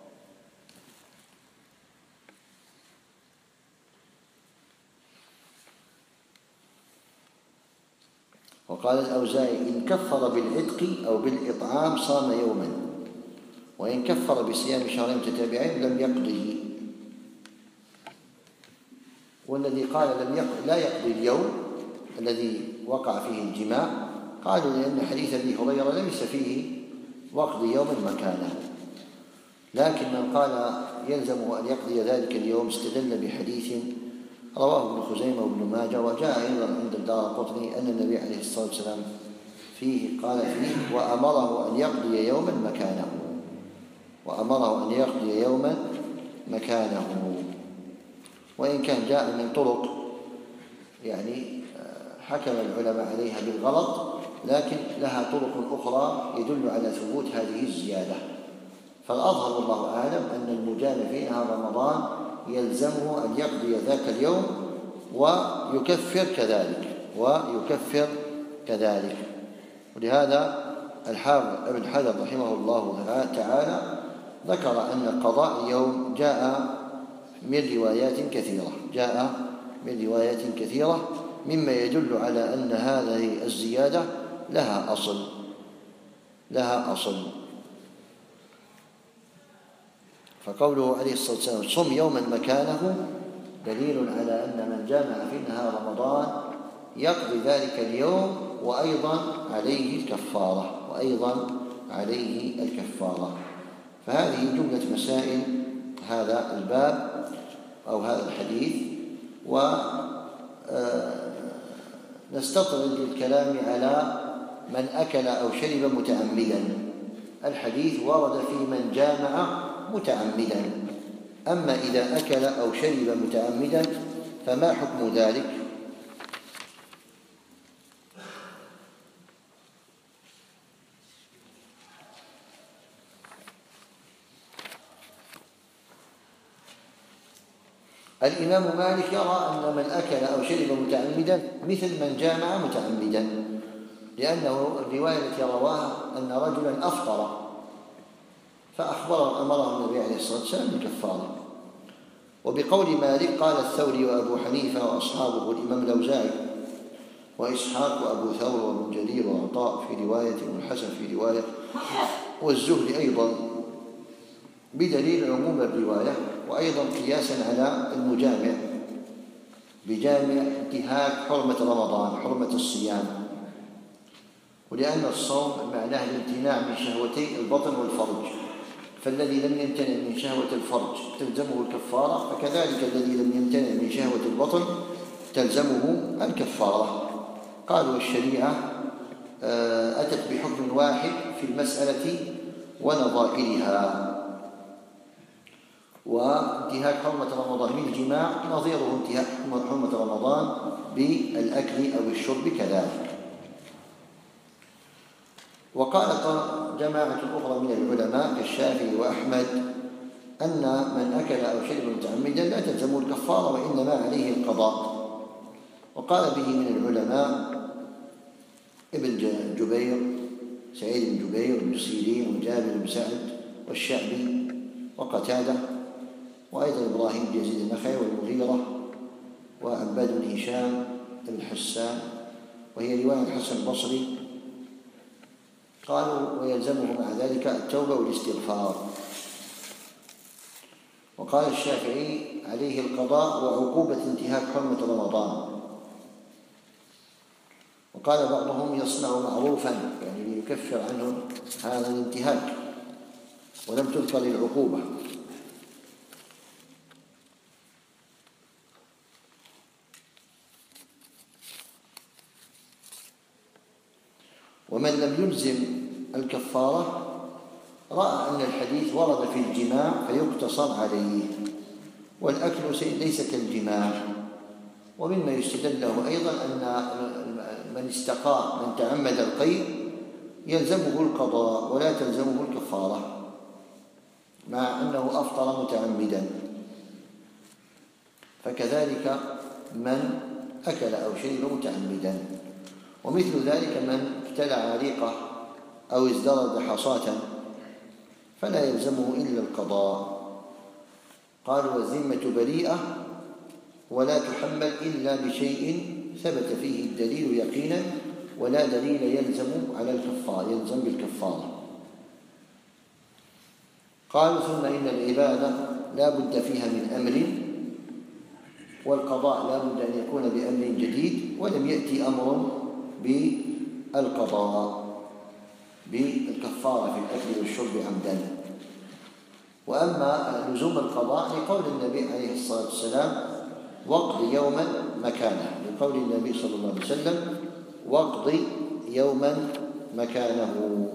وقال الأوزاعي إن كفر بالعتق أو بالإطعام صام يوما، وإن كفر بصيام شهرين متتابعين لم يقضه. والذي قال لم يقضي لا يقضي اليوم الذي وقع فيه الجماع قالوا لأن حديث أبي هريرة ليس فيه وقض يوم مكانه، لكن من قال يلزمه أن يقضي ذلك اليوم استدل بحديث رواه ابن خزيمة وابن ماجه وجاء أيضا عند الدارقطني أن النبي عليه الصلاة والسلام فيه قال فيه وأمره أن يقضي يوما مكانه، وأمره أن يقضي يوما مكانه. وإن كان جاء من طرق يعني حكم العلماء عليها بالغلط، لكن لها طرق أخرى يدل على ثبوت هذه الزيادة. فالأظهر والله أعلم أن المجامع في نهار رمضان يلزمه أن يقضي ذاك اليوم ويكفر كذلك ويكفر كذلك. ولهذا الحافظ ابن حجر رحمه الله تعالى ذكر أن قضاء اليوم جاء من روايات كثيرة جاء من روايات كثيرة مما يدل على أن هذه الزيادة لها أصل لها أصل فقوله عليه الصلاة والسلام صم يوما مكانه دليل على أن من جامع في نهار رمضان يقضي ذلك اليوم وأيضا عليه الكفارة وأيضا عليه الكفارة. فهذه جملة مسائل هذا الباب أو هذا الحديث. ونستطرد للكلام على من أكل أو شرب متعمدا. الحديث ورد في من جامع متعمدا، أما إذا أكل أو شرب متعمدا فما حكم ذلك؟ الإمام مالك يرى أن من أكل أو شرب متعمدا مثل من جامع متعمدا، لأنه الرواية التي رواها أن رجلا أفطر فأخبره أمره النبي عليه الصلاة والسلام بالكفارة. وبقول مالك قال الثوري وأبو حنيفة وأصحابه والإمام الأوزاعي وإسحاق وأبو ثور وابن جرير وعطاء في رواية وابن الحسن في رواية والزهري أيضا بدليل عموم الرواية وأيضا قياسا على المجامع. بجامع انتهاك حرمة رمضان، حرمة الصيام، ولأن الصوم معناه الامتناع من شهوتي البطن والفرج، فالذي لم يمتنع من شهوة الفرج تلزمه الكفارة، فكذلك الذي لم يمتنع من شهوة البطن تلزمه الكفارة. قالوا الشريعة أتت بحكم واحد في المسألة ونظائرها، وانتهاك حرمة رمضان بالجماع نظيره انتهاك حرمة رمضان بالأكل أو الشرب كذلك. وقال جماعة أخرى من العلماء كالشافعي وأحمد أن من أكل أو شرب متعمدا لا تلزمه الكفارة وإنما عليه القضاء. وقال به من العلماء ابن جبير، سعيد بن جبير بن سيرين وجابر بن سعد والشعبي وقتادة، وأيضا إبراهيم بن يزيد النخعي والمغيرة وعباد بن هشام بن حسان، وهي رواية الحسن البصري. قالوا ويلزمه مع ذلك التوبة والاستغفار. وقال الشافعي عليه القضاء وعقوبة انتهاك حرمة رمضان. وقال بعضهم يصنع معروفا، يعني ليكفر عنه هذا الانتهاك، ولم تذكر العقوبة. ومن لم يلزم الكفارة رأى أن الحديث ورد في الجماع فيقتصر عليه، والأكل ليس كالجماع. ومما يستدل له أيضا أن من استقى من تعمد القيء يلزمه القضاء ولا تلزمه الكفارة، مع أنه أفطر متعمدا. فكذلك من أكل أو شرب متعمدا. ومثل ذلك من ابتلع ريقه أو ازدرد حصاة فلا يلزمه إلا القضاء. قالوا والذمة بريئة ولا تحمل إلا بشيء ثبت فيه الدليل يقينا، ولا دليل يلزم على الكفارة يلزم بالكفارة. قالوا ثم إن العبادة لا بد فيها من أمر، والقضاء لا بد أن يكون بأمر جديد، ولم يأتي أمر بالقضاء بالكفارة في الأكل والشرب عمدا. وأما لزوم القضاء لقول النبي عليه الصلاة والسلام واقض يوما مكانه، لقول النبي صلى الله عليه وسلم واقض يوما مكانه.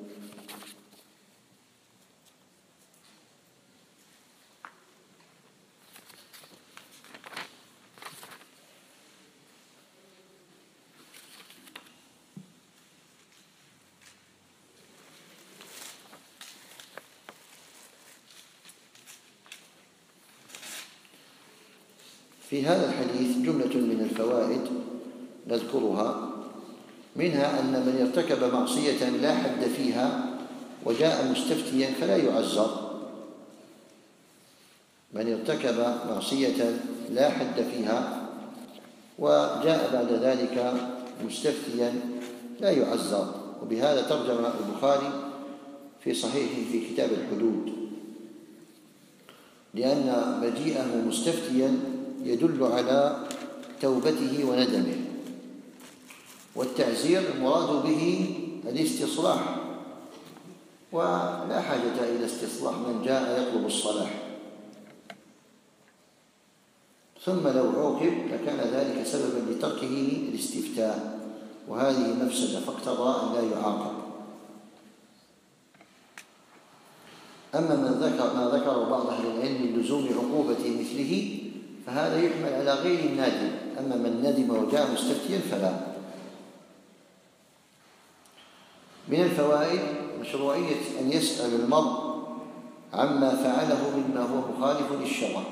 في هذا الحديث جملة من الفوائد نذكرها، منها أن من ارتكب معصية لا حد فيها وجاء مستفتيا فلا يعزر. من ارتكب معصية لا حد فيها وجاء بعد ذلك مستفتيا لا يعزر. وبهذا ترجم البخاري في صحيحه في كتاب الحدود، لأن مجيئه مستفتيا يدل على توبته وندمه. والتعزير المراد به الاستصلاح، ولا حاجة إلى استصلاح من جاء يطلب الصلاح. ثم لو عوقب لكان ذلك سببا لتركه الاستفتاء، وهذه مفسدة فاقتضى أن لا يعاقب. أما من ذكر ما ذكر بعض أهل العلم من لزوم عقوبة مثله فهذا يحمل على غير النادم، أما من ندم وجاء مستفتيا فلا. من الفوائد مشروعية أن يسأل المرء عما فعله مما هو مخالف للشرع،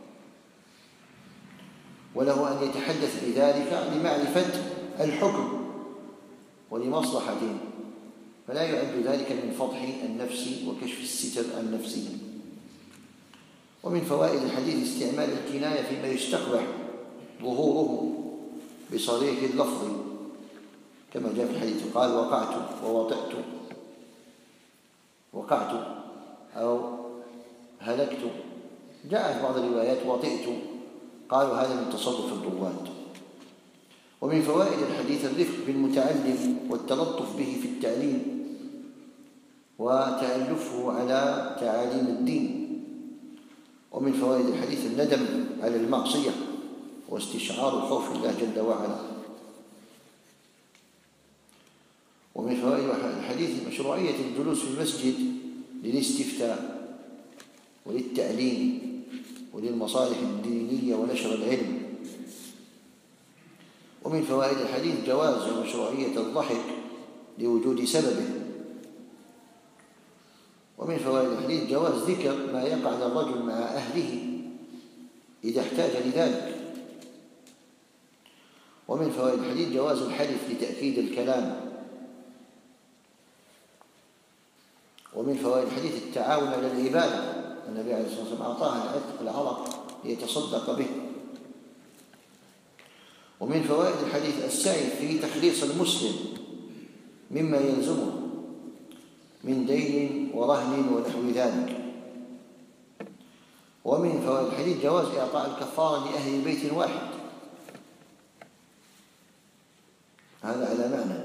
وله أن يتحدث بذلك لمعرفة الحكم ولمصلحته، فلا يعد ذلك من فضح النفس وكشف الستر النفسي. ومن فوائد الحديث استعمال الكناية فيما يستقبح ظهوره بصريح اللفظ، كما جاء في الحديث قال وقعت ووطئت، وقعت أو هلكت. جاء في بعض الروايات وطئت قالوا هذا من تصرف الرواد. ومن فوائد الحديث الرفق بالمتعلم والتلطف به في التعليم وتألفه على تعاليم الدين. ومن فوائد الحديث الندم على المعصية واستشعار خوف الله جل وعلا. ومن فوائد الحديث مشروعية الجلوس في المسجد للاستفتاء وللتعليم وللمصالح الدينية ونشر العلم. ومن فوائد الحديث جواز ومشروعية الضحك لوجود سببه. ومن فوائد الحديث جواز ذكر ما يقع للرجل مع أهله إذا احتاج لذلك. ومن فوائد الحديث جواز الحلف لتأكيد الكلام. ومن فوائد الحديث التعاون على العبادة، النبي عليه الصلاة والسلام أعطاها العرق ليتصدق به. ومن فوائد الحديث السعي في تخليص المسلم مما يلزمه من دين ورهن ونحو ذلك. ومن فوائد الحديث جواز إعطاء الكفارة لأهل بيت واحد، هذا على معنى،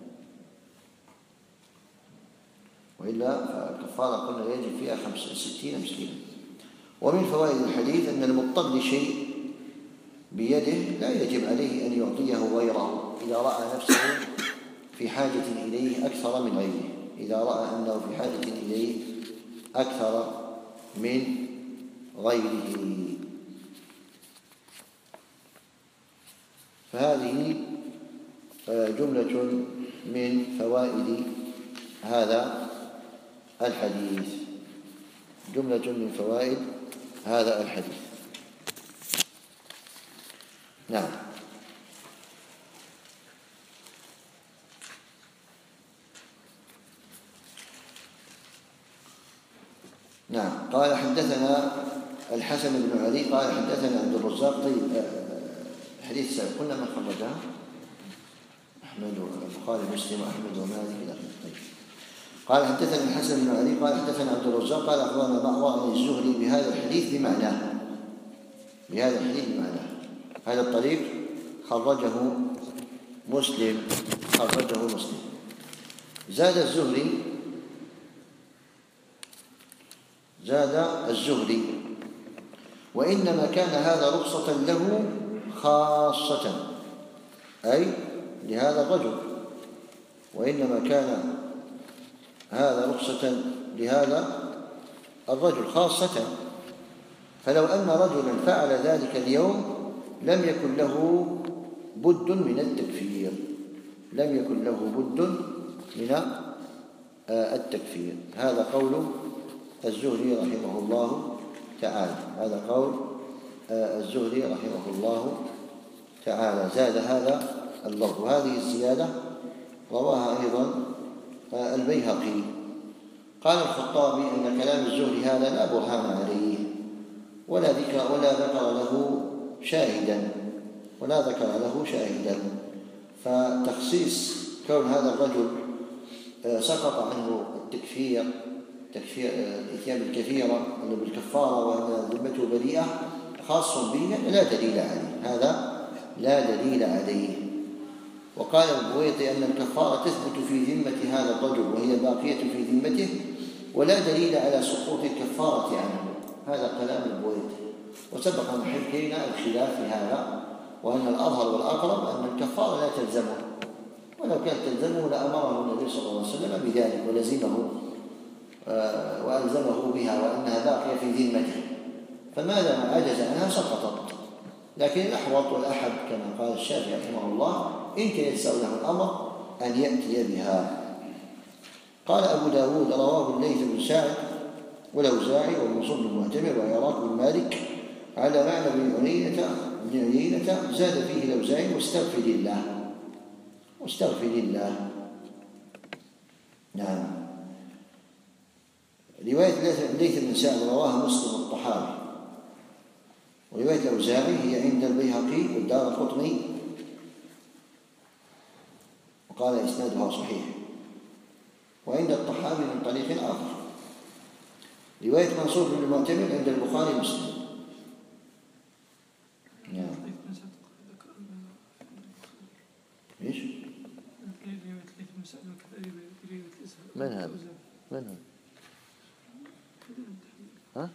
وإلا فالكفارة قلنا يجب فيها خمسة وستين مسكينا. ومن فوائد الحديث أن المضطر لشيء بيده لا يجب عليه أن يعطيه غيره إذا رأى نفسه في حاجة إليه أكثر من غيره، إذا رأى أنه في حاجة إليه أكثر من غيره. فهذه جملة من فوائد هذا الحديث، جملة من فوائد هذا الحديث. نعم. نعم. قال حدثنا الحسن بن علي قال حدثنا عبد الرزاق. طيب حديث سابق قلنا من خرجها؟ أحمد والبخاري ومسلم وأحمد ومالك إلى آخره. طيب. قال حدثنا الحسن بن علي قال حدثنا عبد الرزاق قال أخبرنا معمر عن الزهري بهذا الحديث بمعناه، بهذا الحديث بمعناه. هذا الطريق خرجه مسلم، خرجه مسلم. زاد الزهري زاد الزهري وإنما كان هذا رخصة له خاصة، أي لهذا الرجل، وإنما كان هذا رخصة لهذا الرجل خاصة. فلو أن رجلا فعل ذلك اليوم لم يكن له بد من التكفير، لم يكن له بد من التكفير. هذا قول الزهري رحمه الله تعالى، هذا قول الزهري رحمه الله تعالى. زاد هذا اللفظ، وهذه الزيادة رواها أيضا البيهقي. قال الخطابي أن كلام الزهري هذا لا برهان عليه ولا ذكر ولا ذكر له شاهدا ولا ذكر له شاهدا فتخصيص كون هذا الرجل سقط عنه التكفير، تكفير الإتيان بالكفيرة أو بالكفارة وأن ذمته بريئة خاص به، لا دليل عليه، هذا لا دليل عليه. وقال البويطي أن الكفارة تثبت في ذمة هذا الرجل وهي باقية في ذمته ولا دليل على سقوط الكفارة عنه، هذا كلام البويطي. وسبق أن حكينا الخلاف في هذا، وأن الأظهر والأقرب أن الكفارة لا تلزمه، ولو كانت تلزمه لأمره النبي صلى الله عليه وسلم بذلك ولزمه وألزمه بها وأنها باقية في ذمته، فماذا ما عجز عنها سقطت. لكن الأحوط والأحب كما قال الشافعي رحمه الله إن تيسر له الأمر أن يأتي بها. قال أبو داود رواه الليث بن سعد والأوزاعي والمنصور بن المعتمر وعراق بن مالك على معنى بن عيينة بن عيينة زاد فيه الأوزاعي واستغفر لله، واستغفر لله. نعم. رواية الليث بن سعد رواها مسلم الطحاوي، ورواية الأوزاعي هي عند البيهقي والدارقطني وقال إسنادها صحيح، وعند الطحاوي من طريق آخر. رواية منصور بن المعتمر عند البخاري ومسلم. من هذا؟ من هذا؟ ها؟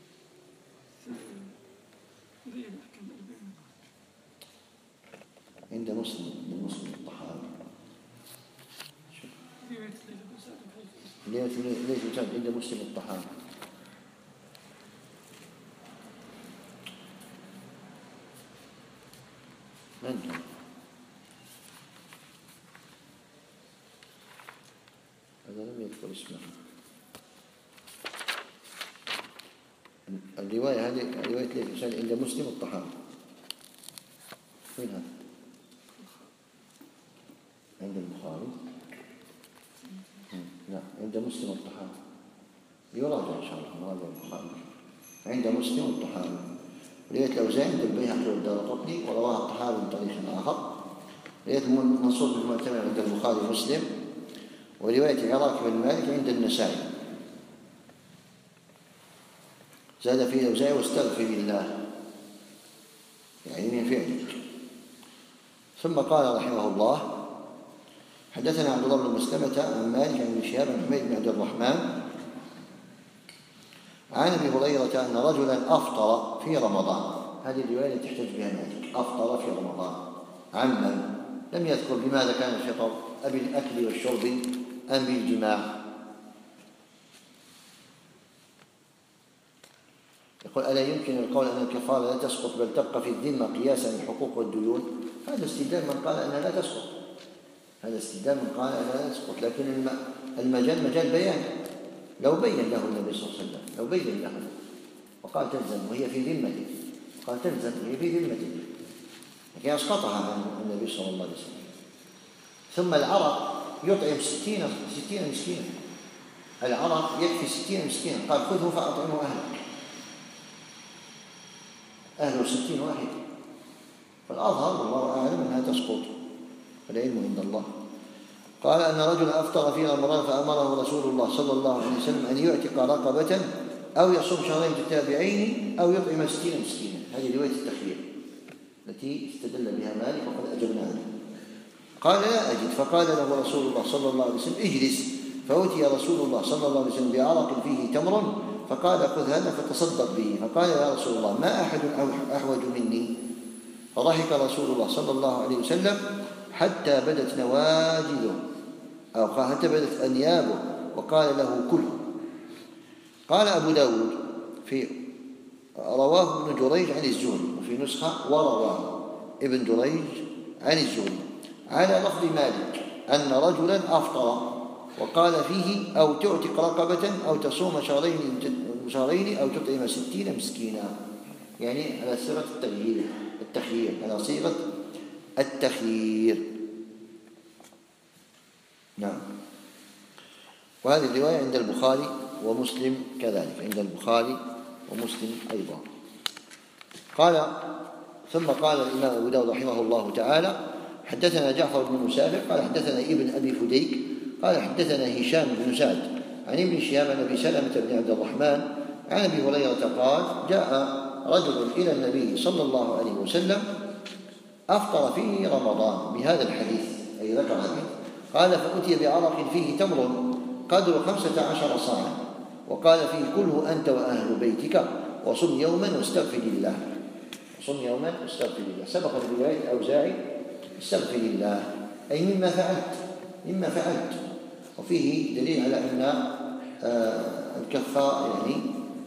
عند مسلم من مسلم الطحاوي. ليش ليش عند مسلم الطحاوي؟ من هذا؟ هذا لم يذكر اسمه. الرواية هذه رواية ليش عند مسلم الطحاوي. وين هذا؟ عند البخاري؟ لا، عند مسلم الطحاوي. يراجع إن شاء الله مراجع البخاري. عند مسلم الطحاوي. رواية الأوزاعي عند البيهقي والدارقطني ورواها الطحاوي من طريق آخر. رواية منصور بن المعتمر عند البخاري ومسلم. ورواية عراك بن مالك عند النسائي. زاد فيه الأوزاعي واستغفر الله، يعني من فعلك. ثم قال رحمه الله: حدثنا عبد الله بن مسلمة عن مالك عن ابن شهاب عن حميد بن عبد الرحمن عن ابي هريرة أن رجلا أفطر في رمضان. هذه الرواية التي تحتج بها مالك، أفطر في رمضان. عمن لم يذكر بماذا كان الفطر، أبي الأكل والشرب أم بالجماع. يقول: ألا يمكن القول أن الكفارة لا تسقط بل تبقى في الذمة قياسا للحقوق والديون؟ هذا استدلال من قال أنها لا تسقط، هذا استدلال من قال أنها لا تسقط، لكن المجال مجال بيان. لو بين له النبي صلى الله عليه وسلم، لو بين له وقال تلزم وهي في ذمته، قال تلزم وهي في ذمته، لكن أسقطها عن النبي صلى الله عليه وسلم. ثم العرق يطعم ستين ستين مسكينا، العرق يكفي ستين مسكينا، قال خذه فأطعمه أهلك، أهله ستين واحد. فالأظهر والله أعلم أنها تسقط، العلم عند الله. قال أن رجل أفطر في رمضان فأمره رسول الله صلى الله عليه وسلم أن يعتق رقبة أو يصوم شهرين متتابعين أو يطعم ستين مسكينا. هذه رواية التخيير التي استدل بها مالك وقد أجبنا عنه. قال: لا أجد. فقال له رسول الله صلى الله عليه وسلم: اجلس. فأتي رسول الله صلى الله عليه وسلم بعرق فيه تمر فقال: خذ هذا فتصدق به. فقال: يا رسول الله ما أحد أحوج مني. فضحك رسول الله صلى الله عليه وسلم حتى بدت نواجذه أو حتى بدت أنيابه وقال له: كل. قال أبو داود في رواه ابن جريج عن الزهري، وفي نسخة ورواه ابن جريج عن الزهري على لفظ مالك أن رجلا أفطر وقال فيه: أو تعتق رقبة أو تصوم شهرين شهرين أو تطعم ستين مسكينا، يعني على صيغة التغيير التخيير على صيغة التخيير. نعم. وهذه الرواية عند البخاري ومسلم كذلك، عند البخاري ومسلم أيضا. قال: ثم قال الإمام أبو داود رحمه الله تعالى: حدثنا جعفر بن مسافر قال حدثنا ابن أبي فديك قال حدثنا هشام بن سعد عن ابن شهاب عن أبي سلمة بن عبد الرحمن عن أبي هريرة قال: جاء رجل إلى النبي صلى الله عليه وسلم أفطر فيه رمضان بهذا الحديث، أي ذكر الحديث. قال: فأتي بعرق فيه تمر قدر خمسة عشر صاعا وقال فيه: كله أنت وأهل بيتك وصم يوما واستغفر الله. وصم يوما واستغفر الله. سبق الرواية الأوزاعي: استغفر الله، أي مما فعلت مما فعلت وفيه دليل على أن الكفار يعني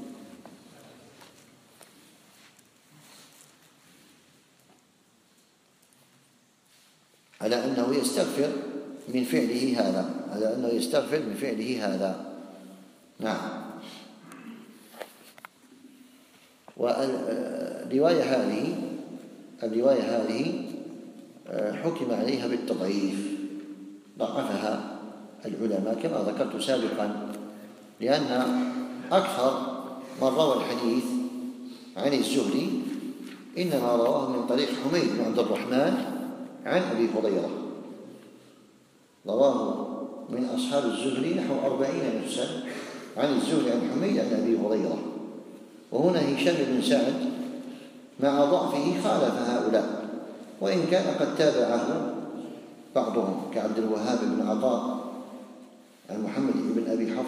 على أنه يستغفر من فعله هذا، على أنه يستغفر من فعله هذا. نعم. والرواية هذه الرواية هذه حكم عليها بالتضعيف، ضعفها العلماء كما ذكرت سابقا، لأن أكثر من روى الحديث عن الزهري إنما رواه من طريق حميد بن عبد الرحمن عن أبي هريرة، رواه من أصحاب الزهري نحو أربعين نفسا عن الزهري عن حميد عن أبي هريرة. وهنا هشام بن سعد مع ضعفه خالف هؤلاء، وإن كان قد تابعه بعضهم كعبد الوهاب بن عطاء عن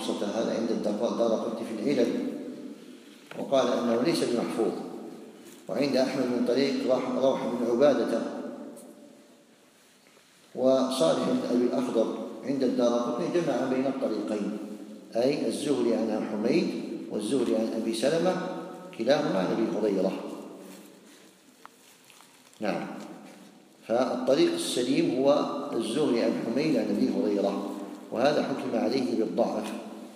رخصة هذا عند الدارقطني في العلل، وقال أنه ليس بمحفوظ. وعند أحمد من طريق روح بن عبادة وصالح بن أبي الأخضر عند الدارقطني جمع بين الطريقين، أي الزهري عن حميد والزهري عن أبي سلمة كلاهما عن أبي هريرة. نعم، فالطريق السليم هو الزهري عن حميد عن أبي هريرة، وهذا حكم عليه بالضعف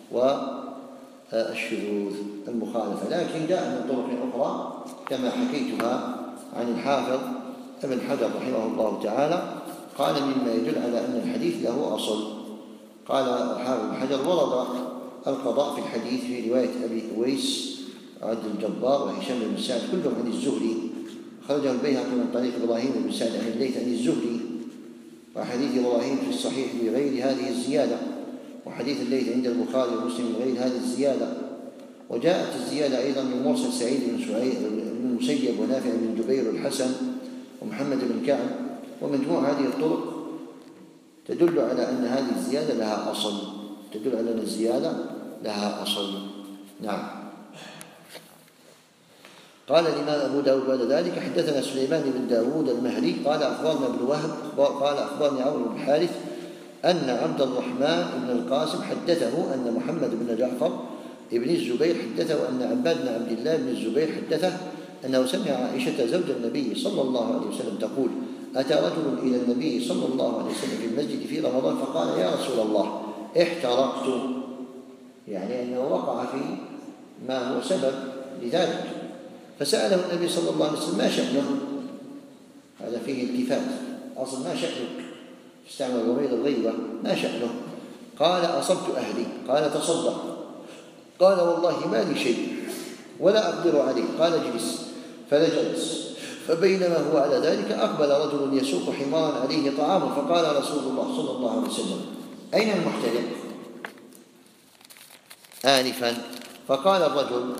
والشذوذ المخالفة، لكن جاء من طرق أخرى كما حكيتها عن الحافظ ابن حجر رحمه الله تعالى، قال مما يدل على أن الحديث له أصل. قال الحافظ ابن حجر: ورد القضاء في الحديث في رواية أبي أويس عبد الجبار وهشام بن سعد كلهم عن الزهري، خرجه البيهقي من طريق إبراهيم بن سعد عن الليث عن الزهري، وحديث إبراهيم في الصحيح بغير هذه الزيادة، وحديث الليث عند البخاري ومسلم بغير هذه الزيادة. وجاءت الزيادة أيضا من مرسل سعيد بن المسيب ونافع بن جبير الحسن ومحمد بن كعب، ومجموع هذه الطرق تدل على أن هذه الزيادة لها أصل، تدل على أن الزيادة لها أصل. نعم. قال الإمام أبو داود بعد ذلك: حدثنا سليمان بن داود المهري قال أخبرنا ابن وهب قال أخبرني عمرو بن الحارث أن عبد الرحمن بن القاسم حدثه أن محمد بن جعفر ابن الزبير حدثه أن عباد بن عبد الله بن الزبير حدثه أنه سمع عائشة زوج النبي صلى الله عليه وسلم تقول: أتى رجل إلى النبي صلى الله عليه وسلم في المسجد في رمضان فقال: يا رسول الله احترقت، يعني أنه وقع في ما هو سبب لذلك، فسأله النبي صلى الله عليه وسلم: ما شأنه؟ هذا فيه التفات، أصل ما شأنك، استعمل ضمير الغيبة، ما شأنه؟ قال: أصبت أهلي. قال: تصدق. قال: والله ما لي شيء ولا أقدر عليه. قال: اجلس. فلجلس، فبينما هو على ذلك أقبل رجل يسوق حمارا عليه طعام، فقال رسول الله صلى الله عليه وسلم: أين المحترق؟ آنفا. فقال الرجل: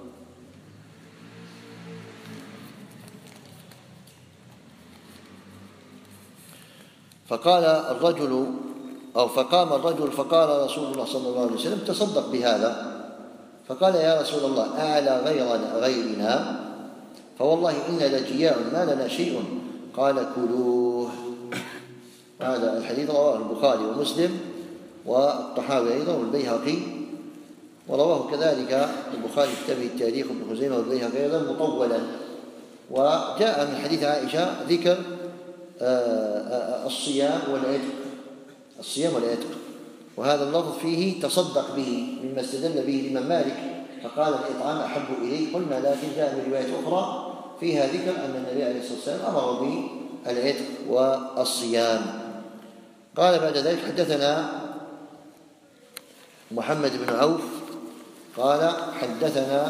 فقال الرجل أو فقام الرجل فقال رسول الله صلى الله عليه وسلم: تصدق بهذا. فقال: يا رسول الله أعلى غيرنا غيرنا فوالله إنا لجياع ما لنا شيء. قال: كلوه. هذا الحديث رواه البخاري ومسلم والطحاوي أيضا والبيهقي، ورواه كذلك البخاري في كتابه التاريخ وابن خزيمة والبيهقي أيضا مطولا. وجاء من حديث عائشة ذكر الصيام والعتق، الصيام والعتق، وهذا اللفظ فيه تصدق به مما استدل به الإمام مالك فقال: الإطعام أحب إليه. قلنا لكن جاء من رواية أخرى فيها ذكر أن النبي عليه الصلاة والسلام أمر بالعتق والصيام. قال بعد ذلك: حدثنا محمد بن عوف قال حدثنا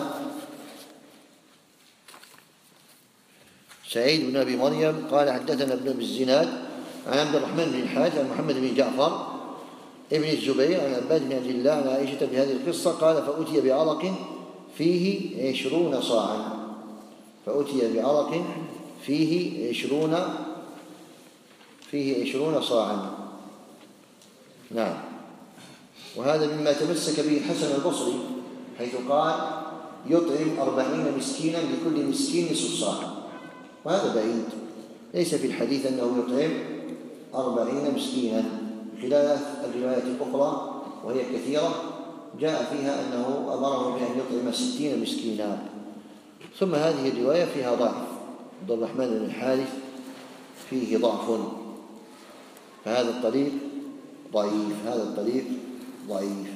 سعيد بن أبي مريم قال حدثنا ابن أبي الزناد عن عبد الرحمن بن الحارث عن محمد بن جعفر ابن الزبير عن عباد بن عبد الله عن عائشة بهذه القصة قال: فأتي بعرق فيه عشرون صاعا، فأتي بعرق فيه عشرون فيه عشرون صاعا. نعم. وهذا مما تمسك به الحسن البصري حيث قال: يطعم أربعين مسكينا لكل مسكين نصف صاع، وهذا بعيد، ليس في الحديث أنه يطعم أربعين مسكينا، خلاف الروايات الأخرى وهي كثيرة جاء فيها أنه أمره بأن يطعم ستين مسكينا. ثم هذه الرواية فيها ضعف، عبد الرحمن بن الحارث فيه ضعف، فهذا الطريق ضعيف، هذا الطريق ضعيف.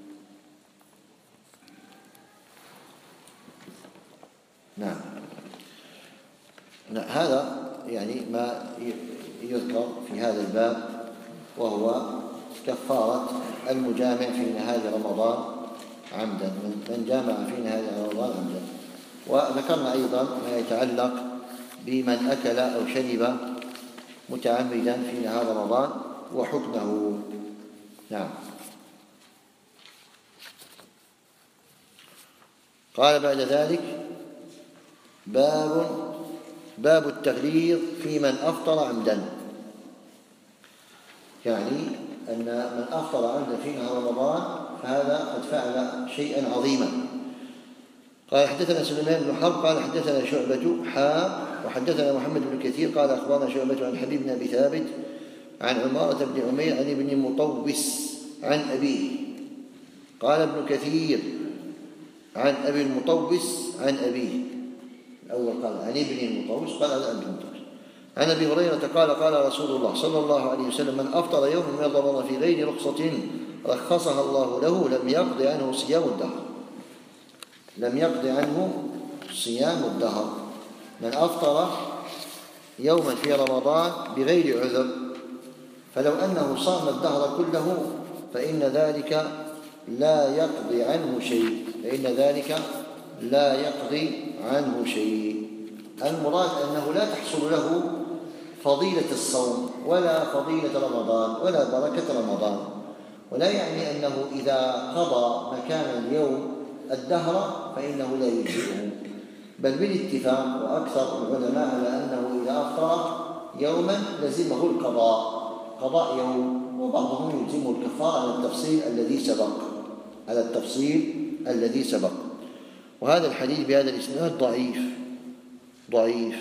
نعم. هذا يعني ما يذكر في هذا الباب، وهو كفارة المجامع في نهار رمضان عمدا، من جامع في نهار رمضان عمدا. وذكرنا أيضا ما يتعلق بمن أكل أو شرب متعمدا في نهار رمضان وحكمه. نعم. قال بعد ذلك: باب باب التغليظ في من أفطر عمدا، يعني أن من أفطر عمدا في نهار رمضان فهذا قد فعل شيئا عظيما. قال حدثنا سليمان بن حرب قال حدثنا شعبة حا وحدثنا محمد بن كثير قال أخبرنا شعبة عن حبيب بن أبي ثابت عن عمارة بن عمير عن ابن المطوس عن أبيه. قال ابن كثير عن أبي المطوس عن أبيه، الأول قال عن ابن المطوس قال عن أبي المطوس عن أبي هريرة قال قال رسول الله صلى الله عليه وسلم: من أفطر يوم من رمضان في غير رخصة رخصها الله له لم يقض عنه صيام الدهر. لم يقض عنه صيام الدهر. من أفطر يوما في رمضان بغير عذر فلو أنه صام الدهر كله فإن ذلك لا يقضي عنه شيء فإن ذلك لا يقضي عنه شيء. المراد أنه لا تحصل له فضيلة الصوم ولا فضيلة رمضان ولا بركة رمضان، ولا يعني أنه إذا قضى مكان اليوم الدهر فإنه لا يجزئه، بل بالاتفاق وأكثر العلماء على أنه إذا أفطر يوما لزمه القضاء قضاء يوم، وبعضهم يلزمه الكفارة على التفصيل الذي سبق على التفصيل الذي سبق. وهذا الحديث بهذا الإسناد ضعيف ضعيف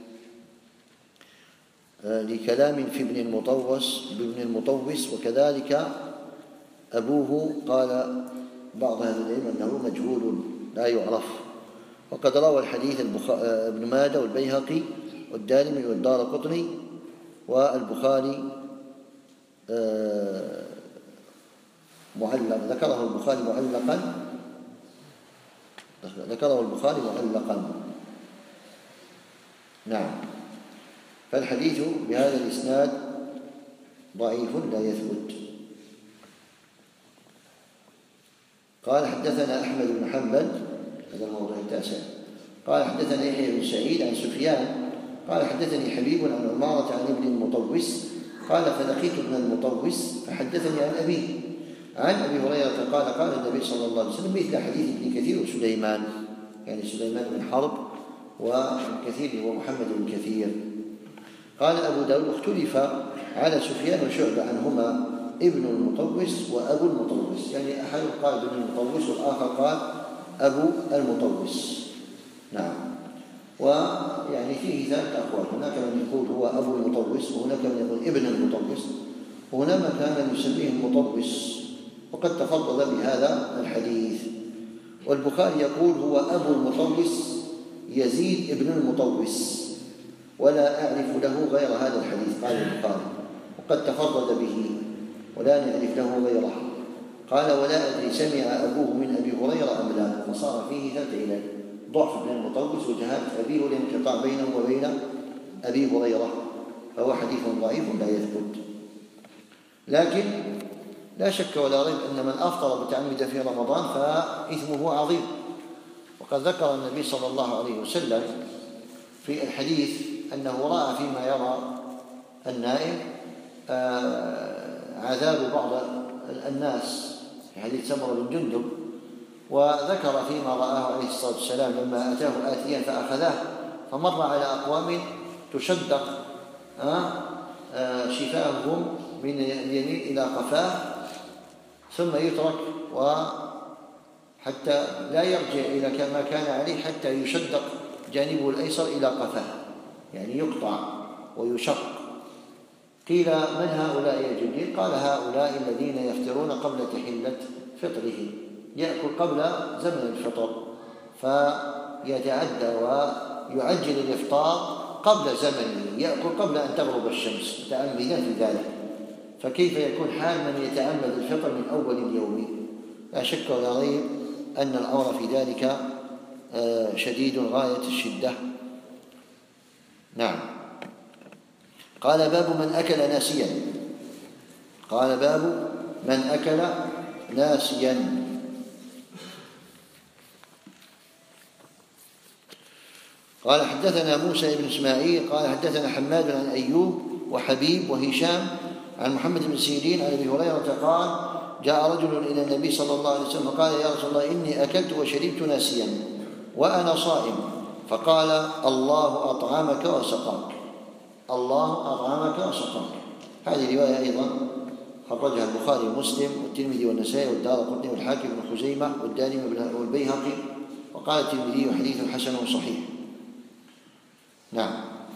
لكلام في ابن المطوس بابن المطوس وكذلك أبوه قال بعض أهل العلم أنه مجهول لا يعرف. وقد روى الحديث ابن ماجه والبيهقي والدارمي والدارقطني والبخاري معلق ذكره البخاري معلقا ذكره البخاري معلقا نعم. فالحديث بهذا الإسناد ضعيف لا يثبت. قال حدثنا أحمد بن حنبل، هذا الموضوع التاسع، قال حدثنا يحيى بن سعيد عن سفيان قال حدثني حبيب عن عمارة عن ابن المطوس قال فلقيت ابن المطوس فحدثني عن أبيه عن أبي هريرة قال قال النبي صلى الله عليه وسلم مثل حديث ابن كثير وسليمان، يعني سليمان بن حرب وابن كثير هو محمد بن كثير. قال أبو داود اختلف على سفيان وشعبة عنهما ابن المطوس وأبو المطوس، يعني أحد قال ابن المطوس والآخر قال أبو المطوس. نعم. ويعني فيه ثلاث أقوال، هناك من يقول هو أبو المطوس وهناك من يقول ابن المطوس وهناك من يسميه المطوس، وقد تفضل بهذا الحديث. والبخاري يقول هو أبو المطوس يزيد ابن المطوس، ولا أعرف له غير هذا الحديث قال البخاري، وقد تفرد به ولا نعرف له غيره. قال ولا أدري سمع أبوه من أبي هريرة أم لا، فصار فيه ثلاث علل: ضعف ابن المطوس وجهالة أبيه والانقطاع بينه وبين أبي هريرة، فهو حديث ضعيف لا يثبت. لكن لا شك ولا ريب أن من أفطر متعمدا في رمضان فإثمه عظيم. وقد ذكر النبي صلى الله عليه وسلم في الحديث أنه رأى فيما يرى النائم عذاب بعض الناس في حديث سمرة بن جندب، وذكر فيما رآه عليه الصلاة والسلام لما أتاه آتيا فأخذاه فمر على أقوام تشدق شفاههم من اليمين إلى قفاه ثم يترك وحتى لا يرجع إلى كما كان عليه حتى يشدق جانبه الأيسر إلى قفاه، يعني يقطع ويشق. قيل من هؤلاء يا جبريل؟ قال هؤلاء الذين يفطرون قبل تحلة فطره، يأكل قبل زمن الفطر فيتعدى ويعجل الإفطار قبل زمنه، يأكل قبل أن تغرب الشمس متعمدا في ذلك. فكيف يكون حال من يتعمد الفطر من أول اليوم؟ لا شك ولا ريب أن الأمر في ذلك شديد غاية الشدة. نعم. قال باب من أكل ناسيا قال باب من أكل ناسيا قال حدثنا موسى بن إسماعيل قال حدثنا حماد عن أيوب وحبيب وهشام عن محمد بن سيرين عن أبي هريرة قال جاء رجل إلى النبي صلى الله عليه وسلم فقال يا رسول الله إني أكلت وشربت ناسيا وأنا صائم، فقال الله أطعمك وسقاك الله أطعمك وسقاك. هذه رواية أيضا خرجها البخاري ومسلم والترمذي والنسائي والدارقطني والحاكم بن خزيمة والدارمي والبيهقي، وقال الترمذي حديث حسن صحيح. نعم.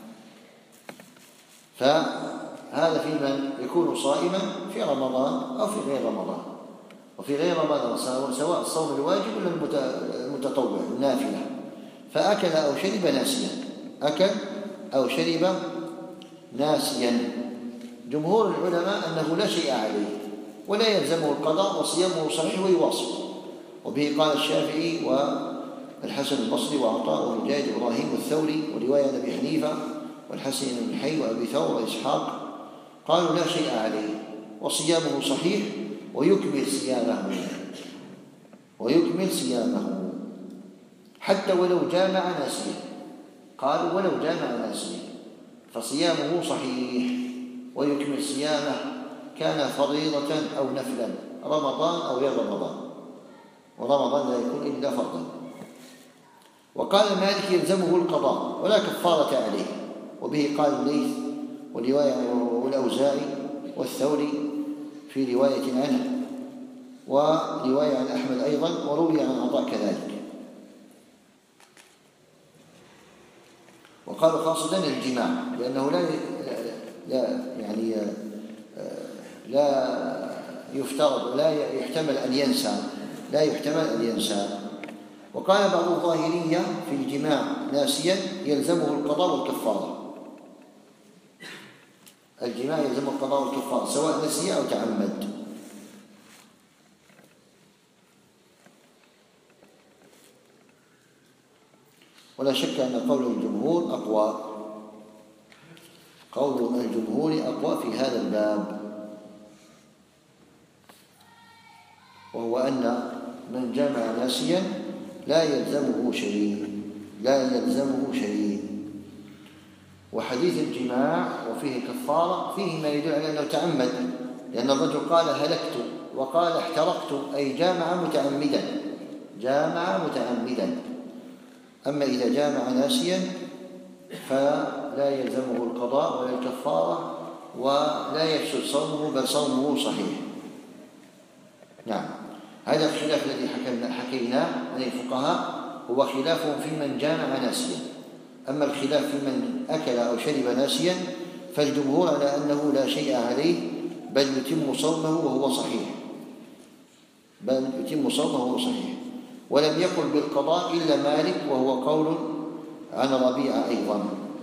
فهذا في من يكون صائما في رمضان أو في غير رمضان. وفي غير رمضان سواء الصوم الواجب ولا المتطوع النافلة، فأكل أو شرب ناسيا، أكل أو شرب ناسيا. جمهور العلماء أنه لا شيء عليه ولا يلزمه القضاء وصيامه صحيح ويواصل، وبه قال الشافعي والحسن البصري وعطاء ومجاهد وإبراهيم والثوري، ورواية أبي حنيفة والحسن بن حي وأبي ثور وإسحاق قالوا لا شيء عليه وصيامه صحيح ويكمل صيامه ويكمل صيامه حتى ولو جامع ناسيا. قالوا ولو جامع ناسيا فصيامه صحيح ويكمل صيامه، كان فريضة أو نفلا، رمضان أو غير رمضان، ورمضان لا يكون إلا فرضا. وقال مالك يلزمه القضاء ولا كفارة عليه، وبه قال الليث والأوزاعي والثوري في رواية عنه، ورواية عن أحمد أيضا، وروي عن عطاء كذلك. وقالوا خاصة الجماع، لأنه لا لا يعني لا يفترض ولا يحتمل أن ينسى لا يحتمل أن ينسى. وقال بعض الظاهرية في الجماع ناسيا يلزمه القضاء والكفارة. الجماع يلزمه القضاء والكفارة سواء نسي أو تعمد. ولا شك أن قول الجمهور أقوى قول الجمهور أقوى في هذا الباب، وهو أن من جمع ناسيا لا يلزمه شيء لا يلزمه شيء. وحديث الجماع وفيه كفارة فيه ما يدل على أنه تعمد، لأن الرجل قال هلكت وقال احترقت، أي جامع متعمدا جامع متعمدا. أما إذا جامع ناسيا فلا يلزمه القضاء ولا الكفارة ولا يفسد صومه، بل صومه صحيح. نعم. هذا الخلاف الذي حكيناه عن الفقهاء هو خلاف في من جامع ناسيا. أما الخلاف في من أكل أو شرب ناسيا فالجمهور على أنه لا شيء عليه، بل يتم صومه وهو صحيح بل يتم صومه وهو صحيح. ولم يقل بالقضاء إلا مالك، وهو قول عن ربيعة أيضا.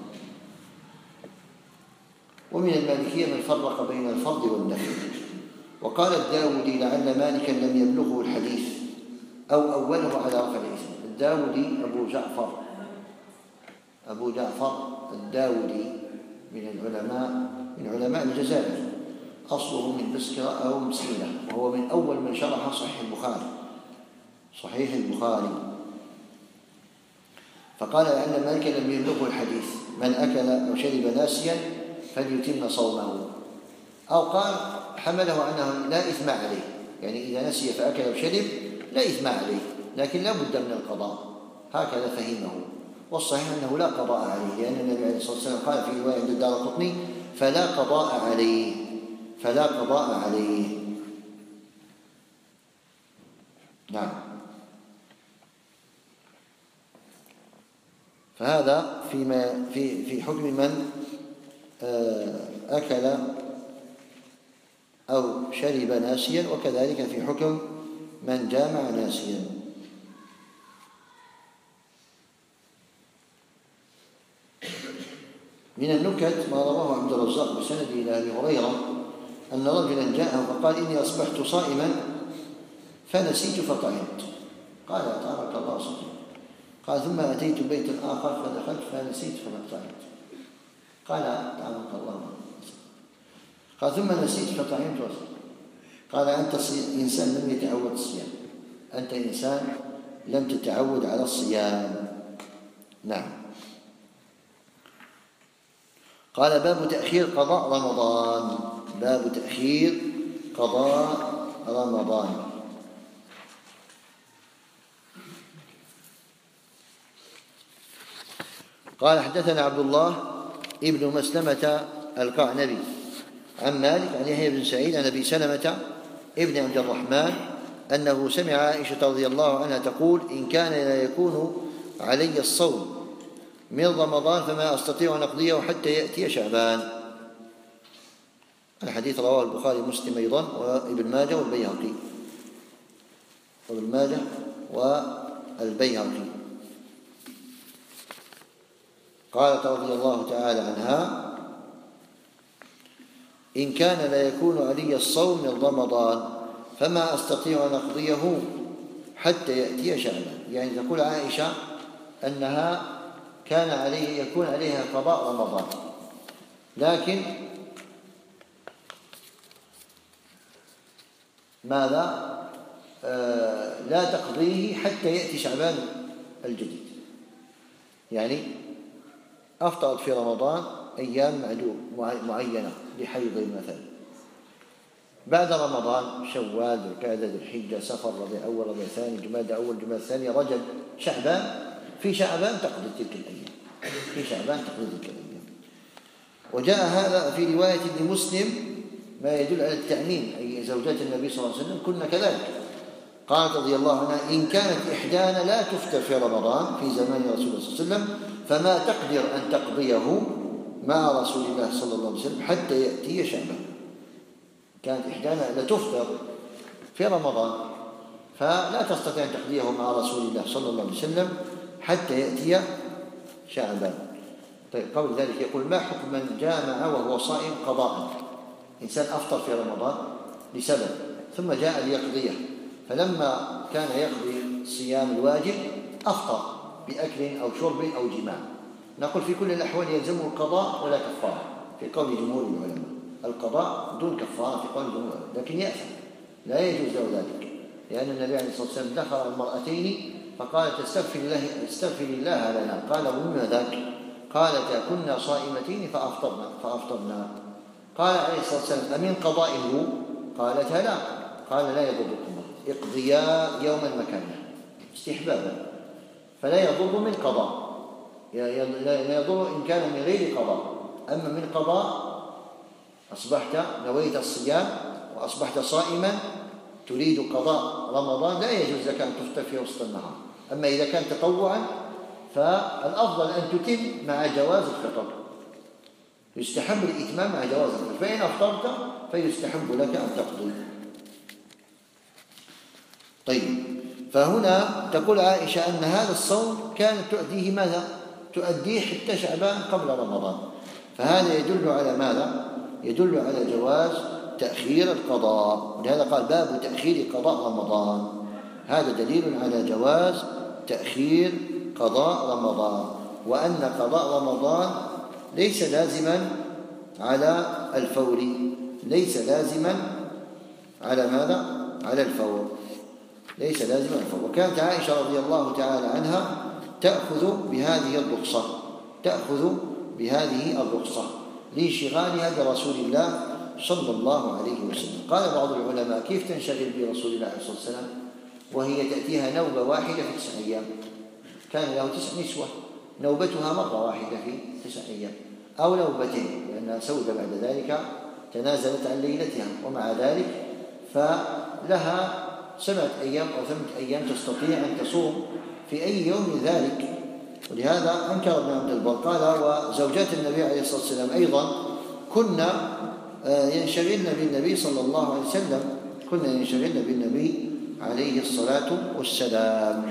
ومن المالكية من فرق بين الفرض والنفل. وقال الداودي لعل مالكا لم يبلغه الحديث أو أوله على رفع الإثم. الداودي أبو جعفر أبو جعفر الداودي من العلماء من علماء الجزائر، أصله من بسكرة أو مسيلة، وهو من أول من شرح صحيح البخاري صحيح البخاري فقال لعل مالكا لم يبلغه الحديث من أكل أو شرب ناسيا فليتم صومه، أو قال حمله أنه لا إثم عليه، يعني إذا نسي فأكل أو شرب لا إثم عليه، لكن لا بد من القضاء، هكذا فهمه. والصحيح أنه لا قضاء عليه، لأن النبي عليه الصلاة والسلام قال في رواية عند الدارقطني فلا قضاء عليه فلا قضاء عليه. نعم. فهذا فيما في في حكم من أكل أو شرب ناسيا، وكذلك في حكم من جامع ناسيا. من النكت ما رواه عبد الرزاق بسند إلى أبي هريرة أن رجلا جاءه فقال إني أصبحت صائما فنسيت فطعمت، قال أطعمك الله صائما. قال ثم أتيت بيت آخر فدخلت فنسيت فطعمت، قال أطعمك الله. قال ثم نسيت فطعمت وصلت. قال أنت إنسان لم يتعود الصيام أنت إنسان لم تتعود على الصيام. نعم. قال باب تأخير قضاء رمضان باب تأخير قضاء رمضان. قال حدثنا عبد الله ابن مسلمة القعنبي عن مالك عن يحيى بن سعيد عن أبي سلمة ابن عبد الرحمن أنه سمع عائشة رضي الله عنها تقول: إن كان لا يكون علي الصوم من رمضان فما أستطيع أن أقضيه حتى يأتي شعبان. الحديث رواه البخاري ومسلم أيضا وابن ماجه والبيهقي وابن ماجه والبيهقي. قالت رضي الله تعالى عنها: إن كان لا يكون علي الصوم من رمضان فما أستطيع أن أقضيه حتى يأتي شعبان. يعني تقول عائشة أنها كان عليه يكون عليها قضاء رمضان، لكن ماذا آه لا تقضيه حتى يأتي شعبان الجديد. يعني أفطرت في رمضان أيام معينة لحيض مثلا، بعد رمضان شوال ذو القعدة ذو الحجة سفر ربيع أول ربيع ثاني جمادى أول جمادى ثاني رجب شعبان، في شعبان تقضي تلك الأيام، في شعبان تقضي تلك الأيام. وجاء هذا في رواية ابن مسلم ما يدل على التعميم، أي زوجات النبي صلى الله عليه وسلم كنا كذلك. قالت رضي الله عنها: إن كانت إحدانا لا تفطر في رمضان في زمان رسول الله صلى الله عليه وسلم فما تقدر أن تقضيه مع رسول الله صلى الله عليه وسلم حتى يأتي شعبان. كانت إحدانا لا تفطر في رمضان فلا تستطيع أن تقضيه مع رسول الله صلى الله عليه وسلم حتى يأتي شعبان. طيب، قبل ذلك يقول: ما حكم من جامع وهو صائم قضاء؟ إنسان أفطر في رمضان لسبب ثم جاء ليقضيه، فلما كان يقضي الصيام الواجب أفطر بأكل أو شرب أو جماع، نقول في كل الأحوال يلزمه القضاء ولا كفارة في قول جمهور العلماء، القضاء دون كفارة في قول جمهور العلماء، لكن يأثم لا يجوز له ذلك، لأن النبي عليه الصلاة والسلام دخل المرأتين فقالت: استغفر الله استغفر الله لنا. قال: ومما ذاك؟ قالتا: كنا صائمتين فأفطرنا فأفطرنا. قال عليه الصلاة والسلام: أمن قضائه؟ قالتا: لا. قال: لا يضركم، اقضيا يوما مكانه استحبابا، فلا يضر من قضاء، لا يضر إن كان من غير قضاء. أما من قضاء أصبحت نويت الصيام وأصبحت صائما تريد قضاء رمضان لا يجوز لك أن تفطر في وسط النهار. أما إذا كان تطوعا فالأفضل أن تتم مع جواز الفطر، يستحب الإتمام مع جواز الفطر، فإن أفطرت فيستحب لك أن تقضي. طيب، فهنا تقول عائشة أن هذا الصوم كانت تؤديه ماذا؟ تؤديه حتى شعبان قبل رمضان، فهذا يدل على ماذا؟ يدل على جواز تأخير القضاء، ولهذا قال: باب تأخير قضاء رمضان. هذا دليل على جواز تأخير قضاء رمضان، وأن قضاء رمضان ليس لازما على الفور، ليس لازما على ماذا؟ على الفور، ليس لازما على الفور. وكانت عائشة رضي الله تعالى عنها تأخذ بهذه الرخصة، تأخذ بهذه الرخصة لانشغالها برسول الله صلى الله عليه وسلم. قال بعض العلماء: كيف تنشغل برسول الله عليه الصلاة والسلام وهي تأتيها نوبة واحدة في تسع أيام؟ كان له تسع نسوة، نوبتها مرة واحدة في تسع أيام أو نوبتين، لأنها سودة بعد ذلك تنازلت عن ليلتها، ومع ذلك فلها سبعة أيام أو ثمانية أيام تستطيع أن تصوم في أي يوم ذلك. ولهذا أنكر ابن عبد البر قال: وزوجات النبي عليه الصلاة والسلام أيضا كنا ينشغلن بالنبي صلى الله عليه وسلم، كنا ينشغلن بالنبي عليه الصلاة والسلام.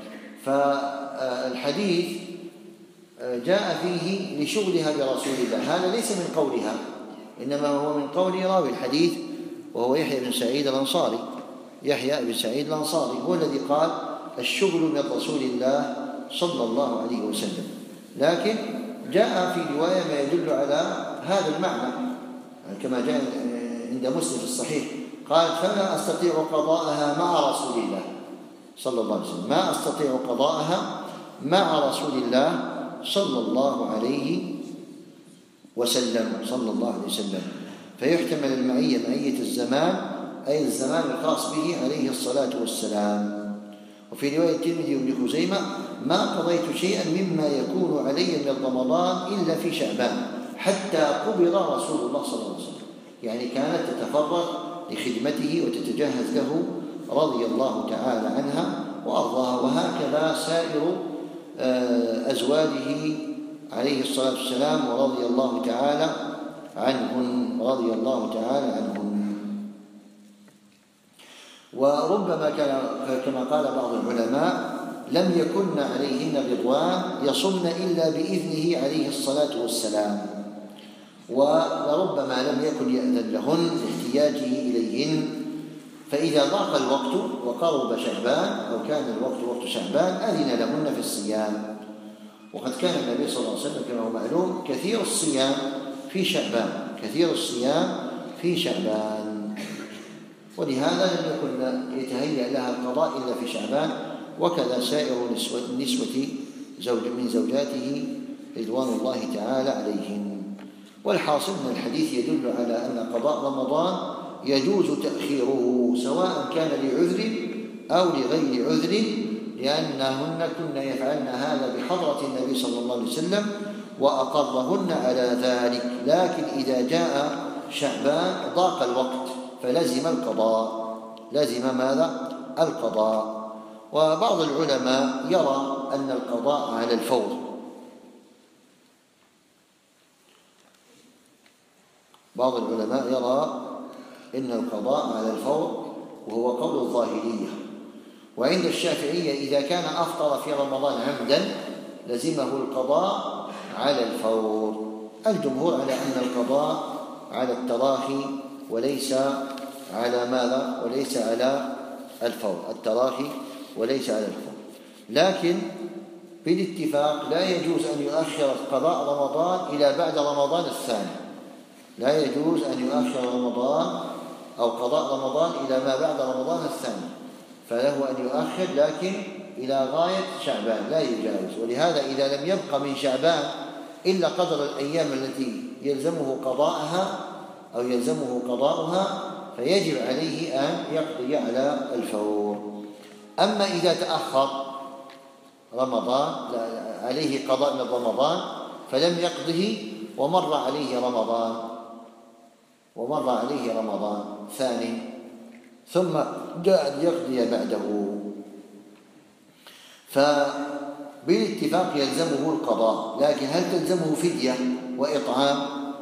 فالحديث جاء فيه لشغلها برسول الله، هذا ليس من قولها، إنما هو من قول راوي الحديث وهو يحيى بن سعيد الأنصاري. يحيى بن سعيد الأنصاري هو الذي قال: الشغل من رسول الله صلى الله عليه وسلم. لكن جاء في رواية ما يدل على هذا المعنى كما جاء عند مسلم في الصحيح، قال: فما أستطيع قضاءها مع رسول الله صلى الله عليه وسلم، ما أستطيع قضاءها مع رسول الله صلى الله عليه وسلم صلى الله عليه وسلم. فيحتمل المعية معية الزمان، أي الزمان الخاص به عليه الصلاة والسلام. وفي رواية الترمذي وابن خزيمة: ما قضيت شيئا مما يكون علي من رمضان إلا في شعبان حتى قبض رسول الله صلى الله عليه وسلم. يعني كانت تتفرغ لخدمته وتتجهز له رضي الله تعالى عنها وأرضاها. وهكذا سائر أزواجه عليه الصلاة والسلام ورضي الله تعالى عنهن رضي الله تعالى عنهن. وربما كما قال بعض العلماء لم يكن عليهن الرضوان يصمن إلا بإذنه عليه الصلاة والسلام، ولربما لم يكن يأذن لهن لاحتياجه إليهن، فإذا ضاق الوقت وقرب شعبان أو كان الوقت وقت شعبان أذن لهن في الصيام. وقد كان النبي صلى الله عليه وسلم كما هو معلوم كثير الصيام في شعبان كثير الصيام في شعبان ولهذا لم يكن يتهيأ لها القضاء إلا في شعبان، وكذا سائر النسوة زوج من زوجاته رضوان الله تعالى عليهم. والحاصل من الحديث يدل على أن قضاء رمضان يجوز تأخيره سواء كان لعذر أو لغير عذر، لأنهن كن يفعلن هذا بحضرة النبي صلى الله عليه وسلم وأقرهن على ذلك. لكن إذا جاء شعبان ضاق الوقت فلزم القضاء لزم ماذا؟ القضاء. وبعض العلماء يرى أن القضاء على الفور، بعض العلماء يرى أن القضاء على الفور وهو قول الظاهرية. وعند الشافعية إذا كان أفطر في رمضان عمدا لزمه القضاء على الفور. الجمهور على أن القضاء على التراخي وليس على ماذا؟ وليس على الفور، التراخي وليس على الفور. لكن بالاتفاق لا يجوز أن يؤخر قضاء رمضان إلى بعد رمضان الثاني، لا يجوز أن يؤخر رمضان أو قضاء رمضان إلى ما بعد رمضان الثاني، فله أن يؤخر لكن إلى غاية شعبان لا يجاوز. ولهذا إذا لم يبق من شعبان إلا قدر الأيام التي يلزمه قضاءها أو يلزمه قضاؤها فيجب عليه أن يقضي على الفور. أما إذا تأخر رمضان عليه قضاء من رمضان فلم يقضه ومر عليه رمضان ومر عليه رمضان ثاني ثم جاء ليقضي بعده، فبالاتفاق يلزمه القضاء. لكن هل تلزمه فدية وإطعام؟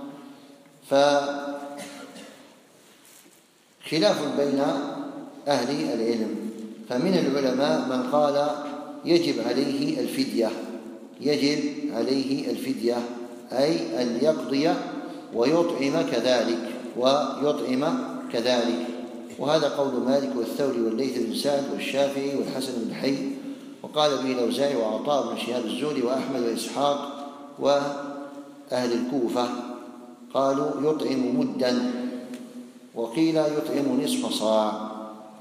فخلاف بين أهل العلم، فمن العلماء من قال يجب عليه الفدية يجب عليه الفدية أي أن يقضي ويطعم كذلك ويطعم كذلك وهذا قول مالك والثوري والليث بن سعد والشافعي والحسن بن حي، وقال به الأوزاعي وعطاء بن شهاب الزهري وأحمد وإسحاق وأهل الكوفة، قالوا يطعم مدا وقيل يطعم نصف صاع،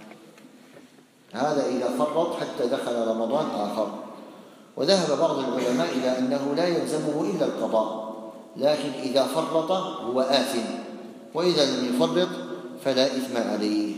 هذا إذا فرط حتى دخل رمضان آخر. وذهب بعض العلماء إلى أنه لا يلزمه إلا القضاء، لكن إذا فرط هو آثم، وإذا لم يفرط فلا إثم عليه.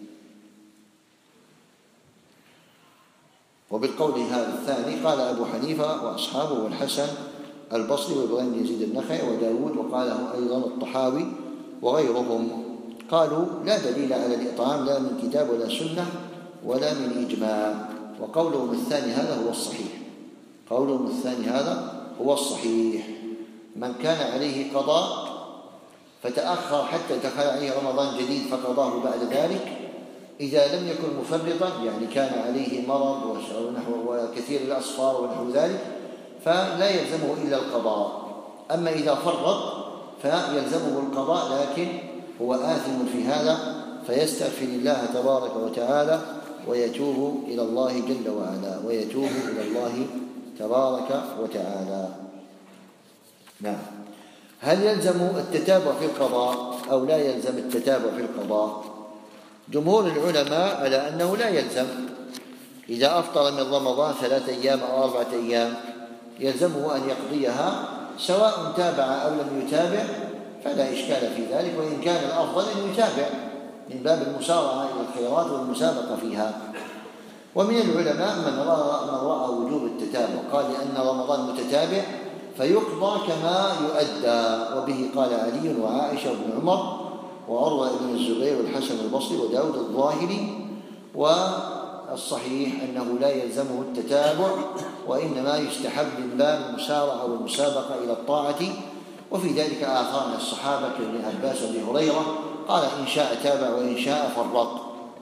وبالقول هذا الثاني قال أبو حنيفة وأصحابه والحسن البصري وإبراهيم بن يزيد النخعي وداود، وقاله أيضا الطحاوي وغيرهم، قالوا لا دليل على الإطعام لا من كتاب ولا سنة ولا من إجماع. وقولهم الثاني هذا هو الصحيح قولهم الثاني هذا هو الصحيح من كان عليه قضاء فتأخر حتى دخل عليه رمضان جديد فقضاه بعد ذلك، إذا لم يكن مفرطا يعني كان عليه مرض وكثير الأصفار ونحو ذلك فلا يلزمه إلا القضاء. أما إذا فرط فيلزمه القضاء لكن هو آثم في هذا، فيستغفر الله تبارك وتعالى ويتوب إلى الله جل وعلا ويتوب إلى الله تبارك وتعالى. نعم. هل يلزم التتابع في القضاء أو لا يلزم التتابع في القضاء؟ جمهور العلماء على أنه لا يلزم، إذا أفطر من رمضان ثلاثة أيام أو أربعة أيام يلزمه أن يقضيها سواء تابع أو لم يتابع، فلا إشكال في ذلك، وإن كان الأفضل أن يتابع من باب المسارعة إلى الخيرات والمسابقة فيها. ومن العلماء من رأى, من رأى وجوب التتابع، قال لأن رمضان متتابع فيقضى كما يؤدى، وبه قال علي وعائشة وابن عمر وعروة بن الزبير والحسن البصري وداود الظاهري. والصحيح أنه لا يلزمه التتابع، وإنما يستحب من باب المسارعة والمسابقة إلى الطاعة. وفي ذلك آثار من الصحابة كابن عباس وابي هريرة، قال إن شاء تابع وإن شاء فرط.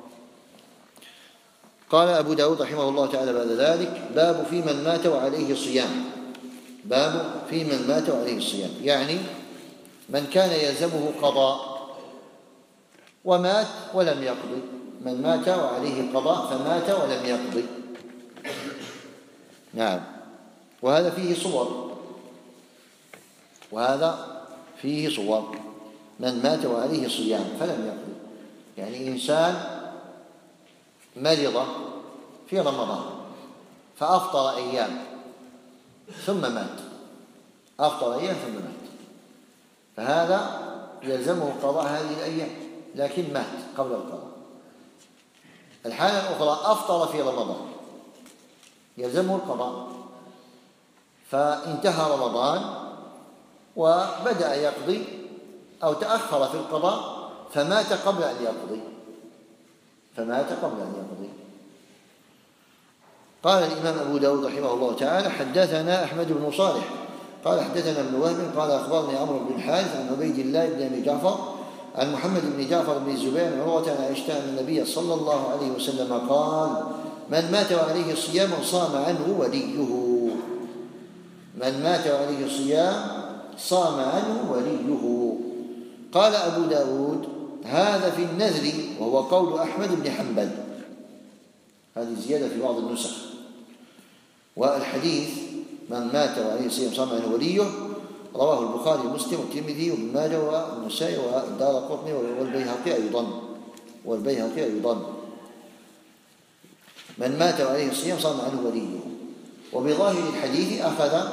قال أبو داود رحمه الله تعالى بعد ذلك: باب في من مات وعليه صيام. باب في من مات وعليه الصيام، يعني من كان يلزمه قضاء ومات ولم يقضي. من مات وعليه قضاء فمات ولم يقضي. نعم. وهذا فيه صور، وهذا فيه صور. من مات وعليه صيام فلم يقضي، يعني إنسان مرض في رمضان فأفطر أيام ثم مات، أفطر أيام ثم مات، فهذا يلزمه قضاء هذه الأيام لكن مات قبل القضاء. الحالة الأخرى أفطر في رمضان يلزمه القضاء، فانتهى رمضان وبدأ يقضي أو تأخر في القضاء فمات قبل أن يقضي فمات قبل أن يقضي. قال الإمام أبو داود رحمه الله تعالى: حدثنا أحمد بن صالح قال حدثنا ابن وهب قال أخبرني عمرو بن الحارث عن عبيد الله بن أبي جعفر عن محمد بن جعفر بن الزبير عن عروة عن عائشة أن النبي صلى الله عليه وسلم قال: من مات وعليه صيام صام عنه وليه. من مات وعليه صيام صام عنه وليه. قال أبو داود: هذا في النذر، وهو قول أحمد بن حنبل. هذه زيادة في بعض النسخ. والحديث من مات وعليه صيام صام عنه وليه رواه البخاري ومسلم والترمذي وابن ماجه والنسائي والدارقطني والبيهقي أيضا والبيهقي أيضا. من مات وعليه الصيام صام عنه وليه. وبظاهر الحديث أخذ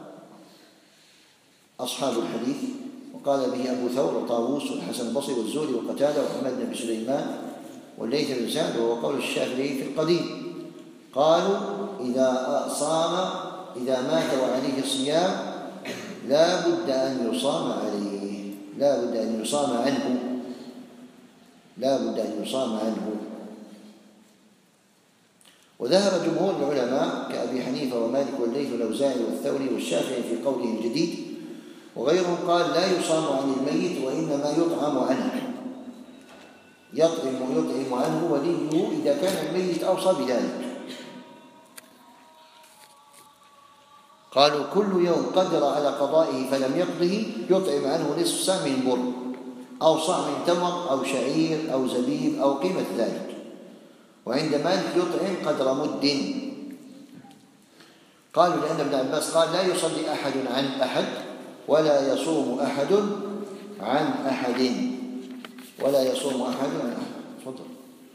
أصحاب الحديث، وقال به أبو ثور وطاووس والحسن البصري والزهري وقتادة وحماد بن سليمان والليث بن سعد، وهو قول الشافعي في القديم. قالوا إذا صام إذا مات وعليه صيام لا بد أن يصام عليه، لا بد أن يصام عنه، لا بد أن يصام عنه. وذهب جمهور العلماء كأبي حنيفة ومالك والليث والأوزاعي والثوري والشافعي في قوله الجديد، وغيرهم قال لا يصام عن الميت وإنما يطعم عنه، يطعم يطعم عنه وليه إذا كان الميت أوصى بذلك. قالوا كل يوم قدر على قضائه فلم يقضه يطعم عنه نصف ساع من بر أو صاع من تمر أو شعير أو زبيب أو قيمة ذلك. وعند مالك يطعم قدر مد. قالوا لأن ابن عباس قال لا يصلي أحد عن أحد ولا يصوم أحد عن أحد ولا يصوم أحد عن أحد. تفضل.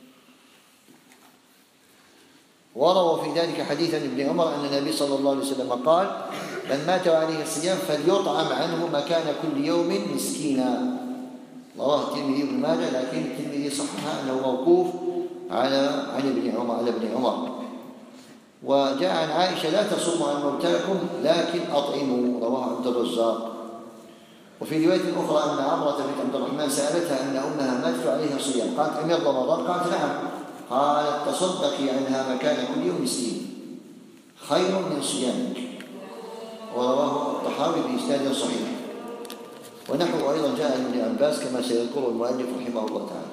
وروى في ذلك حديثا ابن عمر أن النبي صلى الله عليه وسلم قال: من مات عليه الصيام فليطعم عنه مكان كل يوم مسكينا. رواه الترمذي وابن ماجه، لكن الترمذي صححه أنه موقوف على عن ابن عمر على ابن عمر. وجاء عن عائشة: لا تصوموا عن موتاكم لكن أطعموا. رواه عبد الرزاق. وفي رواية أخرى أن عمرة بنت عبد الرحمن سألتها أن أمها ماتت عليها صيام، قالت: أمير رمضان؟ قالت: نعم. قالت: تصدقي عنها مكان كل يوم مسكين خير من صيامك. ورواه الطحاوي بإسناد صحيح. ونحو أيضا جاء عن ابن عباس كما سيذكره المؤلف رحمه الله تعالى.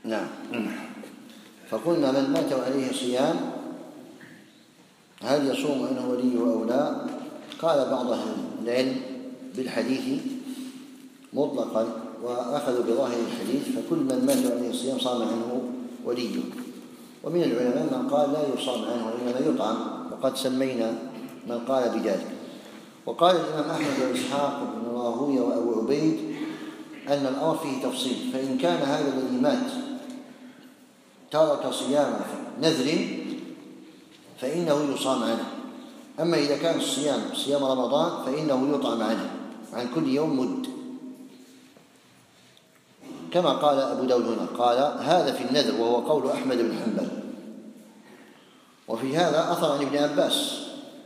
نعم. فقلنا من مات وعليه صيام هل يصوم عنه وليه أو لا؟ قال بعض أهل العلم بالحديث مطلقا وأخذوا بظاهر الحديث، فكل من مات وعليه صيام صام عنه وليه. ومن العلماء من قال لا يصام عنه وإنما يطعم، وقد سمينا من قال بذلك. وقال الإمام أحمد وإسحاق بن راهويه وأبو عبيد أن الأمر فيه تفصيل، فإن كان هذا الذي مات ترك صيام نذر فإنه يصام عنه، أما إذا كان الصيام صيام رمضان فإنه يطعم عنه عن كل يوم مد، كما قال أبو داود هنا، قال هذا في النذر، وهو قول أحمد بن حنبل. وفي هذا أثر عن ابن عباس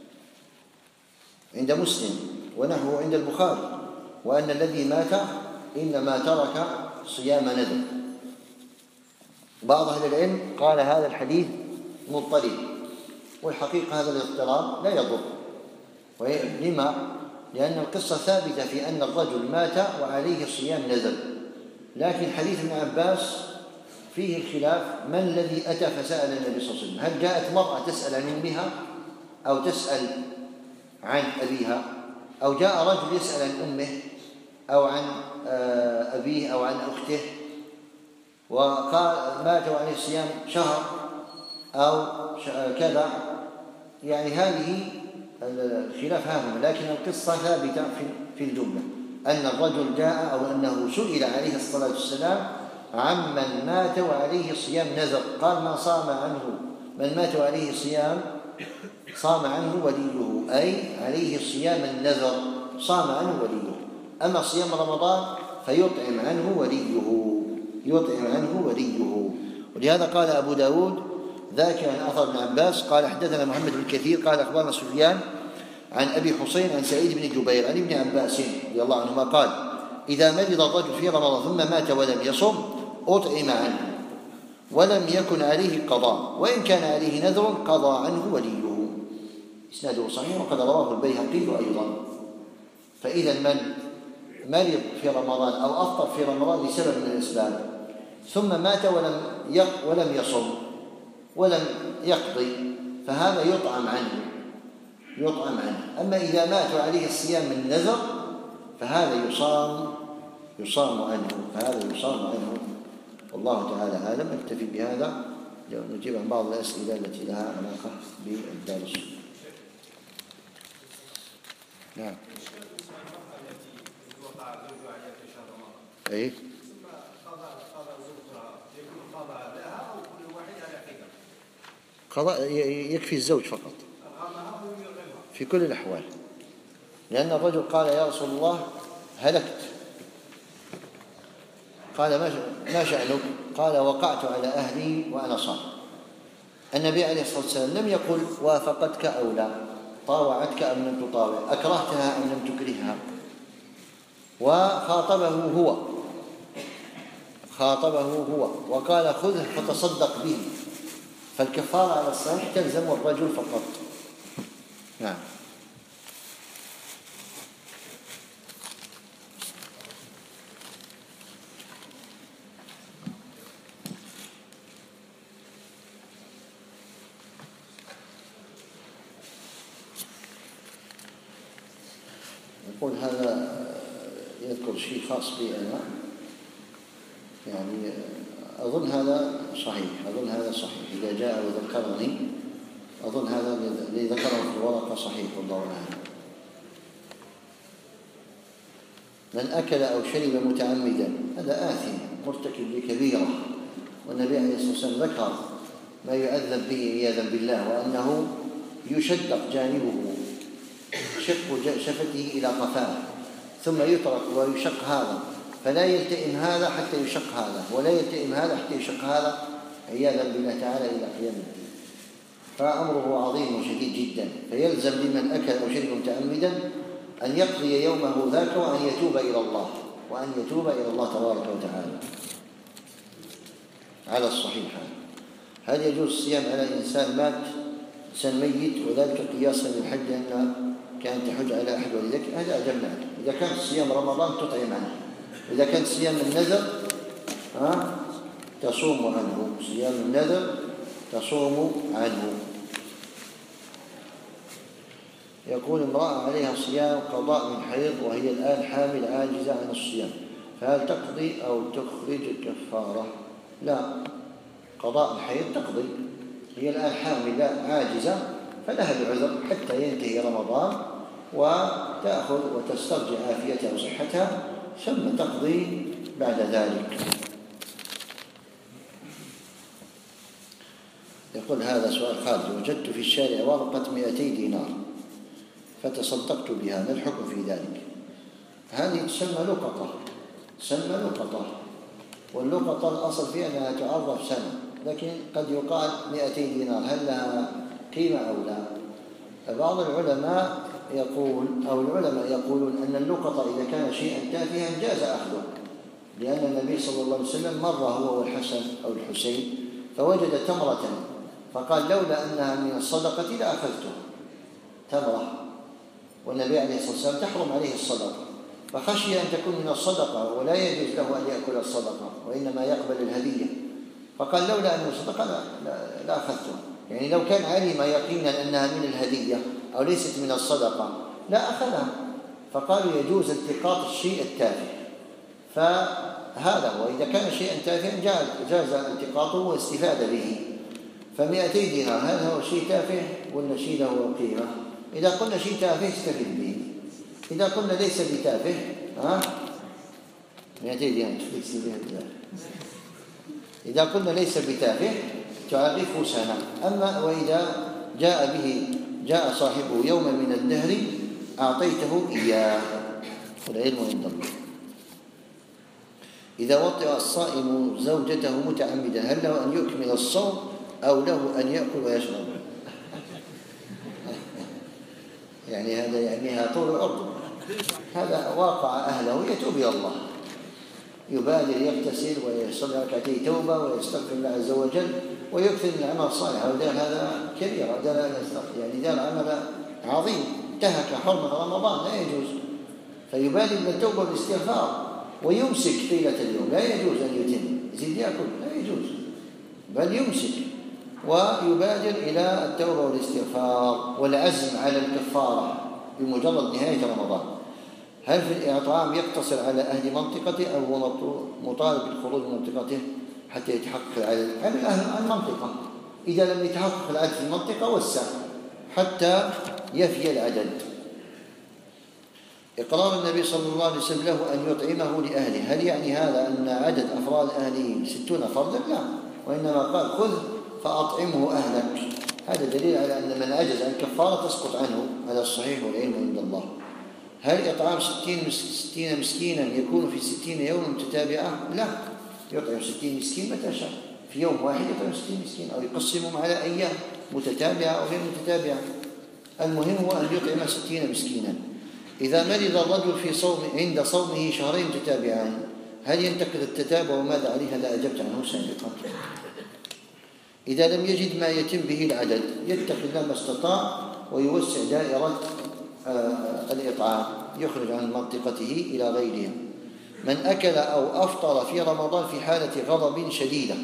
عند مسلم ونحوه عند البخاري، وأن الذي مات إنما ترك صيام نذر. بعض أهل العلم قال هذا الحديث مضطرب، والحقيقة هذا الاضطراب لا يضر. لما؟ لأن القصة ثابتة في أن الرجل مات وعليه صيام نذر، لكن حديث ابن عباس فيه الخلاف من الذي أتى فسأل النبي صلى الله عليه وسلم. هل جاءت مرأة تسأل عن أمها أو تسأل عن أبيها، أو جاء رجل يسأل عن أمه أو عن أبيه أو عن أخته وقال مات وعليه صيام شهر أو كذا، يعني هذه الخلاف هذا. لكن القصة ثابتة في الجملة أن الرجل جاء أو أنه سئل عليه الصلاة والسلام عمن مات وعليه صيام نذر، قال من صام عنه من مات وعليه صيام صام عنه وليه، أي عليه صيام النذر صام عنه وليه. أما صيام رمضان فيطعم عنه وليه، يطعم عنه وليه. ولهذا قال أبو داود ذاك عن أثر ابن عباس قال حدثنا محمد بن كثير قال أخبرنا سفيان عن أبي حسين عن سعيد بن جبير عن ابن عباس رضي الله عنهما قال إذا مرض الرجل في رمضان ثم مات ولم يصم أطعم عنه ولم يكن عليه قضاء، وإن كان عليه نذر قضى عنه وليه. إسناده صحيح وقد رواه البيهقي أيضا. فإذا من مرض في رمضان أو أفطر في رمضان لسبب من الأسباب ثم مات ولم ولم يصم ولم يقضي فهذا يطعم عنه يطعم عنه. أما إذا مات عليه الصيام من نذر فهذا يصام يصام عنه فهذا يصام عنه. والله تعالى أعلم. نكتفي بهذا نجيب عن بعض الأسئلة التي لها علاقة بالدرس. نعم. أي قضاء يكفي الزوج فقط في كل الأحوال، لأن الرجل قال يا رسول الله هلكت، قال ما شأنك؟ قال وقعت على أهلي وأنا صائم. النبي عليه الصلاة والسلام لم يقل وافقتك أو لا، طاوعتك أم لم تطاوع، أكرهتها أم لم تكرهها، وخاطبه هو خاطبه هو وقال خذه فتصدق به، فالكفارة على الصحيح تلزم الرجل فقط. نعم. يقول هذا يذكر شيء خاص بي أنا، يعني أظن هذا صحيح أظن هذا صحيح إذا جاء وذكرني أظن هذا الذي ذكره في الورقة صحيح والله أعلم. من أكل أو شرب متعمدا هذا آثم مرتكب لكبيرة، والنبي عليه الصلاة والسلام ذكر ما يعذب به عياذا بالله، وأنه يشدق جانبه شق شفته إلى قفاه ثم يترك ويشق هذا، فلا يلتئم هذا حتى يشق هذا، ولا يلتئم هذا حتى يشق هذا عياذا بالله تعالى إلى قيام الدين. فأمره عظيم وشديد جدا، فيلزم لمن أكل أو شرب متعمدا أن يقضي يومه ذاك وأن يتوب إلى الله وأن يتوب إلى الله تبارك وتعالى على الصحيح. هل يجوز الصيام على إنسان مات إنسان ميت وذلك قياسا للحج أن كان تحج على أحد ولذلك؟ هذا أجمع. إذا كان صيام رمضان تطعم عنه، إذا كان صيام النذر تصوم عنه، صيام النذر تصوم عنه. يقول امرأة عليها صيام قضاء من حيض وهي الآن حامل عاجزة عن الصيام، فهل تقضي أو تخرج كفارة؟ لا، قضاء الحيض تقضي، هي الآن حاملة عاجزة فلها العذر حتى ينتهي رمضان وتأخذ وتسترجع عافيتها وصحتها ثم تقضي بعد ذلك. يقول هذا سؤال خارج: وجدت في الشارع ورقة مئتي دينار فتصدقت بها، ما الحكم في ذلك؟ هذه تسمى لقطة، تسمى لقطة، واللقطة الأصل فيها أنها تعرف سنة، لكن قد يقال مئتي دينار هل لها قيمة أو لا؟ بعض العلماء يقول أو العلماء يقولون أن اللقطة إذا كان شيئا تافها جاز أخذه، لأن النبي صلى الله عليه وسلم مر هو والحسن أو الحسين فوجد تمرة فقال لولا أنها من الصدقة لأخذته، تمرة، والنبي عليه الصلاة والسلام تحرم عليه الصدقة، فخشي أن تكون من الصدقة ولا يجوز له أن يأكل الصدقة وإنما يقبل الهدية، فقال لولا أنه صدقة لا, لا, لا أخذته. يعني لو كان علم يقينا أنها من الهدية أو ليست من الصدقة لا أخذها، فقالوا يجوز التقاط الشيء التافه، فهذا وإذا كان شيئا تافها جاز التقاطه والاستفادة به. فمئتي دينار هل هو شيء تافه ولا شيء له قيمة؟ إذا قلنا شيء تافه استفيد به، إذا قلنا ليس بتافه ها مئتي دينار إذا قلنا ليس بتافه تعرفه سنة. أما وإذا جاء به جاء صاحبه يوما من الدهر أعطيته إياه، والعلم عند الله. إذا وطئ الصائم زوجته متعمدا هل له أن يكمل الصوم أو له أن يأكل ويشرب؟ يعني هذا يعنيها طول عرض، هذا واقع أهله يتوب إلى الله، يبادر يغتسل ويصلي ركعتي توبة ويستغفر الله عز وجل ويكثر من العمل الصالح، هذا كبير، هذا يعني دار عمل عظيم، انتهك حرمة رمضان لا يجوز، فيبادر بالتوبة والاستغفار ويمسك طيلة اليوم، لا يجوز أن يتم يزيد يأكل، لا يجوز، بل يمسك ويبادر إلى التوبة والاستغفار والعزم على الكفارة بمجرد نهاية رمضان. هل في الإطعام يقتصر على أهل منطقته أو هو مطالب بالخروج من منطقته حتى يتحقق العدد؟ على أهل المنطقة، إذا لم يتحقق العدد في المنطقة وسع حتى يفي العدد. إقرار النبي صلى الله عليه وسلم له أن يطعمه لأهله، هل يعني هذا أن عدد أفراد أهله ستون فردا؟ لا، وإنما قال خذ فأطعمه أهلك، هذا دليل على أن من عجز عن كفارة تسقط عنه، هذا الصحيح والعلم عند الله. هل إطعام ستين, ستين مسكينا يكون في ستين يوما متتابعة؟ لا، يطعم ستين مسكين متى شاء، في يوم واحد يطعم ستين مسكين أو يقسمهم على أيام متتابعة أو غير متتابعة، المهم هو أن يطعم ستين مسكينا. إذا مرض الرجل في صوم عند صومه شهرين متتابعين هل ينتقد التتابع وماذا عليه؟ لا أجبت عنه سابقا. إذا لم يجد ما يتم به العدد يتقي الله ما استطاع ويوسع دائرة آه الإطعام، يخرج عن منطقته إلى غيرها. من أكل أو أفطر في رمضان في حالة غضب شديدة.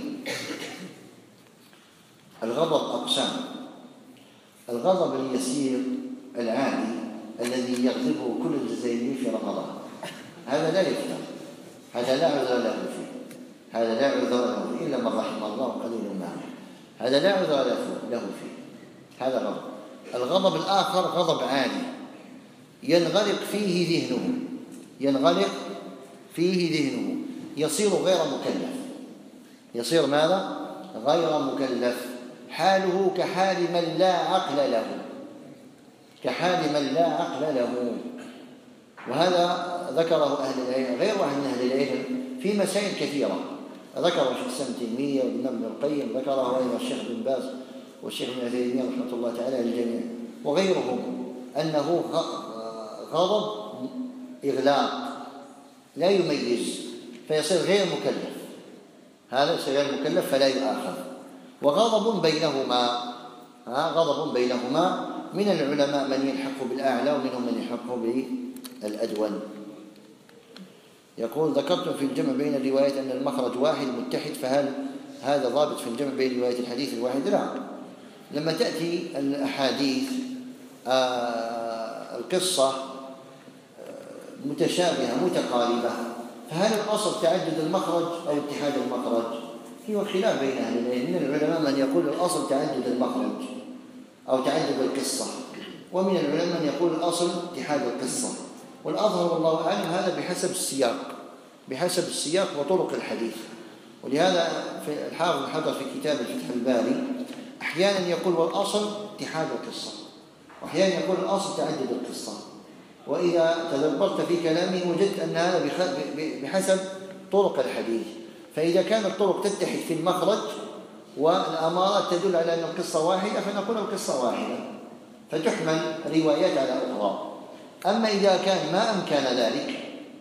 الغضب أقسام: الغضب اليسير العادي الذي يغضبه كل الجزائريين في رمضان هذا لا يفتر، هذا لا عذر له فيه، هذا لا عذر له فيه إلا من رحم الله قليل معه، هذا لا عذر له فيه، هذا غضب. الغضب الآخر غضب عالي ينغلق فيه ذهنه، ينغلق فيه ذهنه يصير غير مكلف، يصير ماذا؟ غير مكلف، حاله كحال من لا عقل له، كحال من لا عقل له. وهذا ذكره أهل العلم، غير واحد من أهل العلم في مسائل كثيرة، ذكره الشيخ الإسلام ابن تيمية وابن ابن القيم، ذكره أيضا الشيخ بن باز والشيخ ابن عثيمين رحمة الله تعالى للجميع وغيرهم، أنه غضب إغلاق لا يميز فيصير غير مكلف، هذا يصير غير مكلف فلا يؤاخذ. وغضب بينهما، غضب بينهما من العلماء من يلحق بالأعلى ومنهم من يلحق بالأدون. يقول ذكرتم في الجمع بين الروايات أن المخرج واحد متحد، فهل هذا ضابط في الجمع بين رواية الحديث الواحد؟ لا. لما تأتي الأحاديث آه القصة متشابهة متقاربة، فهل الأصل تعدد المخرج أو اتحاد المخرج؟ هو خلاف بين أهل العلم. من العلماء من يقول الأصل تعدد المخرج أو تعدد القصة، ومن العلماء من يقول الأصل اتحاد القصة. والأظهر والله أعلم هذا بحسب السياق، بحسب السياق وطرق الحديث. ولهذا في الحافظ حضر في كتاب الفتح الباري أحيانا يقول والأصل اتحاد القصة، وأحيانا يقول الأصل تعدد القصة. وإذا تدبرت في كلامه وجدت أن هذا بحسب طرق الحديث. فإذا كانت الطرق تتحد في المخرج والأمارات تدل على أن القصة واحدة فنقول القصة واحدة، فتحمل روايات على أخرى. أما إذا كان ما أمكن ذلك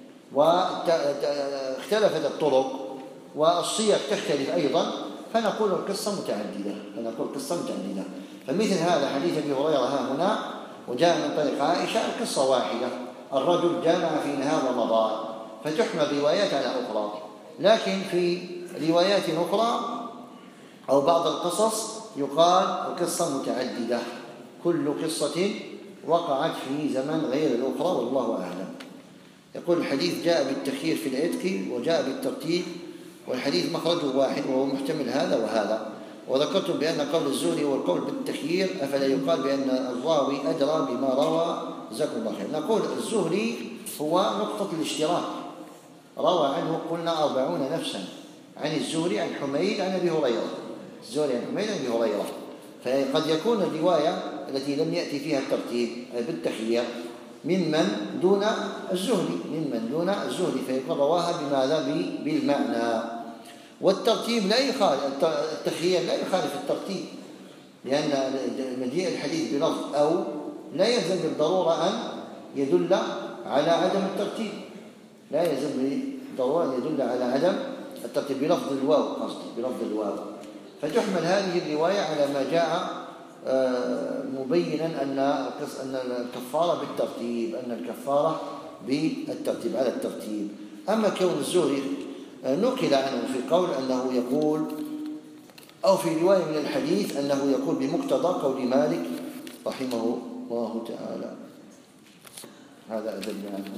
واختلفت الطرق والصيغ تختلف أيضا فنقول القصة متعددة، فنقول القصة متعددة. فمثل هذا حديث أبي هريرة ها هنا وجاء من طريق عائشة القصة واحدة، الرجل جامع في نهار رمضان، فتحمل روايات على أخرى. لكن في روايات أخرى أو بعض القصص يقال القصة متعددة، كل قصة وقعت في زمن غير الأخرى والله أعلم. يقول الحديث جاء بالتخيير في العتق وجاء بالترتيب، والحديث مخرجه واحد وهو محتمل هذا وهذا. وذكرت بأن قول الزهري هو القول بالتخيير، أفلا يقال بأن الراوي أدرى بما روى؟ جزاكم الله خير. نقول الزهري هو نقطة الاشتراك، روى عنه قلنا أربعون نفسا عن الزهري عن حميد عن أبي هريرة، الزهري عن حميد عن أبي هريرة. فقد يكون الرواية التي لم يأتي فيها الترتيب بالتخيير ممن دون الزهري، ممن دون الزهري فيكون رواها بماذا؟ بالمعنى. والترتيب لا يخالف، التخيير لا يخالف الترتيب، لأن مجيء الحديث بلفظ أو لا يلزم بالضرورة أن يدل على عدم الترتيب، لا يلزم بالضرورة أن يدل على عدم الترتيب بلفظ الواو، قصدي بلفظ الواو. فتحمل هذه الرواية على ما جاء مبينا أن أن الكفارة بالترتيب، أن الكفارة بالترتيب على الترتيب. أما كون الزهري نقل عنه في قول أنه يقول أو في رواية من الحديث أنه يقول بمقتضى قول مالك رحمه الله تعالى، هذا أدلنا عنه.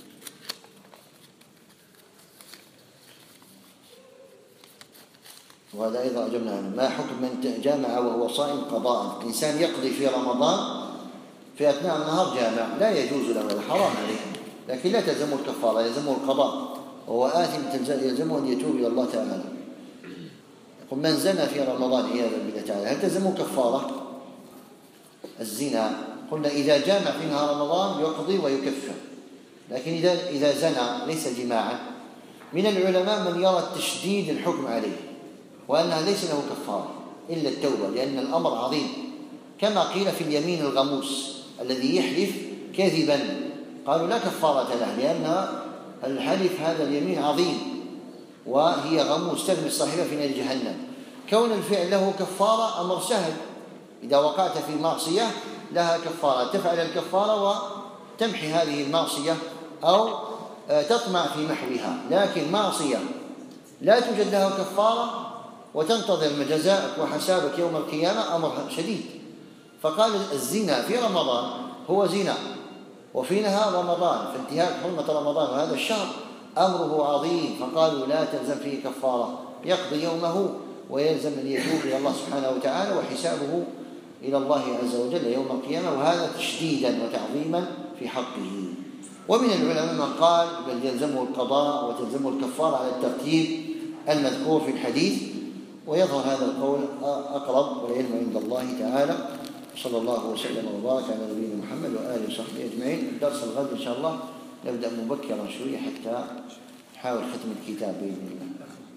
وهذا أيضا أجبنا عنه. ما حكم من جامع وهو صائم قضاء؟ إنسان يقضي في رمضان في أثناء النهار جامع لا يجوز له، هذا حرام عليه، لكن لا تلزمه الكفارة، يلزمه القضاء، وهو آثم يلزمه أن يتوب إلى الله تعالى. يقول من زنى في رمضان عياذا بالله تعالى هل تلزمه كفارة؟ الزنا قلنا إذا جامع في نهار رمضان يقضي ويكفر، لكن إذا إذا زنى ليس جماعا من العلماء من يرى التشديد الحكم عليه وأنها ليس له كفارة إلا التوبة، لأن الأمر عظيم، كما قيل في اليمين الغموس الذي يحلف كذبا قالوا لا كفارة له، لأن الحلف هذا اليمين عظيم وهي غموس تغمس صاحبها في نار جهنم. كون الفعل له كفارة أمر سهل، إذا وقعت في معصية لها كفارة، تفعل الكفارة وتمحي هذه المعصية أو تطمع في محوها. لكن معصية لا توجد لها كفارة وتنتظر جزاءك وحسابك يوم القيامة أمر شديد. فقال الزنا في رمضان هو زنا وفي نهار رمضان، فانتهاك حرمة رمضان وهذا الشهر أمره عظيم، فقالوا لا تلزم فيه كفارة، يقضي يومه ويلزم أن يتوب إلى الله سبحانه وتعالى وحسابه إلى الله عز وجل يوم القيامة، وهذا تشديدا وتعظيما في حقه. ومن العلماء من قال بل يلزمه القضاء وتلزمه الكفارة على الترتيب المذكور في الحديث، ويظهر هذا القول أقرب والعلم عند الله تعالى. صلى الله وسلم وبارك على نبينا محمد وآله وصحبه أجمعين. الدرس الغد إن شاء الله نبدأ مبكرا شوية حتى نحاول ختم الكتاب بإذن الله.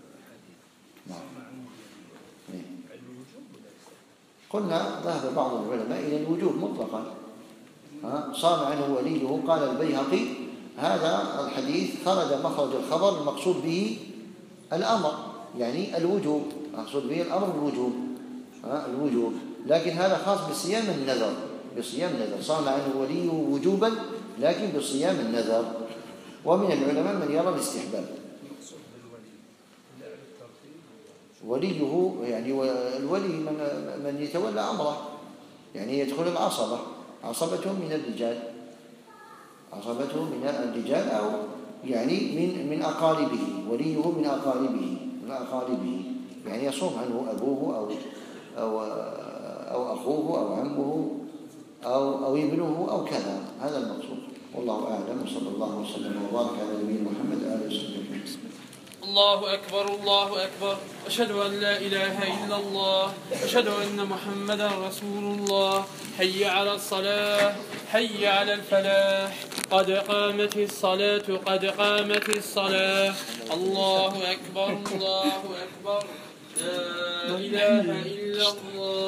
نعم. قلنا ذهب بعض العلماء إلى الوجوب مطلقا، صام عنه وليه. قال البيهقي هذا الحديث خرج مخرج الخبر المقصود به الأمر، يعني الوجوب، مقصود به الأمر الوجوب الوجوب لكن هذا خاص بصيام النذر، بصيام النذر صام عنه وليه وجوبا لكن بصيام النذر. ومن العلماء من يرى الاستحباب. وليه يعني الولي من, من يتولى أمره، يعني يدخل العصبة، عصبته من الرجال، عصبته من الرجال أو يعني من من أقاربه، وليه من أقاربه من أقاربه يعني يصوم عنه أبوه أو أو أو أخوه أو عمه أو أو ابنه أو كذا، هذا المقصود. والله أعلم، وصلى الله وسلم وبارك على نبينا محمد وآله وصحبه أجمعين. الله أكبر الله أكبر، أشهد أن لا إله إلا الله، أشهد أن محمدا رسول الله. حي على الصلاة، حي على الفلاح، قد قامت الصلاة قد قامت الصلاة. الله أكبر الله أكبر، لا إله إلا الله.